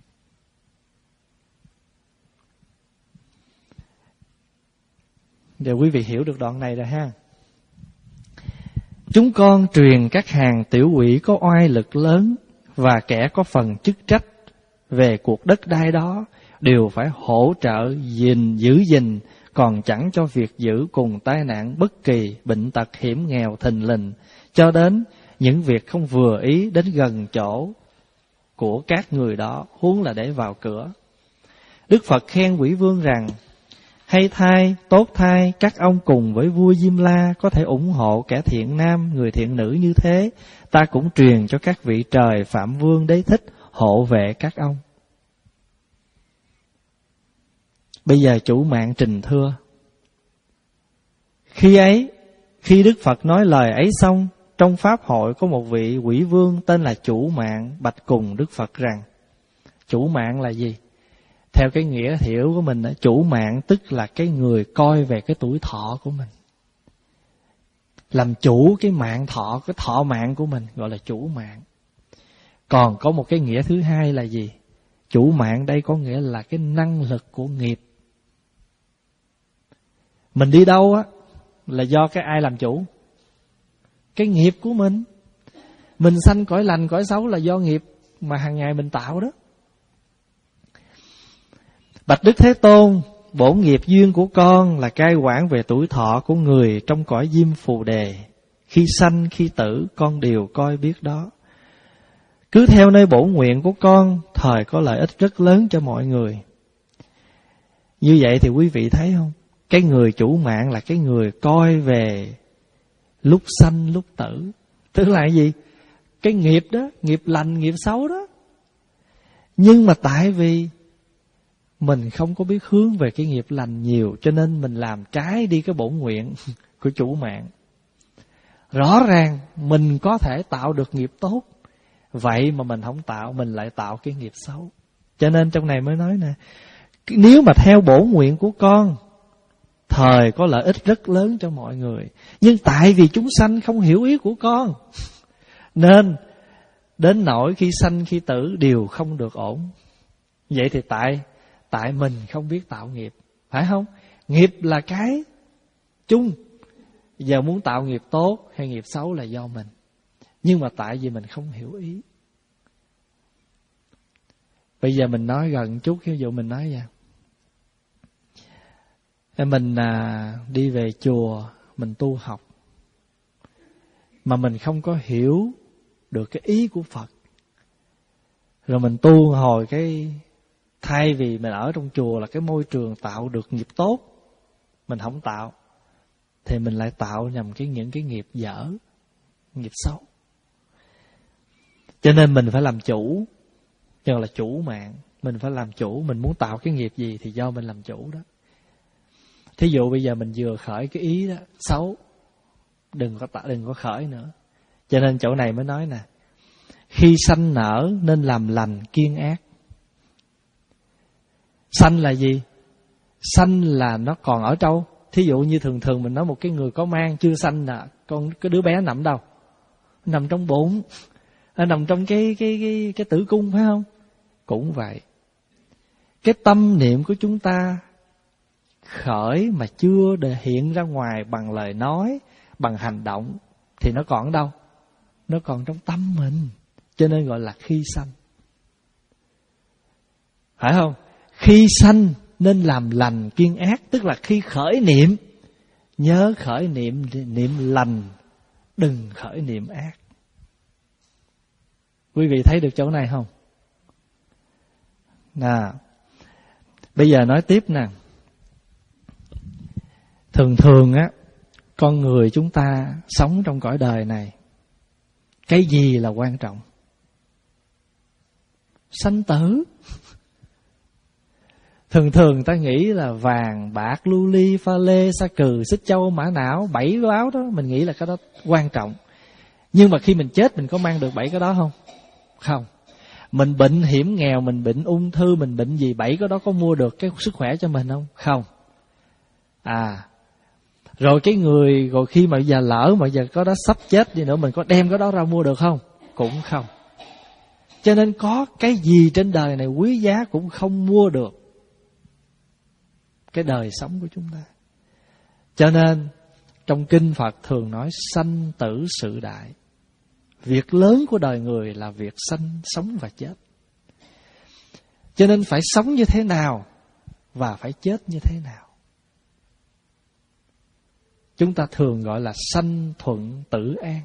Giờ quý vị hiểu được đoạn này rồi ha. Chúng con truyền các hàng tiểu quỷ có oai lực lớn và kẻ có phần chức trách về cuộc đất đai đó đều phải hỗ trợ gìn giữ gìn, còn chẳng cho việc giữ cùng tai nạn bất kỳ, bệnh tật hiểm nghèo thình lình, cho đến những việc không vừa ý đến gần chỗ của các người đó, huống là để vào cửa. Đức Phật khen quỷ vương rằng: hay thay, tốt thay, các ông cùng với vua Diêm La có thể ủng hộ kẻ thiện nam, người thiện nữ như thế. Ta cũng truyền cho các vị trời Phạm Vương Đế Thích hộ vệ các ông. Bây giờ chủ mạng trình thưa. Khi ấy, khi Đức Phật nói lời ấy xong, trong pháp hội có một vị quỷ vương tên là Chủ Mạng bạch cùng Đức Phật rằng: Chủ mạng là gì? Theo cái nghĩa hiểu của mình, chủ mạng tức là cái người coi về cái tuổi thọ của mình, làm chủ cái mạng thọ, cái thọ mạng của mình, gọi là chủ mạng. Còn có một cái nghĩa thứ hai là gì? Chủ mạng đây có nghĩa là cái năng lực của nghiệp. Mình đi đâu á là do cái ai làm chủ? Cái nghiệp của mình. Mình sanh cõi lành cõi xấu là do nghiệp mà hàng ngày mình tạo đó. Bạch Đức Thế Tôn, bổn nghiệp duyên của con là cai quản về tuổi thọ của người trong cõi diêm phù đề. Khi sanh khi tử con đều coi biết đó. Cứ theo nơi bổn nguyện của con, thời có lợi ích rất lớn cho mọi người. Như vậy thì quý vị thấy không? Cái người chủ mạng là cái người coi về lúc sanh lúc tử. Tức là cái gì? Cái nghiệp đó, nghiệp lành, nghiệp xấu đó. Nhưng mà tại vì mình không có biết hướng về cái nghiệp lành nhiều, cho nên mình làm trái đi cái bổn nguyện của chủ mạng. Rõ ràng mình có thể tạo được nghiệp tốt, vậy mà mình không tạo, mình lại tạo cái nghiệp xấu. Cho nên trong này mới nói nè, nếu mà theo bổn nguyện của con, thời có lợi ích rất lớn cho mọi người. Nhưng tại vì chúng sanh không hiểu ý của con, nên đến nỗi khi sanh khi tử đều không được ổn. Vậy thì tại Tại mình không biết tạo nghiệp, phải không? Nghiệp là cái chung. Giờ muốn tạo nghiệp tốt hay nghiệp xấu là do mình. Nhưng mà tại vì mình không hiểu ý. Bây giờ mình nói gần chút, ví dụ mình nói vậy. Mình à, đi về chùa, mình tu học, mà mình không có hiểu được cái ý của Phật. Rồi mình tu hồi cái Thay vì mình ở trong chùa là cái môi trường tạo được nghiệp tốt, mình không tạo, thì mình lại tạo nhằm cái những cái nghiệp dở, nghiệp xấu. Cho nên mình phải làm chủ, cho là chủ mạng. Mình phải làm chủ, mình muốn tạo cái nghiệp gì thì do mình làm chủ đó. Thí dụ bây giờ mình vừa khởi cái ý đó xấu, đừng có tạo, đừng có khởi nữa. Cho nên chỗ này mới nói nè, khi sanh nở nên làm lành kiêng ác. Sanh là gì? Sanh là nó còn ở đâu? Thí dụ như thường thường mình nói một cái người có mang chưa sanh nè, con cái đứa bé nằm đâu? Nằm trong bụng, nằm trong cái cái cái cái tử cung, phải không? Cũng vậy. Cái tâm niệm của chúng ta khởi mà chưa để hiện ra ngoài bằng lời nói, bằng hành động, thì nó còn ở đâu? Nó còn trong tâm mình. Cho nên gọi là khi sanh. Phải không? Khi sanh nên làm lành kiêng ác. Tức là khi khởi niệm, nhớ khởi niệm niệm lành, đừng khởi niệm ác. Quý vị thấy được chỗ này không? Nào, bây giờ nói tiếp nè. Thường thường á, con người chúng ta sống trong cõi đời này, cái gì là quan trọng? Sanh tử. Thường thường ta nghĩ là vàng, bạc, lưu ly, pha lê, sa cừ, xích châu, mã não, bảy báo đó, mình nghĩ là cái đó quan trọng. Nhưng mà khi mình chết mình có mang được bảy cái đó không? Không. Mình bệnh hiểm nghèo, mình bệnh ung thư, mình bệnh gì, bảy cái đó có mua được cái sức khỏe cho mình không? Không. À, rồi cái người, rồi khi mà giờ lỡ mà giờ có đó sắp chết đi nữa, mình có đem cái đó ra mua được không? Cũng không. Cho nên có cái gì trên đời này quý giá cũng không mua được cái đời sống của chúng ta. Cho nên trong kinh Phật thường nói sanh tử sự đại. Việc lớn của đời người là việc sanh, sống và chết. Cho nên phải sống như thế nào và phải chết như thế nào. Chúng ta thường gọi là sanh thuận tử an.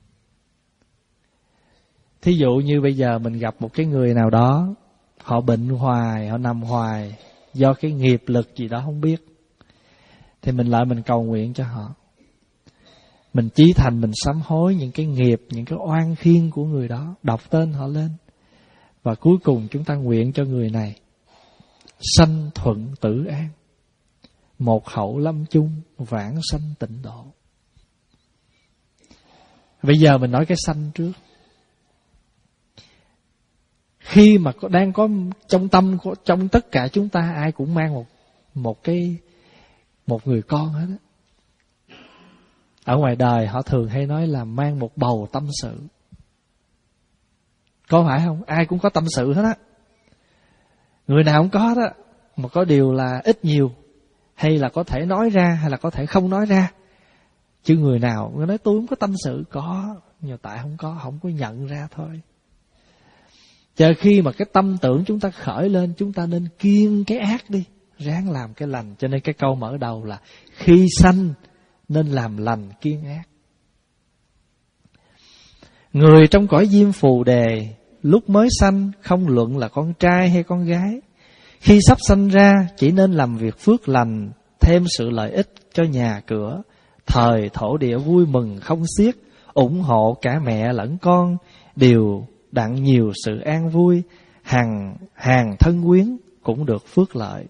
Thí dụ như bây giờ mình gặp một cái người nào đó, họ bệnh hoài, họ nằm hoài, do cái nghiệp lực gì đó không biết, thì mình lại mình cầu nguyện cho họ. Mình chí thành mình sám hối những cái nghiệp, những cái oan khiên của người đó, đọc tên họ lên. Và cuối cùng chúng ta nguyện cho người này sanh thuận tử an, một hậu lâm chung, vãng sanh tịnh độ. Bây giờ mình nói cái sanh trước. Khi mà có, đang có trong tâm, trong tất cả chúng ta ai cũng mang một một cái một người con hết á. Ở ngoài đời họ thường hay nói là mang một bầu tâm sự. Có phải không? Ai cũng có tâm sự hết á. Người nào cũng có đó. Mà có điều là ít nhiều, hay là có thể nói ra, hay là có thể không nói ra. Chứ người nào người nói tôi không có tâm sự, có, nhưng tại không có, không có nhận ra thôi. Chờ khi mà cái tâm tưởng chúng ta khởi lên, chúng ta nên kiêng cái ác đi, ráng làm cái lành. Cho nên cái câu mở đầu là khi sanh nên làm lành kiêng ác. Người trong cõi diêm phù đề, lúc mới sanh không luận là con trai hay con gái, khi sắp sanh ra chỉ nên làm việc phước lành, thêm sự lợi ích cho nhà cửa, thời thổ địa vui mừng không xiết, ủng hộ cả mẹ lẫn con, đều đặng nhiều sự an vui, hàng hàng thân quyến cũng được phước lợi.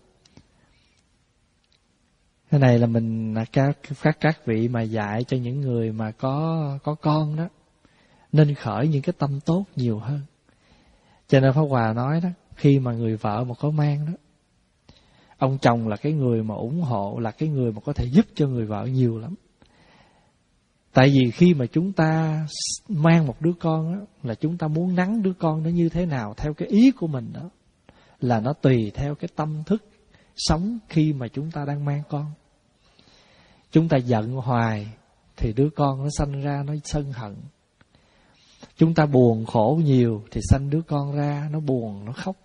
Cái này là mình các các các vị mà dạy cho những người mà có có con đó, nên khởi những cái tâm tốt nhiều hơn. Cho nên Pháp Hòa nói đó, khi mà người vợ mà có mang đó, ông chồng là cái người mà ủng hộ, là cái người mà có thể giúp cho người vợ nhiều lắm. Tại vì khi mà chúng ta mang một đứa con đó, là chúng ta muốn nắng đứa con nó như thế nào theo cái ý của mình đó, là nó tùy theo cái tâm thức sống khi mà chúng ta đang mang con. Chúng ta giận hoài thì đứa con nó sanh ra nó sân hận. Chúng ta buồn khổ nhiều thì sanh đứa con ra nó buồn, nó khóc.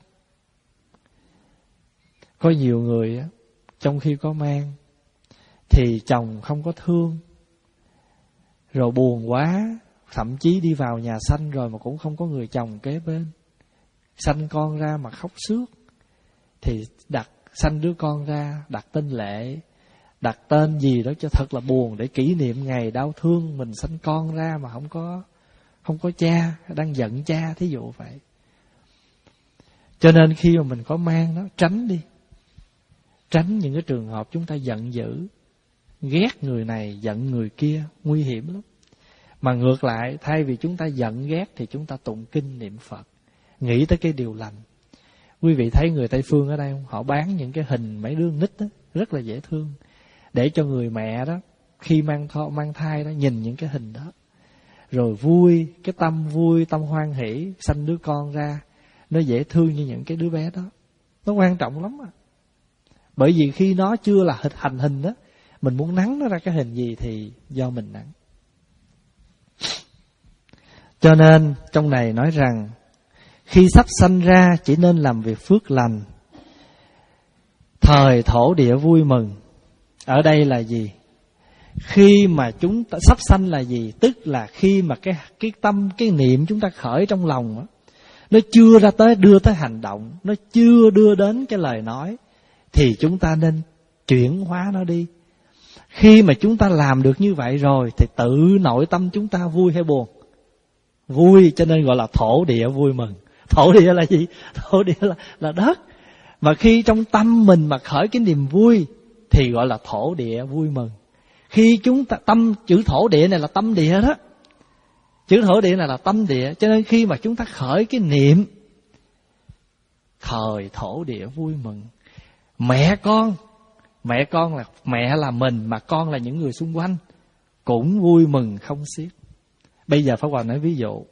Có nhiều người á, trong khi có mang thì chồng không có thương, rồi buồn quá, thậm chí đi vào nhà sanh rồi mà cũng không có người chồng kế bên, sanh con ra mà khóc sướt. thì đặt sanh đứa con ra, đặt tên Lệ, đặt tên gì đó cho thật là buồn, để kỷ niệm ngày đau thương mình sanh con ra mà không có không có cha, đang giận cha, thí dụ vậy. Cho nên khi mà mình có mang nó, tránh đi. Tránh những cái trường hợp chúng ta giận dữ, ghét người này, giận người kia, nguy hiểm lắm. Mà ngược lại, thay vì chúng ta giận ghét thì chúng ta tụng kinh niệm Phật, nghĩ tới cái điều lành. Quý vị thấy người Tây Phương ở đây không? Họ bán những cái hình mấy đứa nít đó, rất là dễ thương, để cho người mẹ đó khi mang thai, mang thai đó nhìn những cái hình đó, rồi vui, cái tâm vui, tâm hoan hỷ, sanh đứa con ra, nó dễ thương như những cái đứa bé đó. Nó quan trọng lắm à. Bởi vì khi nó chưa là hình thành hình đó, mình muốn nắng nó ra cái hình gì thì do mình nắng. Cho nên trong này nói rằng khi sắp sanh ra chỉ nên làm việc phước lành, thời thổ địa vui mừng. Ở đây là gì? Khi mà chúng ta sắp sanh là gì? Tức là khi mà cái cái tâm, cái niệm chúng ta khởi trong lòng đó, nó chưa ra tới đưa tới hành động, nó chưa đưa đến cái lời nói, thì chúng ta nên chuyển hóa nó đi. Khi mà chúng ta làm được như vậy rồi thì tự nội tâm chúng ta vui hay buồn? Vui, cho nên gọi là thổ địa vui mừng. Thổ địa là gì? Thổ địa là, là đất. Mà khi trong tâm mình mà khởi cái niềm vui thì gọi là thổ địa vui mừng. Khi chúng ta, tâm, chữ thổ địa này là tâm địa đó. Chữ thổ địa này là tâm địa. Cho nên khi mà chúng ta khởi cái niệm thời thổ địa vui mừng, mẹ con, mẹ con là mẹ là mình, mà con là những người xung quanh, cũng vui mừng không xiết. Bây giờ Pháp Hòa nói ví dụ.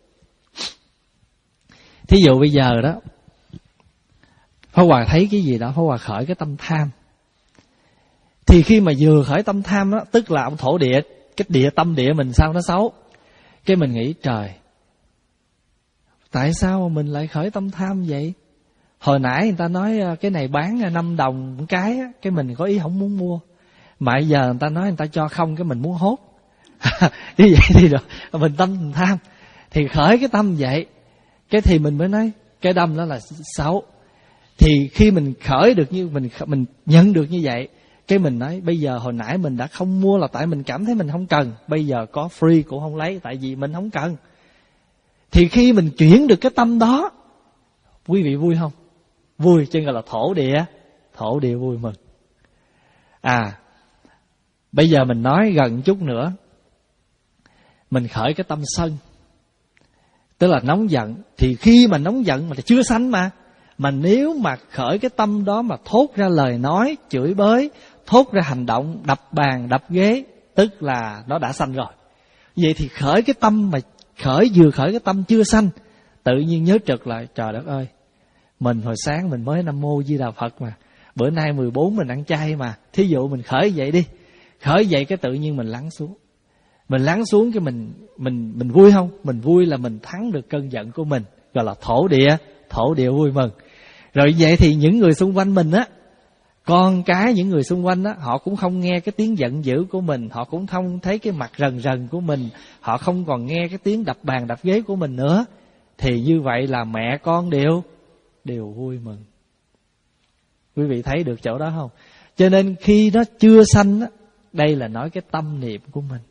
Thí dụ bây giờ đó, Pháp Hòa thấy cái gì đó, Pháp Hòa khởi cái tâm tham. Thì khi mà vừa khởi tâm tham đó, tức là ông thổ địa, cái địa tâm địa mình sao nó xấu. Cái mình nghĩ trời, tại sao mà mình lại khởi tâm tham vậy? Hồi nãy người ta nói cái này bán năm đồng một cái, cái mình có ý không muốn mua. Mà bây giờ người ta nói người ta cho không, cái mình muốn hốt. Như vậy thì được, mình tâm mình tham. Thì khởi cái tâm vậy, cái thì mình mới nói cái đâm đó là xấu. Thì khi mình khởi được như mình mình nhận được như vậy, cái mình nói bây giờ hồi nãy mình đã không mua là tại mình cảm thấy mình không cần, bây giờ có free cũng không lấy tại vì mình không cần. Thì khi mình chuyển được cái tâm đó, quý vị vui không? Vui, cho nên là thổ địa, thổ địa vui mừng. À, bây giờ mình nói gần chút nữa, mình khởi cái tâm sân, tức là nóng giận. Thì khi mà nóng giận mà chưa sanh mà, mà nếu mà khởi cái tâm đó mà thốt ra lời nói, chửi bới, thốt ra hành động, đập bàn, đập ghế, tức là nó đã sanh rồi. Vậy thì khởi cái tâm mà khởi vừa khởi cái tâm chưa sanh, tự nhiên nhớ trực lại, trời đất ơi, mình hồi sáng mình mới Nam Mô Di Đà Phật mà, bữa nay mười bốn mình ăn chay mà. Thí dụ mình khởi vậy đi, khởi vậy cái tự nhiên mình lắng xuống. Mình lắng xuống cái mình mình mình vui không? Mình vui là mình thắng được cơn giận của mình, gọi là thổ địa, thổ địa vui mừng. Rồi vậy thì những người xung quanh mình á, con cái những người xung quanh á, họ cũng không nghe cái tiếng giận dữ của mình, họ cũng không thấy cái mặt rần rần của mình, họ không còn nghe cái tiếng đập bàn đập ghế của mình nữa. Thì như vậy là mẹ con đều đều vui mừng. Quý vị thấy được chỗ đó không? Cho nên khi nó chưa sanh á, đây là nói cái tâm niệm của mình.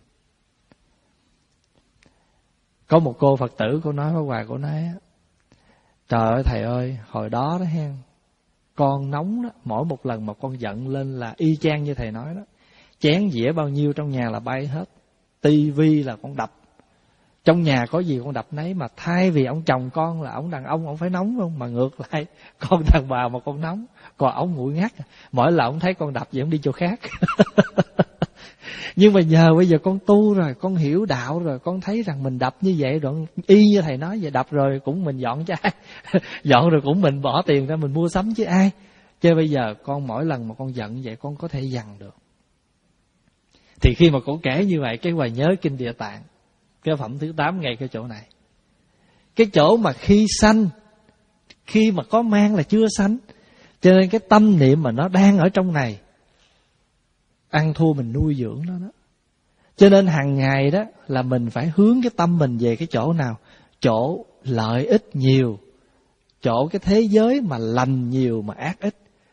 Có một cô Phật tử, cô nói với Hòa, cô nói trời ơi thầy ơi, hồi đó đó hen, con nóng đó, mỗi một lần mà con giận lên là y chang như thầy nói đó, chén dĩa bao nhiêu trong nhà là bay hết, tivi là con đập, trong nhà có gì con đập nấy. Mà thay vì ông chồng con là ông đàn ông, ông phải nóng không, mà ngược lại con đàn bà mà con nóng, còn ông nguội ngắt, mỗi lần ông thấy con đập vậy ông đi chỗ khác. Nhưng mà nhờ bây giờ con tu rồi, con hiểu đạo rồi, con thấy rằng mình đập như vậy rồi, y như thầy nói vậy, đập rồi cũng mình dọn cho ai? Dọn rồi cũng mình bỏ tiền ra mình mua sắm chứ ai. Chứ bây giờ con mỗi lần mà con giận vậy con có thể dằn được. Thì khi mà con kể như vậy, cái Hoài nhớ Kinh Địa Tạng, cái phẩm thứ tám ngay cái chỗ này. Cái chỗ mà khi sanh, khi mà có mang là chưa sanh. Cho nên cái tâm niệm mà nó đang ở trong này, ăn thua mình nuôi dưỡng nó đó. Cho nên hàng ngày đó là mình phải hướng cái tâm mình về cái chỗ nào? Chỗ lợi ích nhiều, chỗ cái thế giới mà lành nhiều mà ác ít.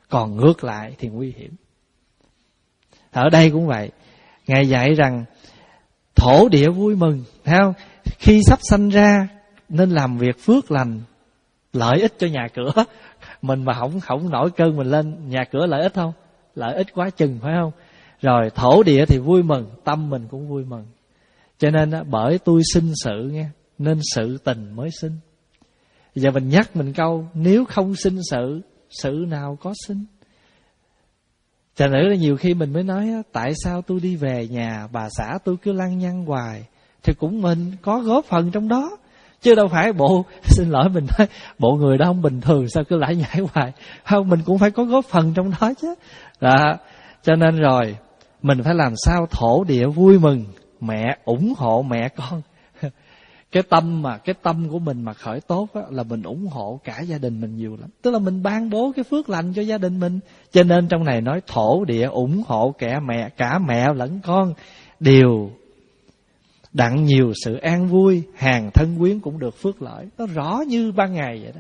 còn ngược lại thì nguy hiểm. Ở đây cũng vậy, Ngài dạy rằng thổ địa vui mừng, thấy không? Khi sắp sanh ra nên làm việc phước lành, lợi ích cho nhà cửa. Mình mà không không nổi cơn mình lên, nhà cửa lợi ích không? Lợi ích quá chừng, phải không? Rồi thổ địa thì vui mừng, tâm mình cũng vui mừng. Cho nên đó, bởi tôi sinh sự nghe, nên sự tình mới sinh. Giờ mình nhắc mình câu, nếu không sinh sự, sự nào có sinh? Cho nên nhiều khi mình mới nói, tại sao tôi đi về nhà bà xã tôi cứ lăng nhăng hoài? Thì cũng mình có góp phần trong đó, chứ đâu phải bộ, xin lỗi mình nói, bộ người đó không bình thường sao cứ lải nhải hoài. Không, mình cũng phải có góp phần trong đó chứ. Đó, cho nên rồi mình phải làm sao thổ địa vui mừng, mẹ ủng hộ mẹ con. Cái tâm mà cái tâm của mình mà khởi tốt á, là mình ủng hộ cả gia đình mình nhiều lắm. Tức là mình ban bố cái phước lành cho gia đình mình. Cho nên trong này nói thổ địa ủng hộ cả mẹ, cả mẹ lẫn con đều đặng nhiều sự an vui, hàng thân quyến cũng được phước lợi. Nó rõ như ban ngày vậy đó.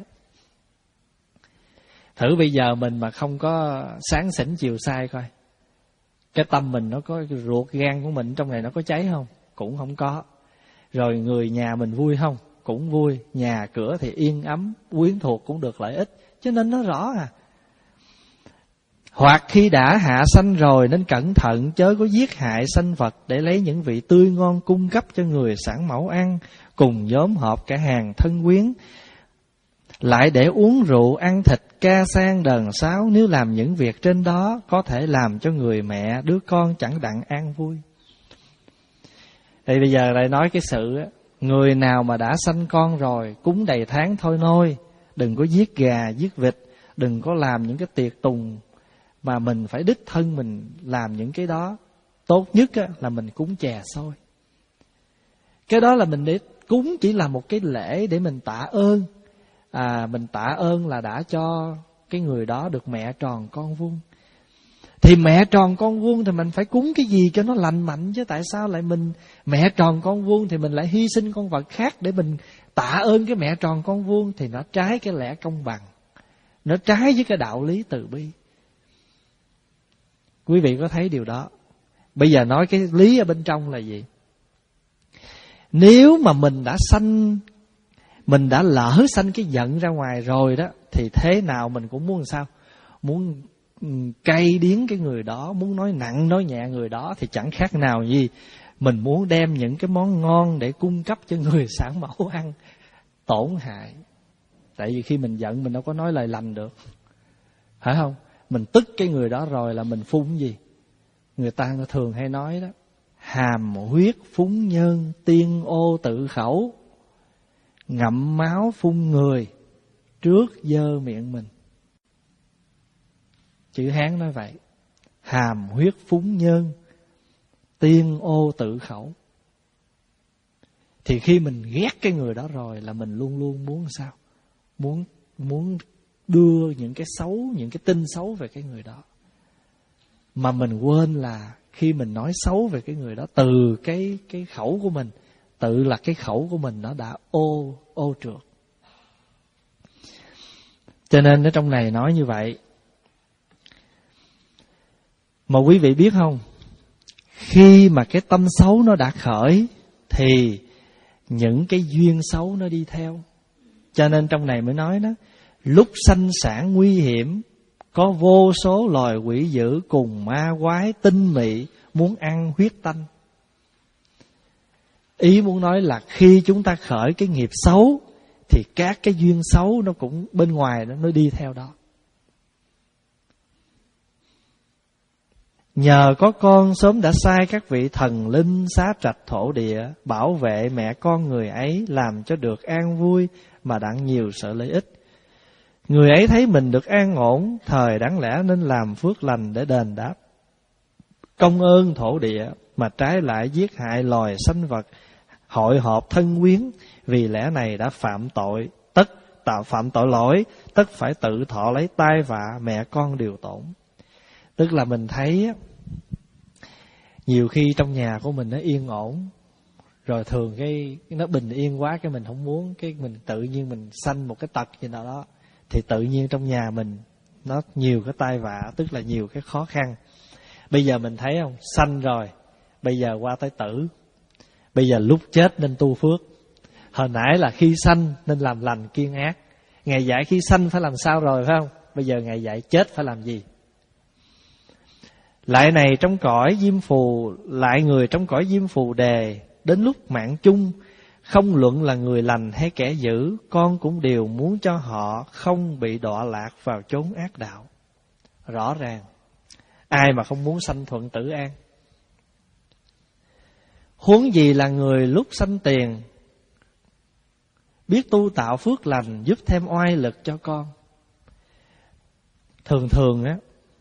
Thử bây giờ mình mà không có sáng xỉn chiều sai coi, cái tâm mình nó có, ruột gan của mình trong này nó có cháy không? Cũng không có. Rồi người nhà mình vui không? Cũng vui. Nhà cửa thì yên ấm, quyến thuộc cũng được lợi ích. Cho nên nó rõ à. Hoặc khi đã hạ sanh rồi nên cẩn thận, chớ có giết hại sanh vật để lấy những vị tươi ngon cung cấp cho người sản mẫu ăn, cùng nhóm họp cả hàng thân quyến. Lại để uống rượu, ăn thịt, ca sang đờn sáo, nếu làm những việc trên đó có thể làm cho người mẹ, đứa con chẳng đặng an vui. Thì bây giờ lại nói cái sự người nào mà đã sanh con rồi, cúng đầy tháng thôi nôi, đừng có giết gà, giết vịt, đừng có làm những cái tiệc tùng mà mình phải đích thân mình làm những cái đó. Tốt nhất là mình cúng chè xôi. Cái đó là mình để cúng chỉ là một cái lễ để mình tạ ơn. À, mình tạ ơn là đã cho cái người đó được mẹ tròn con vuông. Thì mẹ tròn con vuông thì mình phải cúng cái gì cho nó lành mạnh chứ. Tại sao lại mình mẹ tròn con vuông thì mình lại hy sinh con vật khác để mình tạ ơn cái mẹ tròn con vuông? Thì nó trái cái lẽ công bằng, nó trái với cái đạo lý từ bi. Quý vị có thấy điều đó? Bây giờ nói cái lý ở bên trong là gì? Nếu mà mình đã sanh, mình đã lỡ sanh cái giận ra ngoài rồi đó, thì thế nào mình cũng muốn sao? Muốn cay điếng cái người đó, muốn nói nặng nói nhẹ người đó, thì chẳng khác nào gì mình muốn đem những cái món ngon để cung cấp cho người sản mẫu ăn, tổn hại. Tại vì khi mình giận mình đâu có nói lời lành được, phải không? Mình tức cái người đó rồi là mình phun gì? Người ta thường hay nói đó, hàm huyết phúng nhân, tiên ô tự khẩu, ngậm máu phun người, trước dơ miệng mình. Chữ Hán nói vậy. Hàm huyết phúng nhân, tiên ô tự khẩu. Thì khi mình ghét cái người đó rồi là mình luôn luôn muốn sao? Muốn muốn đưa những cái xấu, những cái tin xấu về cái người đó. Mà mình quên là khi mình nói xấu về cái người đó, từ cái cái khẩu của mình, tự là cái khẩu của mình nó đã ô ô trượt. Cho nên ở trong này nói như vậy. Mà quý vị biết không, khi mà cái tâm xấu nó đã khởi thì những cái duyên xấu nó đi theo. Cho nên trong này mới nói đó, lúc sanh sản nguy hiểm, có vô số loài quỷ dữ cùng ma quái tinh mị muốn ăn huyết tanh. Ý muốn nói là khi chúng ta khởi cái nghiệp xấu thì các cái duyên xấu nó cũng bên ngoài đó, nó đi theo đó. Nhờ có con sớm đã sai các vị thần linh xá trạch thổ địa, bảo vệ mẹ con người ấy, làm cho được an vui mà đặng nhiều sợ lợi ích. Người ấy thấy mình được an ổn, thời đáng lẽ nên làm phước lành để đền đáp công ơn thổ địa, mà trái lại giết hại loài sanh vật, hội họp thân quyến. Vì lẽ này đã phạm tội, tất tạo phạm tội lỗi, tất phải tự thọ lấy tai vạ, mẹ con đều tổn. Tức là mình thấy nhiều khi trong nhà của mình nó yên ổn, rồi thường cái nó bình yên quá, cái mình không muốn, cái mình tự nhiên mình sanh một cái tật gì nào đó, thì tự nhiên trong nhà mình nó nhiều cái tai vạ, tức là nhiều cái khó khăn. Bây giờ mình thấy không, sanh rồi, bây giờ qua tới tử. Bây giờ lúc chết nên tu phước. Hồi nãy là khi sanh nên làm lành kiêng ác. Ngài dạy khi sanh phải làm sao rồi phải không? Bây giờ Ngài dạy chết phải làm gì? Lại này trong cõi diêm phù, lại người trong cõi diêm phù đề, đến lúc mạng chung, không luận là người lành hay kẻ dữ, con cũng đều muốn cho họ không bị đọa lạc vào chốn ác đạo. Rõ ràng, ai mà không muốn sanh thuận tử an? Huống gì là người lúc sanh tiền, biết tu tạo phước lành, giúp thêm oai lực cho con. Thường thường á,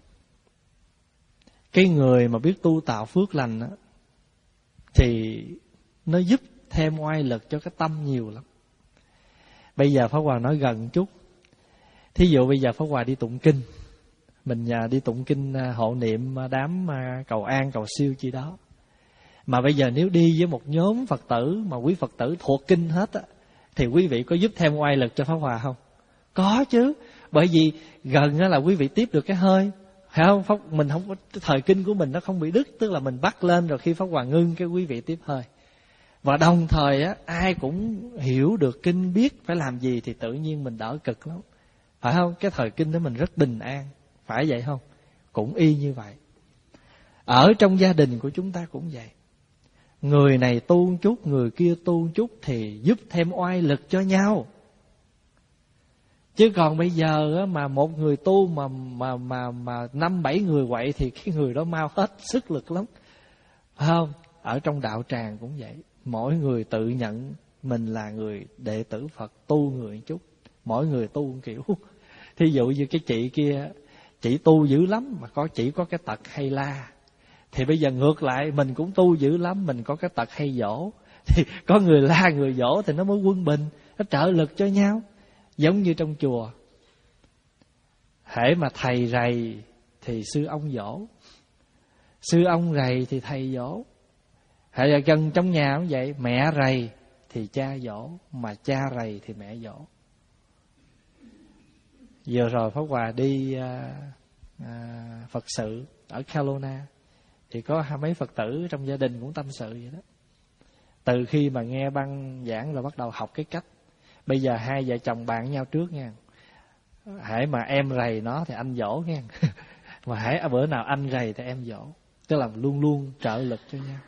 cái người mà biết tu tạo phước lành á, thì nó giúp thêm oai lực cho cái tâm nhiều lắm. Bây giờ Pháp Hòa nói gần chút. Thí dụ bây giờ Pháp Hòa đi tụng kinh, mình nhà đi tụng kinh hộ niệm đám cầu an, cầu siêu chi đó. Mà bây giờ nếu đi với một nhóm Phật tử mà quý Phật tử thuộc kinh hết á, thì quý vị có giúp thêm oai lực cho Pháp Hòa không? Có chứ. Bởi vì gần là quý vị tiếp được cái hơi, phải không? Pháp, mình không có, thời kinh của mình nó không bị đứt, tức là mình bắt lên rồi khi Pháp Hòa ngưng cái quý vị tiếp hơi. Và đồng thời á, ai cũng hiểu được kinh, biết phải làm gì thì tự nhiên mình đỡ cực lắm, phải không? Cái thời kinh đó mình rất bình an, phải vậy không? Cũng y như vậy. Ở trong gia đình của chúng ta cũng vậy. Người này tu một chút, người kia tu một chút thì giúp thêm oai lực cho nhau. Chứ còn bây giờ mà một người tu mà mà mà mà năm bảy người quậy thì cái người đó mau hết sức lực lắm, phải không? Ở trong đạo tràng cũng vậy. Mỗi người tự nhận mình là người đệ tử Phật, tu người một chút. Mỗi người tu một kiểu. Thí dụ như cái chị kia, chị tu dữ lắm mà có chỉ có cái tật hay la. Thì bây giờ ngược lại, mình cũng tu dữ lắm, mình có cái tật hay dỗ. Thì có người la người dỗ thì nó mới quân bình, nó trợ lực cho nhau. Giống như trong chùa, hễ mà thầy rầy thì sư ông dỗ, sư ông rầy thì thầy dỗ. Hễ là gần trong nhà cũng vậy, mẹ rầy thì cha dỗ, mà cha rầy thì mẹ dỗ. Vừa rồi Pháp Hòa đi à, à, Phật sự ở Kelowna, thì có hai mấy Phật tử trong gia đình cũng tâm sự vậy đó. Từ khi mà nghe băng giảng là bắt đầu học cái cách. Bây giờ hai vợ chồng bạn nhau trước nha. Hễ mà em rầy nó thì anh dỗ nha. Mà hễ bữa nào anh rầy thì em dỗ. Tức là luôn luôn trợ lực cho nhau.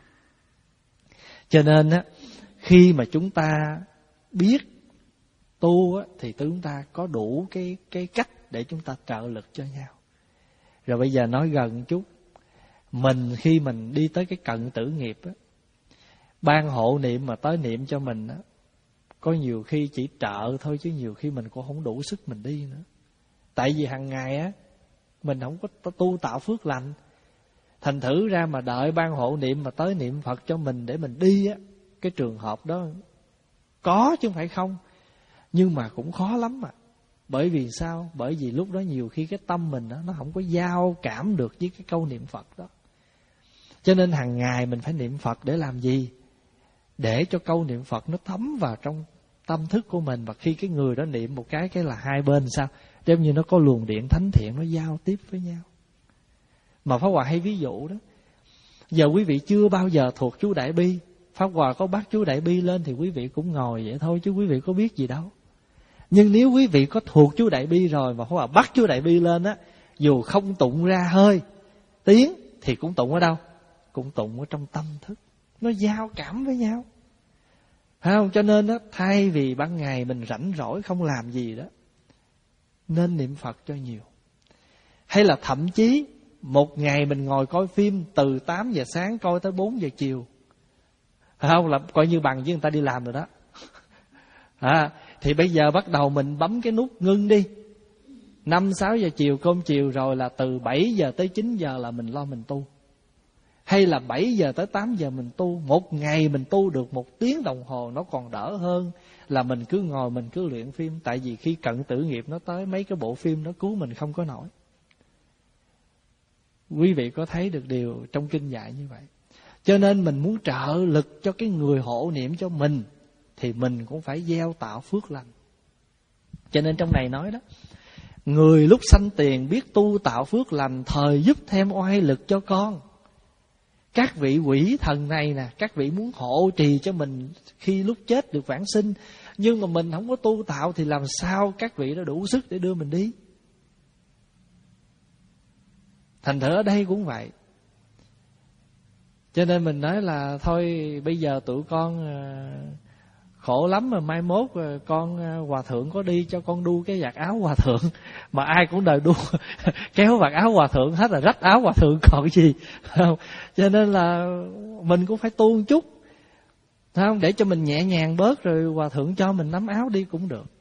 Cho nên á, khi mà chúng ta biết tu á, thì chúng ta có đủ cái, cái cách để chúng ta trợ lực cho nhau. Rồi bây giờ nói gần chút. Mình khi mình đi tới cái cận tử nghiệp á, ban hộ niệm mà tới niệm cho mình á, có nhiều khi chỉ trợ thôi chứ nhiều khi mình cũng không đủ sức mình đi nữa. Tại vì hàng ngày á, mình không có tu tạo phước lành. Thành thử ra mà đợi ban hộ niệm mà tới niệm Phật cho mình để mình đi á, cái trường hợp đó có chứ không phải không. Nhưng mà cũng khó lắm mà. Bởi vì sao? Bởi vì lúc đó nhiều khi cái tâm mình đó, nó không có giao cảm được với cái câu niệm Phật đó. Cho nên hàng ngày mình phải niệm Phật để làm gì? Để cho câu niệm Phật nó thấm vào trong tâm thức của mình. Và khi cái người đó niệm một cái, cái là hai bên sao? Giống như nó có luồng điện thánh thiện, nó giao tiếp với nhau. Mà Pháp Hòa hay ví dụ đó. Giờ quý vị chưa bao giờ thuộc chú Đại Bi. Pháp Hòa có bắt chú Đại Bi lên thì quý vị cũng ngồi vậy thôi, chứ quý vị có biết gì đâu. Nhưng nếu quý vị có thuộc chú Đại Bi rồi mà Pháp Hòa bắt chú Đại Bi lên á, dù không tụng ra hơi tiếng thì cũng tụng ở đâu? Cũng tụng ở trong tâm thức. Nó giao cảm với nhau, phải không? Cho nên đó, thay vì ban ngày mình rảnh rỗi không làm gì đó, nên niệm Phật cho nhiều. Hay là thậm chí một ngày mình ngồi coi phim từ tám giờ sáng coi tới bốn giờ chiều, phải không? Là coi như bằng với người ta đi làm rồi đó. À, thì bây giờ bắt đầu mình bấm cái nút ngưng đi. Năm sáu giờ chiều cơm chiều rồi là từ bảy giờ tới chín giờ là mình lo mình tu. Hay là bảy giờ tới tám giờ mình tu. Một ngày mình tu được một tiếng đồng hồ, nó còn đỡ hơn là mình cứ ngồi mình cứ luyện phim. Tại vì khi cận tử nghiệp nó tới, mấy cái bộ phim nó cứu mình không có nổi. Quý vị có thấy được điều trong kinh dạy như vậy. Cho nên mình muốn trợ lực cho cái người hộ niệm cho mình, thì mình cũng phải gieo tạo phước lành. Cho nên trong này nói đó, Người lúc sanh tiền biết tu tạo phước lành, thời giúp thêm oai lực cho con. Các vị quỷ thần này nè, các vị muốn hộ trì cho mình khi lúc chết được vãng sinh, nhưng mà mình không có tu tạo thì làm sao các vị đó đủ sức để đưa mình đi. Thành thử ở đây cũng vậy. Cho nên mình nói là thôi bây giờ tụi con khổ lắm, mà mai mốt con hòa thượng có đi cho con đu cái vạt áo hòa thượng, mà ai cũng đòi đu kéo vạt áo hòa thượng hết, là rách áo hòa thượng còn gì. Không? Cho nên là mình cũng phải tu một chút, không? Để cho mình nhẹ nhàng bớt, rồi hòa thượng cho mình nắm áo đi cũng được.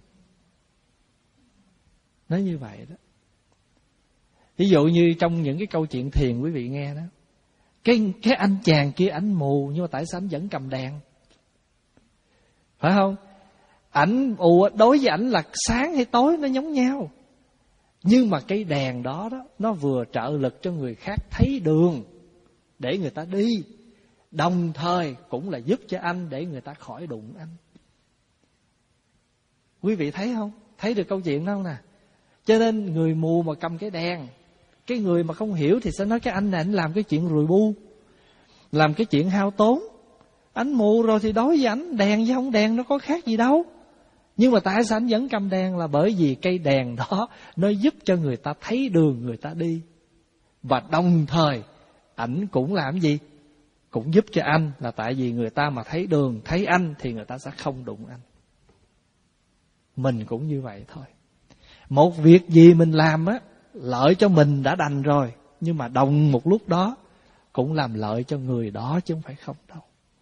Nói như vậy đó. Ví dụ như trong những cái câu chuyện thiền quý vị nghe đó, Cái, cái anh chàng kia ảnh mù, nhưng mà tại sao ảnh vẫn cầm đèn? Phải không? Ảnh mù, đối với ảnh là sáng hay tối nó giống nhau. Nhưng mà cái đèn đó, đó nó vừa trợ lực cho người khác thấy đường để người ta đi, đồng thời cũng là giúp cho anh để người ta khỏi đụng anh. Quý vị thấy không? Thấy được câu chuyện đó không nè? Cho nên người mù mà cầm cái đèn, cái người mà không hiểu thì sẽ nói cái anh này anh làm cái chuyện rùi bu, làm cái chuyện hao tốn. Anh mù rồi thì đối với ảnh đèn với không đèn nó có khác gì đâu. Nhưng mà tại sao anh vẫn cầm đèn? Là bởi vì cây đèn đó nó giúp cho người ta thấy đường người ta đi. Và đồng thời ảnh cũng làm gì? Cũng giúp cho anh, là tại vì người ta mà thấy đường, thấy anh thì người ta sẽ không đụng anh. Mình cũng như vậy thôi. Một việc gì mình làm á, lợi cho mình đã đành rồi, nhưng mà đồng một lúc đó cũng làm lợi cho người đó chứ không phải không đâu.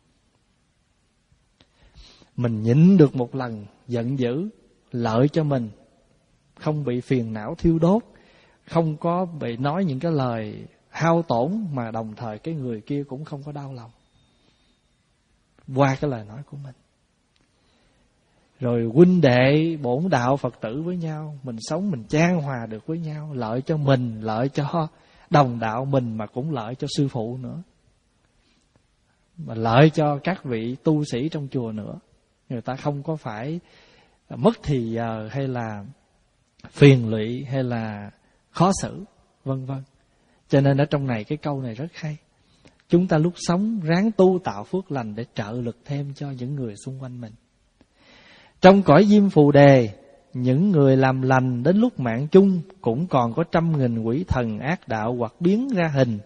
Mình nhịn được một lần giận dữ, lợi cho mình, không bị phiền não thiêu đốt, không có bị nói những cái lời hao tổn, mà đồng thời cái người kia cũng không có đau lòng qua cái lời nói của mình. Rồi huynh đệ bổn đạo Phật tử với nhau, mình sống mình chan hòa được với nhau, lợi cho mình, lợi cho đồng đạo mình, mà cũng lợi cho sư phụ nữa, mà lợi cho các vị tu sĩ trong chùa nữa. Người ta không có phải mất thì giờ, hay là phiền lụy, hay là khó xử, vân vân. Cho nên ở trong này cái câu này rất hay. Chúng ta lúc sống ráng tu tạo phước lành để trợ lực thêm cho những người xung quanh mình. Trong cõi Diêm Phù Đề, những người làm lành đến lúc mạng chung cũng còn có trăm nghìn quỷ thần ác đạo hoặc biến ra hình.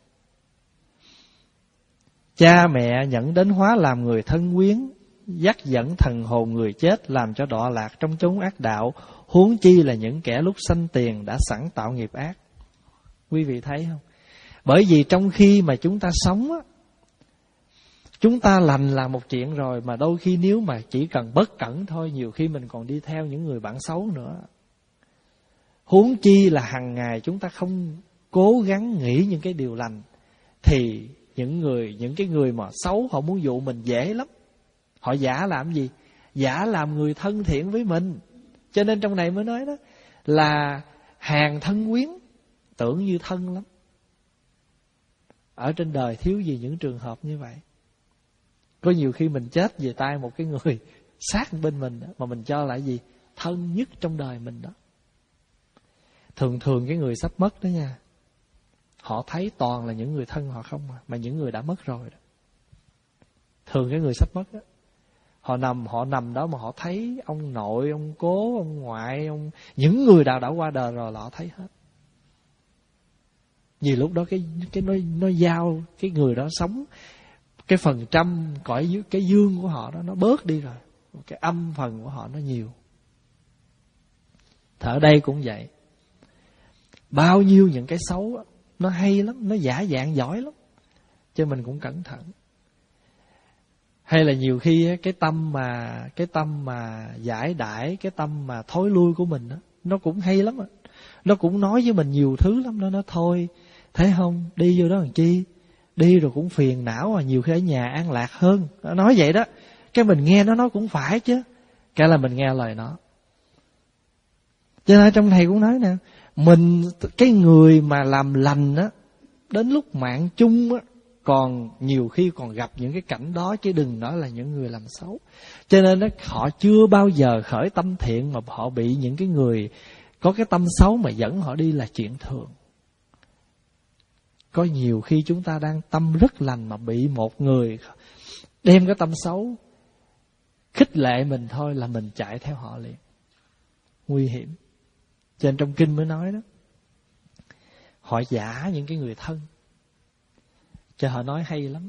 Cha mẹ nhận đến hóa làm người thân quyến, dắt dẫn thần hồn người chết làm cho đọa lạc trong chốn ác đạo, huống chi là những kẻ lúc sanh tiền đã sẵn tạo nghiệp ác. Quý vị thấy không? Bởi vì trong khi mà chúng ta sống á, chúng ta lành là một chuyện rồi, mà đôi khi nếu mà chỉ cần bất cẩn thôi, nhiều khi mình còn đi theo những người bạn xấu nữa. Huống chi là hàng ngày chúng ta không cố gắng nghĩ những cái điều lành, thì những người những cái người mà xấu họ muốn dụ mình dễ lắm. Họ giả làm gì? Giả làm người thân thiện với mình. Cho nên trong này mới nói đó là hàng thân quyến, tưởng như thân lắm. Ở trên đời thiếu gì những trường hợp như vậy. Có nhiều khi mình chết về tay một cái người sát bên mình đó, mà mình cho là gì? Thân nhất trong đời mình đó. Thường thường cái người sắp mất đó nha, họ thấy toàn là những người thân họ không mà, mà những người đã mất rồi đó. Thường cái người sắp mất đó, họ nằm họ nằm đó mà họ thấy ông nội, ông cố, ông ngoại, ông những người nào đã qua đời rồi là họ thấy hết. Vì lúc đó cái cái nó nó giao cái người đó sống, cái phần trăm cõi cái dương của họ đó nó bớt đi rồi, cái âm phần của họ nó nhiều. Ở đây cũng vậy. Bao nhiêu những cái xấu đó, nó hay lắm, nó giả dạng giỏi lắm, cho mình cũng cẩn thận. Hay là nhiều khi cái tâm mà cái tâm mà giải đãi, cái tâm mà thối lui của mình đó, nó cũng hay lắm. Nó cũng nói với mình nhiều thứ lắm. Nó nói thôi, thấy không, đi vô đó làm chi, đi rồi cũng phiền não, mà nhiều khi ở nhà an lạc hơn. Nó nói vậy đó. Cái mình nghe nó nói cũng phải chứ, cái là mình nghe lời nó. Cho nên trong thầy cũng nói nè, mình cái người mà làm lành á, đến lúc mạng chung á, còn nhiều khi còn gặp những cái cảnh đó, chứ đừng nói là những người làm xấu. Cho nên đó, họ chưa bao giờ khởi tâm thiện mà họ bị những cái người Có cái tâm xấu mà dẫn họ đi là chuyện thường. Có nhiều khi chúng ta đang tâm rất lành mà bị một người đem cái tâm xấu khích lệ mình thôi là mình chạy theo họ liền. Nguy hiểm. Cho nên trong kinh mới nói đó, họ giả những cái người thân cho họ nói hay lắm.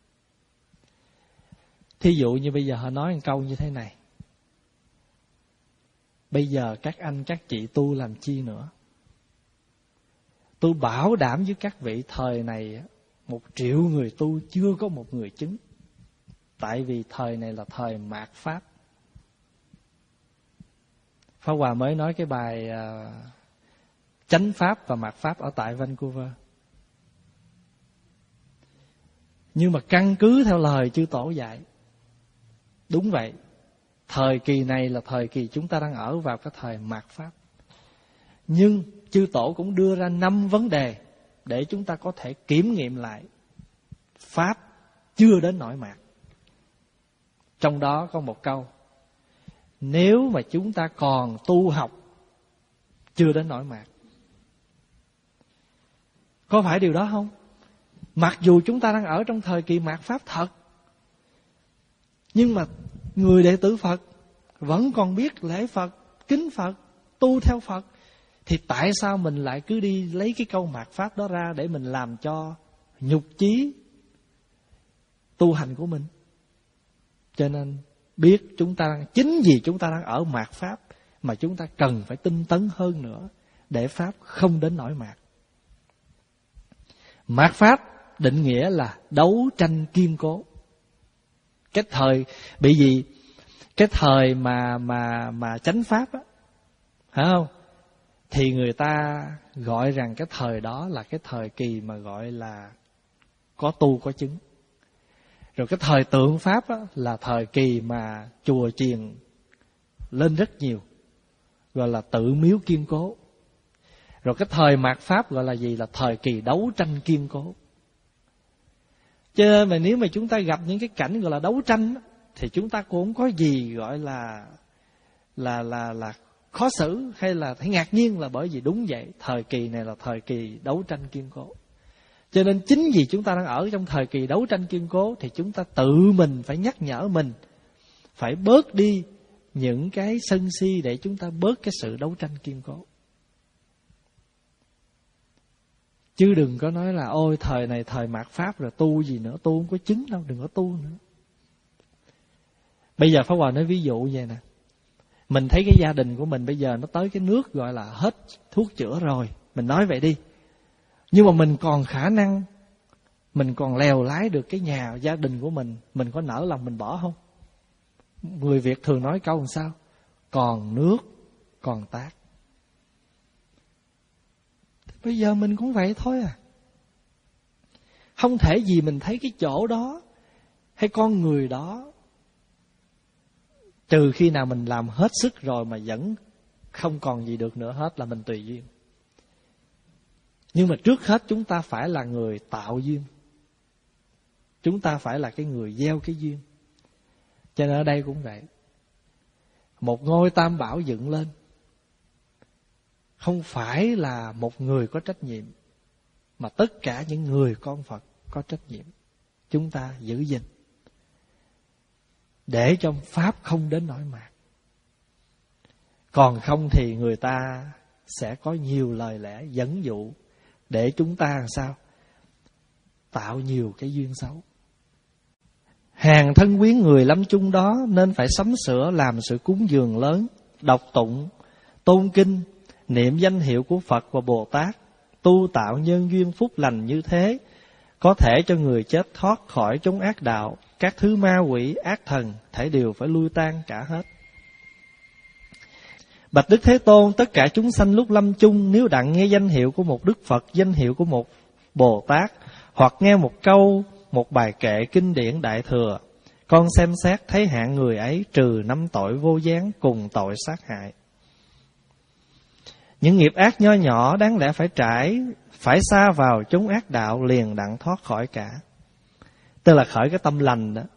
Thí dụ như bây giờ họ nói một câu như thế này: bây giờ các anh các chị tu làm chi nữa? Tôi bảo đảm với các vị thời này một triệu người tu chưa có một người chứng. Tại vì thời này là thời mạt Pháp. Pháp Hòa mới nói cái bài uh, Chánh Pháp và Mạt Pháp ở tại Vancouver. Nhưng mà căn cứ theo lời chư Tổ dạy, đúng vậy, thời kỳ này là thời kỳ chúng ta đang ở vào cái thời mạt Pháp. Nhưng chư Tổ cũng đưa ra năm vấn đề để chúng ta có thể kiểm nghiệm lại Pháp chưa đến nỗi mạt. Trong đó có một câu: nếu mà chúng ta còn tu học chưa đến nỗi mạt. Có phải điều đó không? Mặc dù chúng ta đang ở trong thời kỳ mạt Pháp thật, nhưng mà người đệ tử Phật vẫn còn biết lễ Phật, kính Phật, tu theo Phật, thì tại sao mình lại cứ đi lấy cái câu mạt Pháp đó ra để mình làm cho nhục chí tu hành của mình? Cho nên biết chúng ta, chính vì chúng ta đang ở mạt Pháp mà chúng ta cần phải tinh tấn hơn nữa để Pháp không đến nỗi mạt. Mạt Pháp định nghĩa là đấu tranh kiên cố. Cái thời bị gì? Cái thời mà mà mà chánh Pháp á, phải không? Thì người ta gọi rằng cái thời đó là cái thời kỳ mà gọi là có tu có chứng. Rồi cái thời tượng Pháp á, là thời kỳ mà chùa chiền lên rất nhiều, gọi là tự miếu kiên cố. Rồi cái thời mạt Pháp gọi là gì? Là thời kỳ đấu tranh kiên cố. Cho nên mà nếu mà chúng ta gặp những cái cảnh gọi là đấu tranh á, thì chúng ta cũng không có gì gọi là là là là khó xử hay là thấy ngạc nhiên, là bởi vì đúng vậy, thời kỳ này là thời kỳ đấu tranh kiên cố. Cho nên chính vì chúng ta đang ở trong thời kỳ đấu tranh kiên cố thì chúng ta tự mình phải nhắc nhở mình phải bớt đi những cái sân si để chúng ta bớt cái sự đấu tranh kiên cố. Chứ đừng có nói là ôi thời này thời mạt Pháp rồi tu gì nữa, tu không có chứng đâu, đừng có tu nữa. Bây giờ Pháp Hòa nói ví dụ vậy nè. Mình thấy cái gia đình của mình bây giờ nó tới cái nước gọi là hết thuốc chữa rồi, mình nói vậy đi. Nhưng mà mình còn khả năng, mình còn lèo lái được cái nhà gia đình của mình, mình có nỡ lòng mình bỏ không? Người Việt thường nói câu làm sao? Còn nước, còn tát. Bây giờ mình cũng vậy thôi à. Không thể gì mình thấy cái chỗ đó hay con người đó, trừ khi nào mình làm hết sức rồi mà vẫn không còn gì được nữa hết là mình tùy duyên. Nhưng mà trước hết chúng ta phải là người tạo duyên. Chúng ta phải là cái người gieo cái duyên. Cho nên ở đây cũng vậy. Một ngôi Tam Bảo dựng lên không phải là một người có trách nhiệm, mà tất cả những người con Phật có trách nhiệm. Chúng ta giữ gìn để cho Pháp không đến nỗi mạt. Còn không thì người ta sẽ có nhiều lời lẽ dẫn dụ để chúng ta làm sao? Tạo nhiều cái duyên xấu. Hàng thân quyến người lâm chung đó nên phải sắm sửa làm sự cúng dường lớn, đọc tụng, tôn kinh, niệm danh hiệu của Phật và Bồ Tát, tu tạo nhân duyên phúc lành như thế, có thể cho người chết thoát khỏi chốn ác đạo, các thứ ma quỷ, ác thần thể đều phải lui tan cả hết. Bạch Đức Thế Tôn, tất cả chúng sanh lúc lâm chung nếu đặng nghe danh hiệu của một Đức Phật, danh hiệu của một Bồ Tát, hoặc nghe một câu, một bài kệ kinh điển Đại Thừa, con xem xét thấy hạng người ấy trừ năm tội vô gián cùng tội sát hại. Những nghiệp ác nho nhỏ đáng lẽ phải trải, phải xa vào chốn ác đạo liền đặng thoát khỏi cả. Tức là khởi cái tâm lành đó.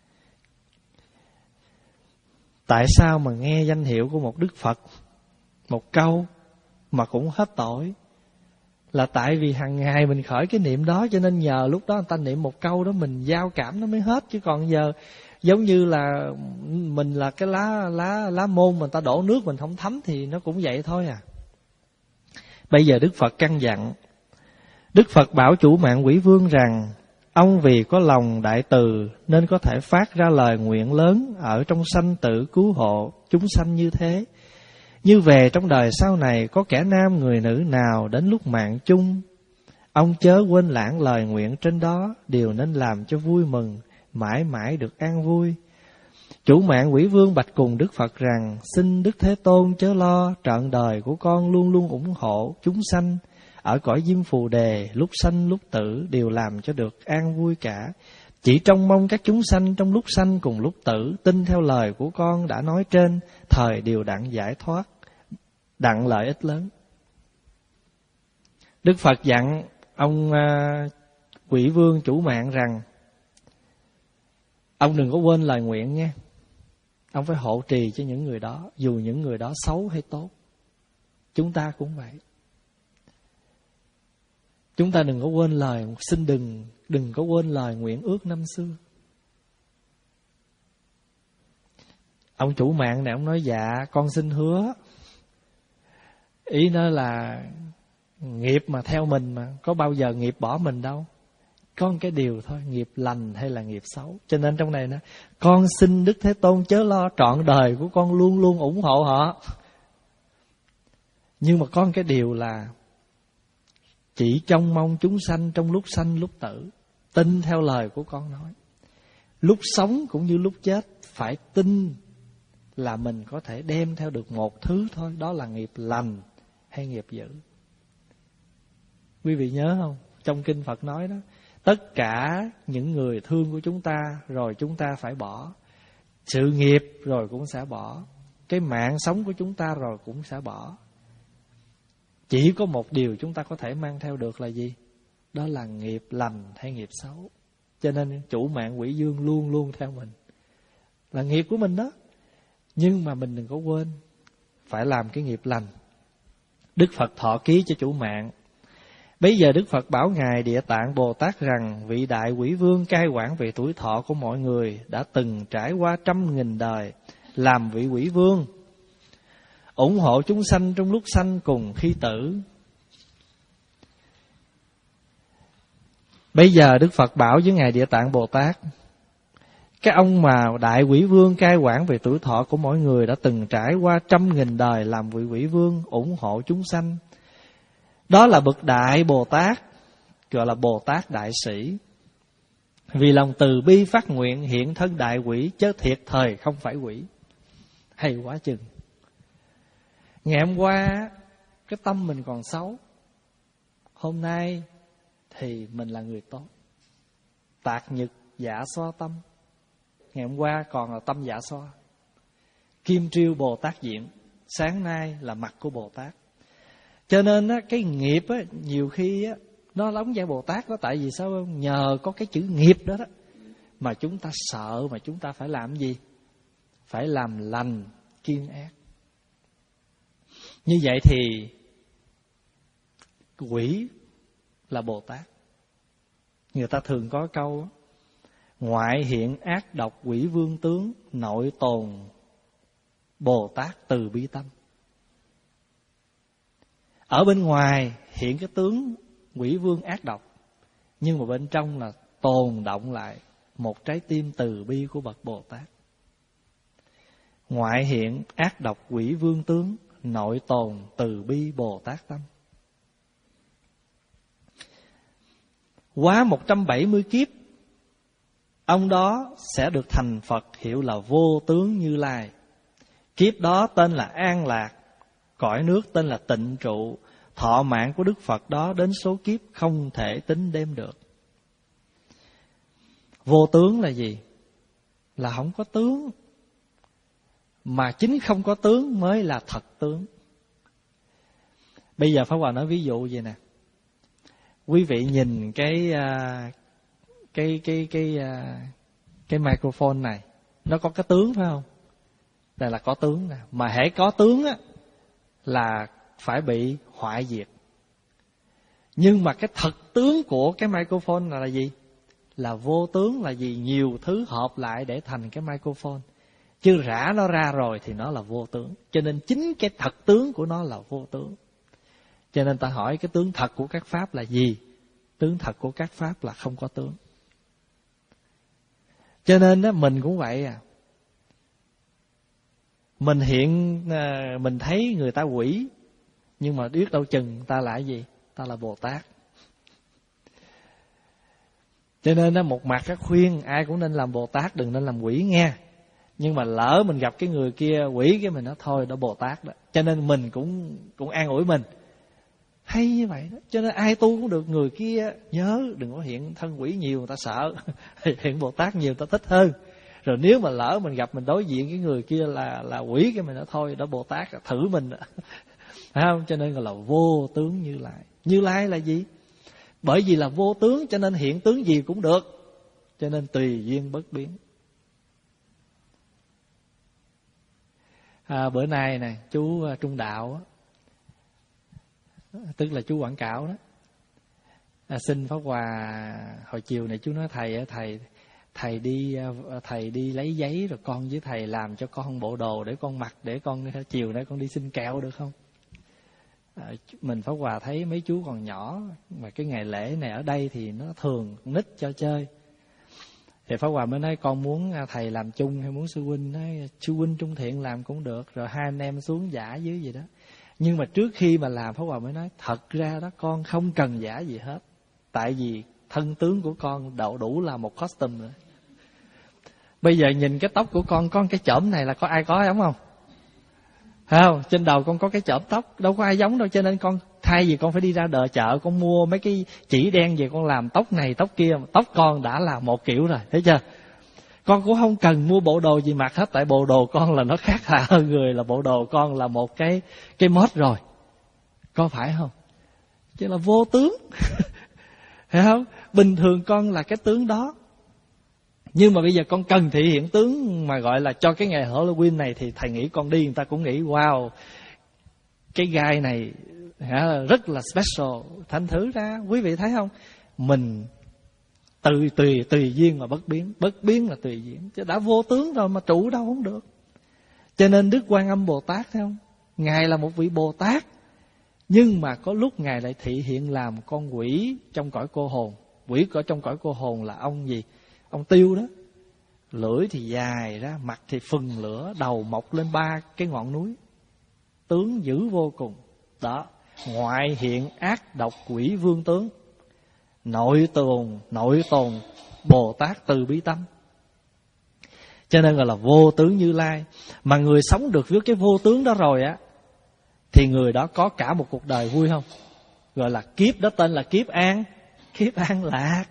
Tại sao mà nghe danh hiệu của một Đức Phật một câu mà cũng hết tội. Là tại vì hàng ngày mình khởi cái niệm đó, cho nên nhờ lúc đó người ta niệm một câu đó mình giao cảm nó mới hết. Chứ còn giờ giống như là mình là cái lá lá lá môn mà người ta đổ nước mình không thấm thì nó cũng vậy thôi à. Bây giờ Đức Phật căn dặn. Đức Phật bảo chủ mạng Quỷ Vương rằng ông vì có lòng đại từ nên có thể phát ra lời nguyện lớn ở trong sanh tử cứu hộ chúng sanh như thế. Như về trong đời sau này có kẻ nam người nữ nào đến lúc mạng chung, ông chớ quên lãng lời nguyện trên đó, điều nên làm cho vui mừng, mãi mãi được an vui. Chủ mạng Quỷ Vương bạch cùng Đức Phật rằng, xin Đức Thế Tôn chớ lo, trọn đời của con luôn luôn ủng hộ chúng sanh ở cõi Diêm Phù Đề, lúc sanh lúc tử đều làm cho được an vui cả. Chỉ trông mong các chúng sanh trong lúc sanh cùng lúc tử tin theo lời của con đã nói trên, thời đều đặng giải thoát, đặng lợi ích lớn. Đức Phật dặn ông uh, Quỷ Vương chủ mạng rằng ông đừng có quên lời nguyện nha. Ông phải hộ trì cho những người đó, dù những người đó xấu hay tốt. Chúng ta cũng vậy. Chúng ta đừng có quên lời, xin đừng đừng có quên lời nguyện ước năm xưa. Ông chủ mạng này ông nói dạ con xin hứa. Ý nó là nghiệp mà theo mình mà, có bao giờ nghiệp bỏ mình đâu. Có một cái điều thôi, nghiệp lành hay là nghiệp xấu. Cho nên trong này nó, con xin Đức Thế Tôn chớ lo, trọn đời của con luôn luôn ủng hộ họ. Nhưng mà có một cái điều là chỉ trông mong chúng sanh trong lúc sanh lúc tử tin theo lời của con nói. Lúc sống cũng như lúc chết phải tin là mình có thể đem theo được một thứ thôi, đó là nghiệp lành hay nghiệp dữ. Quý vị nhớ không? Trong kinh Phật nói đó, tất cả những người thương của chúng ta rồi chúng ta phải bỏ. Sự nghiệp rồi cũng sẽ bỏ. Cái mạng sống của chúng ta rồi cũng sẽ bỏ. Chỉ có một điều chúng ta có thể mang theo được là gì? Đó là nghiệp lành hay nghiệp xấu. Cho nên chủ mạng Quỷ Dương luôn luôn theo mình. Là nghiệp của mình đó. Nhưng mà mình đừng có quên, phải làm cái nghiệp lành. Đức Phật thọ ký cho chủ mạng. Bây giờ Đức Phật bảo Ngài Địa Tạng Bồ Tát rằng, vị đại Quỷ Vương cai quản về tuổi thọ của mọi người, đã từng trải qua trăm nghìn đời làm vị Quỷ Vương, ủng hộ chúng sanh trong lúc sanh cùng khi tử. Bây giờ Đức Phật bảo với Ngài Địa Tạng Bồ Tát, cái ông mà đại Quỷ Vương cai quản về tuổi thọ của mỗi người đã từng trải qua trăm nghìn đời làm vị Quỷ Vương, ủng hộ chúng sanh. Đó là bậc đại Bồ Tát, gọi là Bồ Tát Đại Sĩ. Vì lòng từ bi phát nguyện hiện thân đại quỷ, chớ thiệt thời không phải quỷ. Hay quá chừng. Ngày hôm qua cái tâm mình còn xấu, hôm nay thì mình là người tốt. Tạc nhật dạ xoa tâm. Ngày hôm qua còn là tâm dạ xoa. Kim triêu Bồ Tát diện, sáng nay là mặt của Bồ Tát. Cho nên á, cái nghiệp á, nhiều khi á, nó đóng vai Bồ Tát đó. Tại vì sao? Nhờ có cái chữ nghiệp đó đó mà chúng ta sợ, mà chúng ta phải làm gì? Phải làm lành kiêng ác. Như vậy thì quỷ là Bồ Tát. Người ta thường có câu ngoại hiện ác độc quỷ vương tướng, nội tồn Bồ Tát từ bi tâm. Ở bên ngoài hiện cái tướng quỷ vương ác độc, nhưng mà bên trong là tồn động lại một trái tim từ bi của bậc Bồ Tát. Ngoại hiện ác độc quỷ vương tướng, nội tồn từ bi Bồ Tát tâm. Quá một trăm bảy mươi kiếp, ông đó sẽ được thành Phật, hiệu là Vô Tướng Như Lai. Kiếp đó tên là An Lạc, cõi nước tên là Tịnh Trụ. Thọ mạng của Đức Phật đó đến số kiếp không thể tính đếm được. Vô tướng là gì? Là không có tướng. Mà chính không có tướng mới là thật tướng. Bây giờ Pháp Hòa nói ví dụ vậy nè. Quý vị nhìn cái cái cái cái cái microphone này, nó có cái tướng phải không? Đây là có tướng nè. Mà hễ có tướng á là phải bị hoại diệt. Nhưng mà cái thật tướng của cái microphone là, là gì? Là vô tướng là gì? Nhiều thứ hợp lại để thành cái microphone. Chứ rã nó ra rồi thì nó là vô tướng. Cho nên chính cái thật tướng của nó là vô tướng. Cho nên ta hỏi cái tướng thật của các pháp là gì? Tướng thật của các pháp là không có tướng. Cho nên đó, mình cũng vậy à. Mình hiện mình thấy người ta quỷ, nhưng mà biết đâu chừng ta là cái gì? Ta là Bồ Tát. Cho nên đó, một mặt khuyên ai cũng nên làm Bồ Tát, đừng nên làm quỷ nghe. Nhưng mà lỡ mình gặp cái người kia quỷ, cái mình nói thôi đó Bồ Tát đó. Cho nên mình cũng cũng an ủi mình. Hay như vậy đó. Cho nên ai tu cũng được. Người kia nhớ đừng có hiện thân quỷ nhiều, người ta sợ. Hiện Bồ Tát nhiều, người ta thích hơn. Rồi nếu mà lỡ mình gặp mình đối diện cái người kia là là quỷ, cái mình nói thôi đó Bồ Tát thử mình. Phải không? Cho nên gọi là vô tướng Như Lai. Như Lai là gì? Bởi vì là vô tướng cho nên hiện tướng gì cũng được. Cho nên tùy duyên bất biến. À, bữa nay nè chú Trung Đạo, tức là chú Quảng Cảo đó, à, xin Pháp Hòa hồi chiều này chú nói thầy thầy thầy đi thầy đi lấy giấy rồi con với thầy làm cho con bộ đồ để con mặc, để con chiều nay con đi xin kẹo được không? À, mình Pháp Hòa thấy mấy chú còn nhỏ mà cái ngày lễ này ở đây thì nó thường nít cho chơi. Thì Pháp Hòa mới nói con muốn thầy làm chung hay muốn sư huynh? Nói sư huynh Trung Thiện làm cũng được, rồi hai anh em xuống giả dưới gì đó. Nhưng mà trước khi mà làm, Pháp Hòa mới nói thật ra đó con không cần giả gì hết. Tại vì thân tướng của con đậu đủ là một costume rồi. Bây giờ nhìn cái tóc của con, con cái chỏm này là có ai có giống không? Thấy không? Trên đầu con có cái chỏm tóc, đâu có ai giống đâu. Cho nên con thay vì con phải đi ra đờ chợ con mua mấy cái chỉ đen về con làm tóc này tóc kia, tóc con đã là một kiểu rồi, thấy chưa? Con cũng không cần mua bộ đồ gì mặc hết, tại bộ đồ con là nó khác lạ hơn người, là bộ đồ con là một cái cái mốt rồi, có phải không? Chứ là vô tướng. Thấy không? Bình thường con là cái tướng đó, nhưng mà bây giờ con cần thể hiện tướng mà gọi là cho cái ngày Halloween này, thì thầy nghĩ con đi người ta cũng nghĩ wow, cái gai này rất là special. Thành thử ra quý vị thấy không, mình tùy tùy tùy duyên mà bất biến, bất biến là tùy duyên, chứ đã vô tướng rồi mà trụ đâu không được. Cho nên Đức Quan Âm Bồ Tát thấy không, ngài là một vị Bồ Tát, nhưng mà có lúc ngài lại thị hiện làm con quỷ trong cõi cô hồn. Quỷ ở trong cõi cô hồn là ông gì? Ông Tiêu đó. Lưỡi thì dài ra, mặt thì phừng lửa, đầu mọc lên ba cái ngọn núi, tướng dữ vô cùng. Đó, ngoại hiện ác độc quỷ vương tướng, nội tồn nội tồn Bồ Tát từ bi tâm. Cho nên gọi là vô tướng Như Lai. Mà người sống được với cái vô tướng đó rồi á, thì người đó có cả một cuộc đời vui không? Gọi là kiếp đó tên là kiếp an, kiếp an lạc.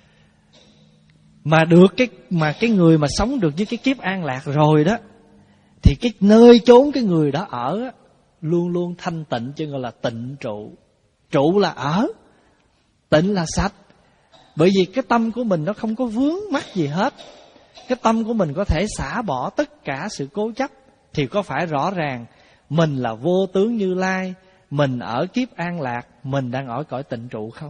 Mà được cái mà cái người mà sống được với cái kiếp an lạc rồi đó, thì cái nơi chốn cái người đó ở á, luôn luôn thanh tịnh, chứ gọi là tịnh trụ. Trụ là ở, tịnh là sạch. Bởi vì cái tâm của mình nó không có vướng mắc gì hết. Cái tâm của mình có thể xả bỏ tất cả sự cố chấp, thì có phải rõ ràng mình là vô tướng Như Lai, mình ở kiếp an lạc, mình đang ở cõi tịnh trụ không?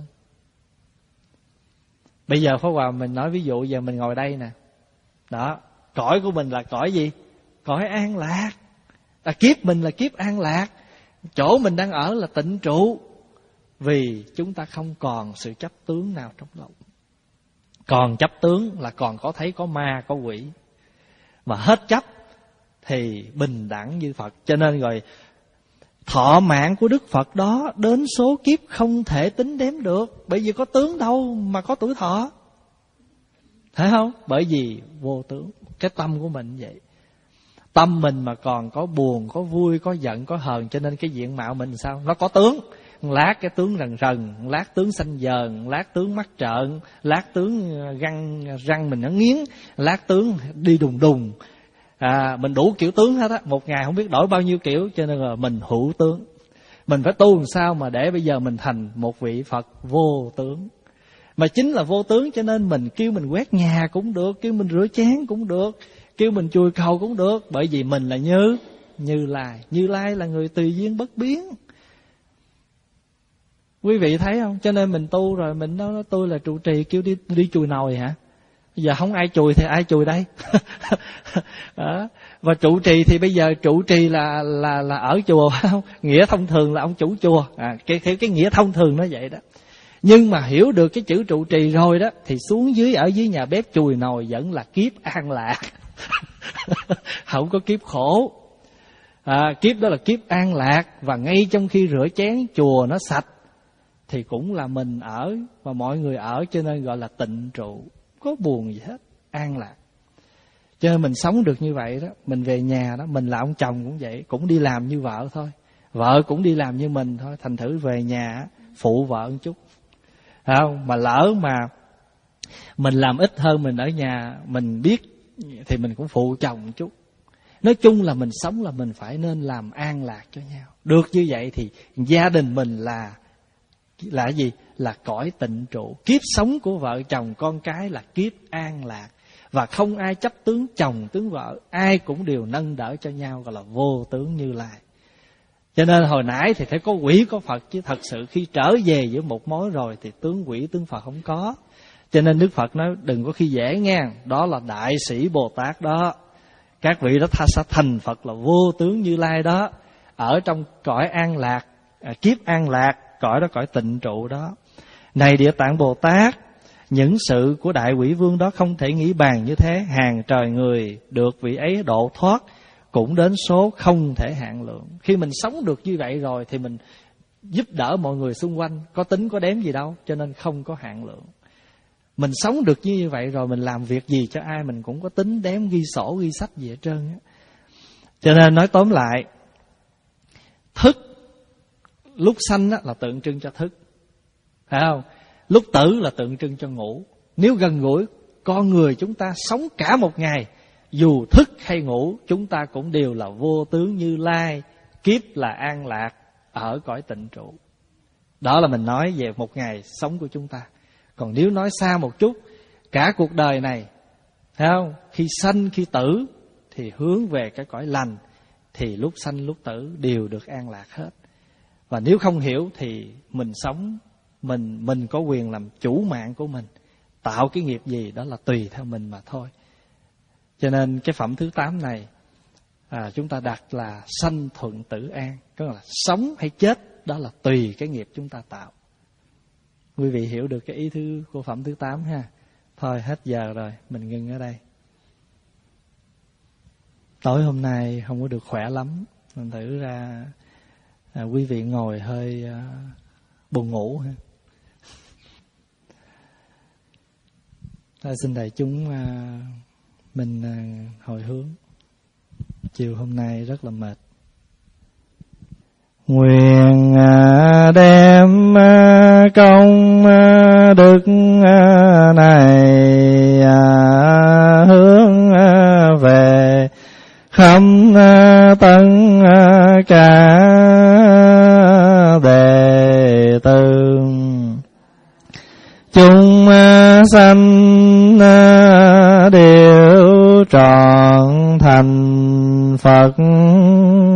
Bây giờ Pháp Hòa mình nói ví dụ, giờ mình ngồi đây nè, đó, cõi của mình là cõi gì? Cõi an lạc. À, kiếp mình là kiếp an lạc. Chỗ mình đang ở là tịnh trụ. Vì chúng ta không còn sự chấp tướng nào trong lòng. Còn chấp tướng là còn có thấy có ma, có quỷ. Mà hết chấp thì bình đẳng như Phật. Cho nên rồi thọ mạng của Đức Phật đó đến số kiếp không thể tính đếm được. Bởi vì có tướng đâu mà có tuổi thọ. Thấy không? Bởi vì vô tướng. Cái tâm của mình vậy. Tâm mình mà còn có buồn, có vui, có giận, có hờn, cho nên cái diện mạo mình sao? Nó có tướng. Lát cái tướng rần rần, lát tướng xanh dờn, lát tướng mắt trợn, lát tướng răng răng mình nó nghiến, lát tướng đi đùng đùng. À, mình đủ kiểu tướng hết á, một ngày không biết đổi bao nhiêu kiểu, cho nên là mình hữu tướng. Mình phải tu làm sao mà để bây giờ mình thành một vị Phật vô tướng. Mà chính là vô tướng cho nên mình kêu mình quét nhà cũng được, kêu mình rửa chén cũng được, kêu mình chùi cầu cũng được, bởi vì mình là như Như Lai. Như Lai là người tùy duyên bất biến. Quý vị thấy không? Cho nên mình tu rồi mình nói tôi là trụ trì, kêu đi đi chùi nồi hả? Giờ không ai chùi thì ai chùi đây? Đó. Và trụ trì thì bây giờ trụ trì là là là ở chùa không? Nghĩa thông thường là ông chủ chùa. À, cái, cái cái nghĩa thông thường nó vậy đó. Nhưng mà hiểu được cái chữ trụ trì rồi đó thì xuống dưới ở dưới nhà bếp chùi nồi vẫn là kiếp an lạc. Không có kiếp khổ. À, kiếp đó là kiếp an lạc. Và ngay trong khi rửa chén chùa nó sạch thì cũng là mình ở và mọi người ở, cho nên gọi là tịnh trụ, có buồn gì hết, an lạc. Cho nên mình sống được như vậy đó. Mình về nhà đó, mình là ông chồng cũng vậy, cũng đi làm như vợ thôi, vợ cũng đi làm như mình thôi. Thành thử về nhà phụ vợ một chút, không? Mà lỡ mà mình làm ít hơn mình ở nhà, mình biết thì mình cũng phụ chồng một chút. Nói chung là mình sống là mình phải nên làm an lạc cho nhau. Được như vậy thì gia đình mình là là gì? Là cõi tịnh trụ. Kiếp sống của vợ chồng con cái là kiếp an lạc. Và không ai chấp tướng chồng tướng vợ, ai cũng đều nâng đỡ cho nhau, gọi là vô tướng Như Lai. Cho nên hồi nãy thì phải có quỷ có Phật, chứ thật sự khi trở về giữa một mối rồi thì tướng quỷ tướng Phật không có. Cho nên Đức Phật nói đừng có khi dễ nghe, đó là đại sĩ Bồ Tát đó. Các vị đó sẽ thành Phật là vô tướng Như Lai đó, ở trong cõi an lạc, kiếp an lạc, cõi đó cõi tịnh trụ đó. Này Địa Tạng Bồ Tát, những sự của đại quỷ vương đó không thể nghĩ bàn như thế. Hàng trời người được vị ấy độ thoát cũng đến số không thể hạn lượng. Khi mình sống được như vậy rồi thì mình giúp đỡ mọi người xung quanh, có tính có đếm gì đâu, cho nên không có hạn lượng. Mình sống được như vậy rồi, mình làm việc gì cho ai mình cũng có tính đếm, ghi sổ ghi sách gì hết trơn á. Cho nên nói tóm lại, thức lúc sanh là tượng trưng cho thức, phải không? Lúc tử là tượng trưng cho ngủ. Nếu gần gũi con người chúng ta sống cả một ngày, dù thức hay ngủ, chúng ta cũng đều là vô tướng Như Lai, kiếp là an lạc, ở cõi tịnh trụ. Đó là mình nói về một ngày sống của chúng ta. Còn nếu nói xa một chút, cả cuộc đời này, thấy không? Khi sanh khi tử thì hướng về cái cõi lành, thì lúc sanh lúc tử đều được an lạc hết. Và nếu không hiểu thì mình sống, Mình mình có quyền làm chủ mạng của mình, tạo cái nghiệp gì đó là tùy theo mình mà thôi. Cho nên cái phẩm thứ tám này à, chúng ta đặt là sanh thuận tử an, có nghĩa là sống hay chết đó là tùy cái nghiệp chúng ta tạo. Quý vị hiểu được cái ý thứ của phẩm thứ tám ha. Thôi hết giờ rồi, mình ngưng ở đây. Tối hôm nay không có được khỏe lắm, mình thử ra à, quý vị ngồi hơi à, buồn ngủ ha. Ta xin đại chúng à, mình à, hồi hướng. Chiều hôm nay rất là mệt. Nguyện à, đem à, công à, đức à, này à, hướng à, về khắp à, tất à, cả đệ tử chúng à, sanh à, đều trọn thành Phật